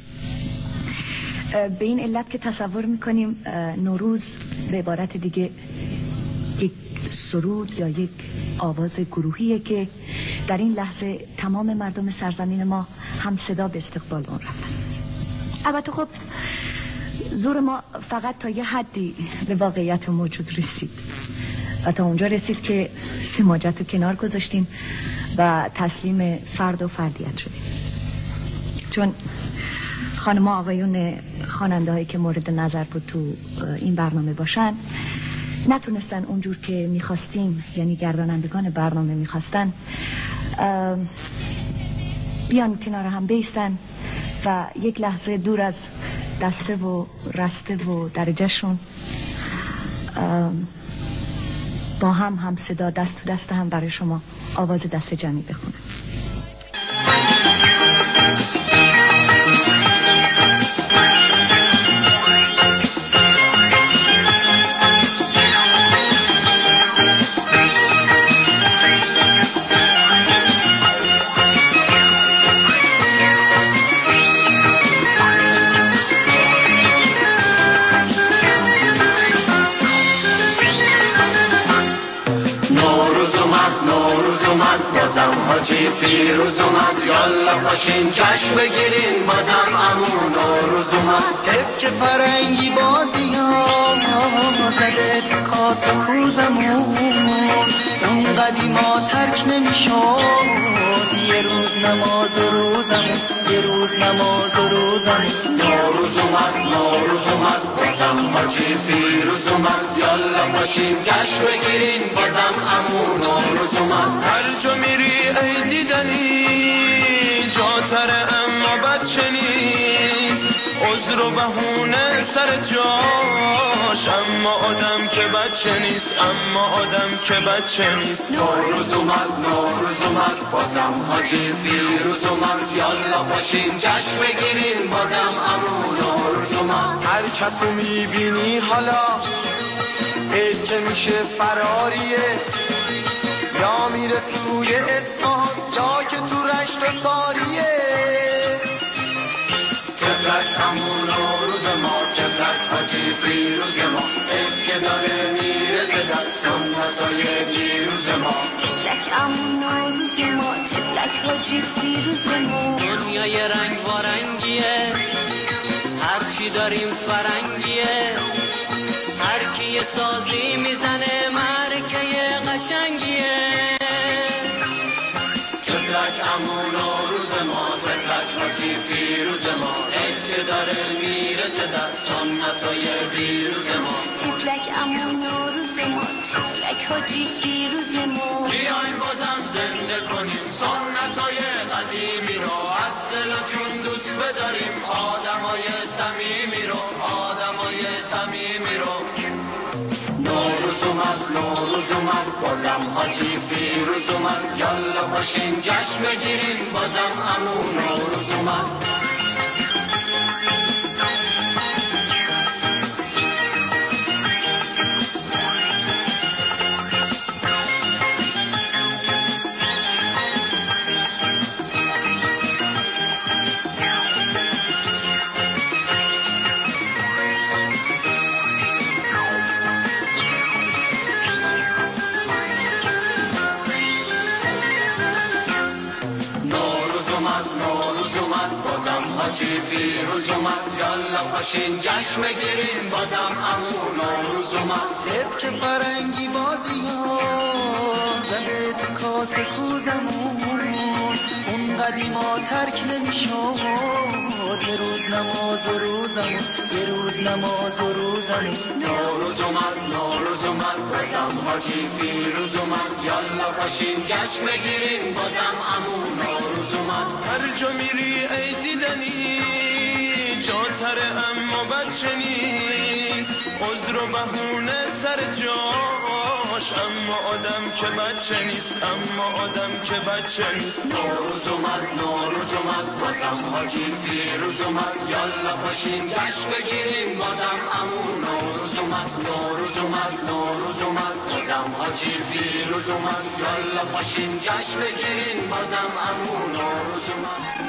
به این علت که تصور میکنیم نوروز به عبارت دیگه یک سرود یا یک آواز گروهیه که در این لحظه تمام مردم سرزمین ما هم صدا به استقبال اون رفتن. البته خب زور ما فقط تا یه حدی به واقعیت موجود رسید و تا اونجا رسید که سماجت رو کنار گذاشتیم و تسلیم فرد و فردیت شدیم. چون خانم آقایون خواننده هایی که مورد نظر بود تو این برنامه باشن نتونستن اونجور که میخواستیم، یعنی گردانندگان برنامه میخواستن، بیان کنار هم بیستن و یک لحظه دور از دسته و رسته و درجهشون با هم صدا دست تو دست هم برای شما آواز دست جمعی بخونن. بازم حاجی فیروز اومد، یالا پاشین جشن بگیرین، بازم عمو نوروز اومد. حیف که فرنگی بازی ها زده تو کاسه کوزمون، اون قدیما ترک نمیشد، یه روز نماز و روزمون، یه روز نماز و روزمون. نوروز اومد بازم حاجی فیروز اومد، یالا پاشین جشن بگیرین، بازم عمو نوروز اومد. هر جا میری ای دیدنی جاتره اما بچه نیست، عذر و بهونه سر جاش، اما آدم که بچه نیست، اما آدم که بچه نیست. نوروز اومد بازم حاجی فیروز اومد، یالا باشین جشن بگیرین، بازم عمو نوروز اومد. هر کسو میبینی حالا عید که میشه فراریه، یا میره سوی اصفهان یا که تو رشت و ساریه. تفلک عمو نوروز ما، تفلک حاجی فیروز ما، عید که داره میره ز دست سنتای دیروز ما. تفلک عمو نوروز ما، تفلک حاجی فیروز ما. دنیای رنگ و رنگیه، هرچی داریم فرنگیه، هر کی یه سازی میزنه مرکه قشنگیه. تفلک عمو نوروز ما، تفلک حاجی فیروز ما، عید که داره میره ز دست سنتای دیروز ما. تفلک عمو نوروز ما، تفلک حاجی فیروز ما. بیاین بازم زنده کنیم سنتای قدیمی رو، از دل و جون دوست بداریم آدمای صمیمی رو، آدمای صمیمی رو. نوروز اومد بازم حاجی فیروز اومد، یالا باشین جشن بگیرین، بازم عمو نوروز اومد. بازم حاجی فیروز اومد، یالا پاشین جشن بگیرین، بازم عمو نوروز اومد. حیف که فرنگی بازی ها زده تو کاسه کوزمون، اون قدیما ترک نمیشد، یه روز نماز و روزمون، یه روز نماز و روزمون. نوروز اومد بازم حاجی فیروز اومد، یالا پاشین جشن بگیرین، بازم عمو نوروز اومد. هر جا میری ای دیدنی جاتره اما بچه نیست، عذر و بهونه سر جاش، اما آدم که بچه نیست، اما آدم که بچه نیست. نوروز اومد بازم حاجی فیروز اومد، یالا پاشین جشن بگیرین، بازم عمو نوروز اومد. نوروز اومد بازم حاجی فیروز اومد، یالا پاشین جشن بگیرین، بازم عمو نوروز اومد.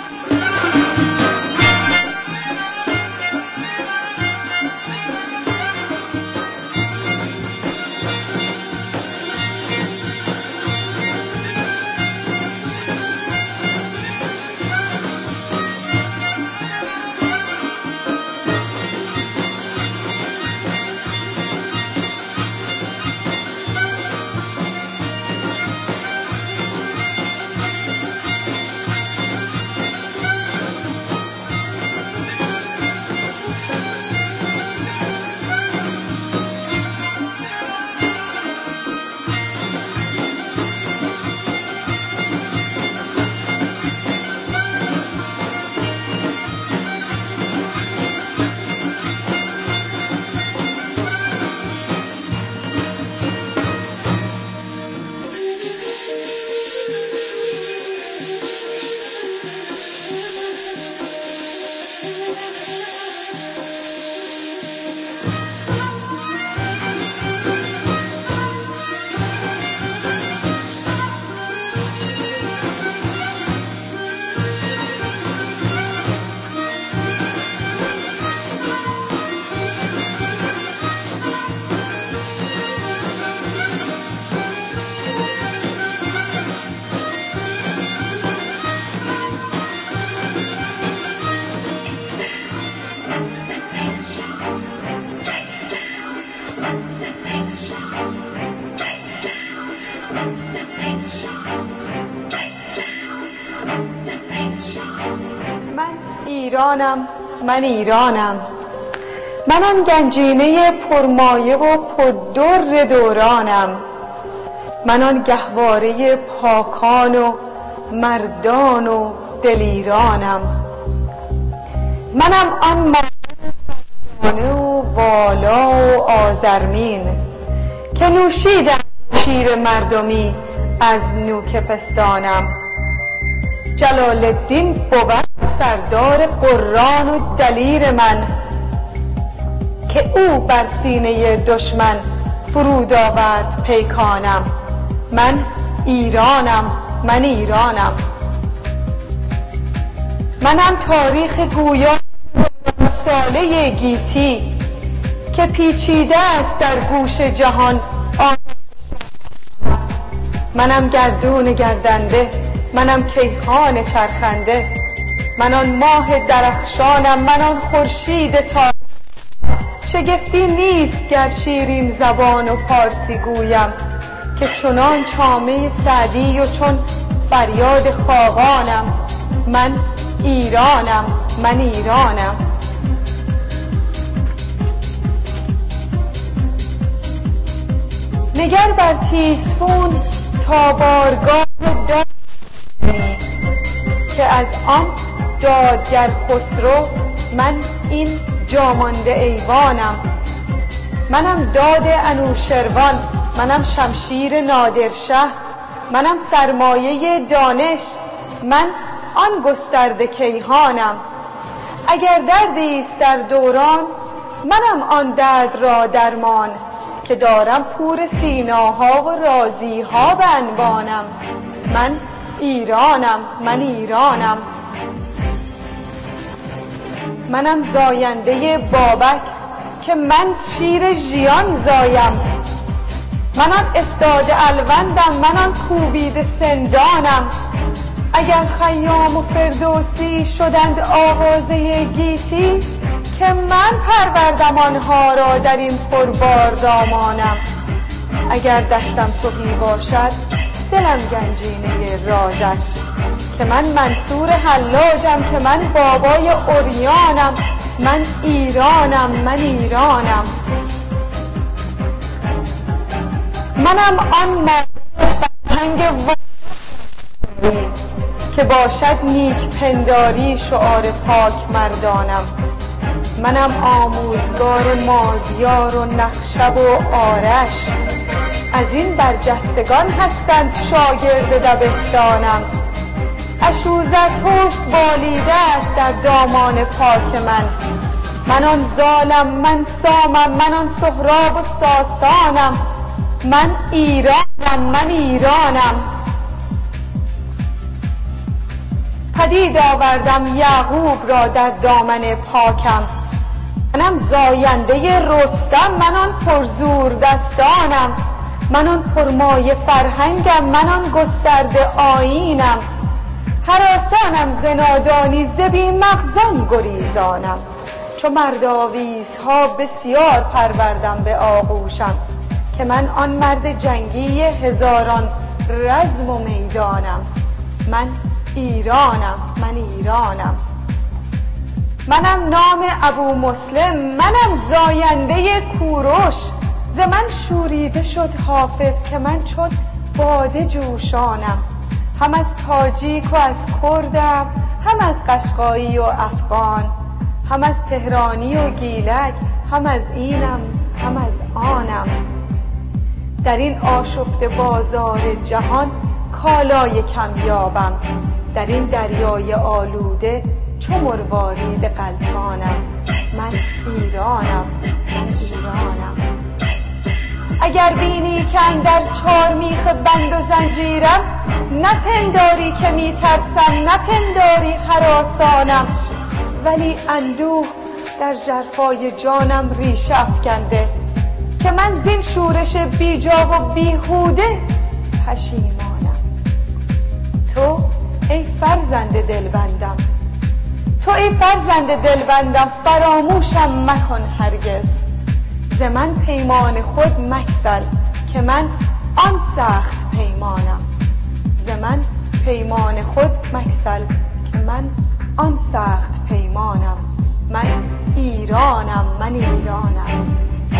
من ایرانم، من آن گنجینه پرمایه و پردر دورانم، من آن گهواره پاکان و مردان و دلیرانم، منم آن مردانه و والا و آزرمین که نوشیدم شیر مردمی از نوک پستانم. جلال الدین بود سردار قران و دلیر من که او بر سینه دشمن فرود آورد پیکانم. من ایرانم، من ایرانم، منم تاریخ گویا ساله گیتی که پیچیده است در گوش جهان. منم گردون گردنده، منم کیهان چرخنده، من آن ماه درخشانم، من آن خورشید تازه. شگفتی نیست گر شیرین زبان و پارسی گویم که چنان چامه سعدی و چون فریاد خاقانم. من ایرانم، من ایرانم. نگر بر تیزفون تا بارگاه داد که از آن دادگر خسرو من این جامانده ایوانم. منم داد انوشروان، منم شمشیر نادرشه، منم سرمایه دانش، من آن گسترده کیهانم. اگر دردی است در دوران، منم آن درد را درمان که دارم پور سیناها و رازیها به انبانم. من ایرانم، من ایرانم، منم زاینده بابک که من شیر ژیان زایم، منم استاد الوندم، منم کوبیده سندانم. اگر خیام و فردوسی شدند آوازه گیتی که من پروردم آنها را در این پربار دامانم. اگر دستم تهی باشد دلم گنجینه راز است که من منصور حلاجم، که من بابای اوریانم. من ایرانم، من ایرانم، منم آن فرهنگ که باشد نیک پنداری شعار پاک مردانم. منم آموزگار مازیار و نخشب و آرش، از این برجستگان هستند شاگرد دبستانم. اشو زرتشت بالیده است در دامان پاک من، من آن زالم، من سامم، من آن سهراب و ساسانم. من ایرانم، من ایرانم، پدید آوردم یعقوب را در دامن پاکم. منم زاینده رستم، من آن پرزور دستانم، من آن پرمایه فرهنگم، من آن گسترده آیینم. هراسانم زنادانی ز بی مغزان گریزانم، چو مرد آویزها بسیار پروردم به آغوشم که من آن مرد جنگی هزاران رزم و میدانم. من ایرانم، من ایرانم، منم نام ابو مسلم، منم زاینده کوروش. ز من شوریده شد حافظ که من چون باده جوشانم. هم از تاجیک و از کردم، هم از قشقایی و افغان، هم از تهرانی و گیلک، هم از اینم هم از آنم. در این آشفته بازار جهان کالای کم یابم، در این دریای آلوده چو مروارید غلطانم. من ایرانم، من ایرانم. اگر بینی که اندر چار میخ بند و زنجیرم، نپنداری که میترسم، نپنداری هراسانم. ولی اندوه در ژرفای جانم ریشه افکنده که من زین شورش بیجا و بیهوده پشیمانم. تو ای فرزند دلبندم، تو ای فرزند دلبندم، فراموشم مکن هرگز. ز من پیمان خود مگسل که من آن سخت پیمانم. ز من پیمان خود مگسل که من آن سخت پیمانم. من ایرانم، من ایرانم.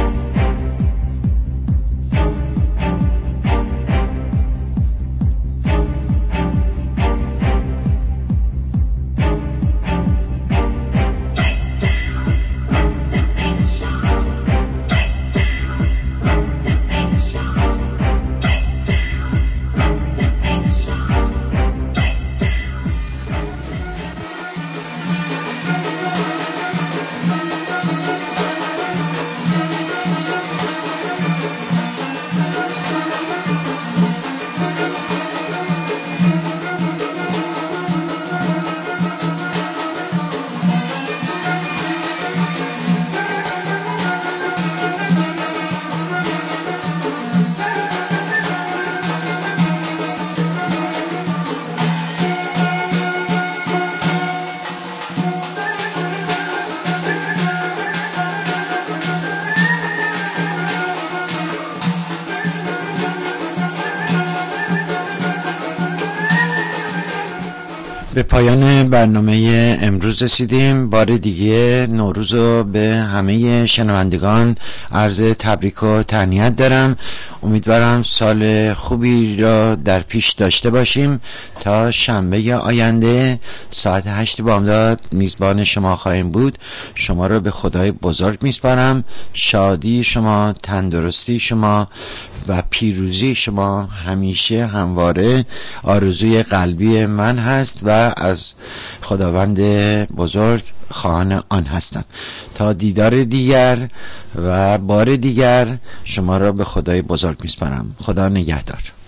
به پایان برنامه امروز رسیدیم. بار دیگه نوروز رو به همه شنوندگان عرض تبریک و تهنیت دارم. امیدوارم سال خوبی را در پیش داشته باشیم. تا شنبه آینده ساعت 8 بامداد میزبان شما خواهیم بود. شما را به خدای بزرگ میسپارم. شادی شما، تندرستی شما و پیروزی شما همیشه همواره آرزوی قلبی من هست و از خداوند بزرگ خواهان آن هستم. تا دیدار دیگر و بار دیگر شما را به خدای بزرگ میسپارم. خدا نگهدار.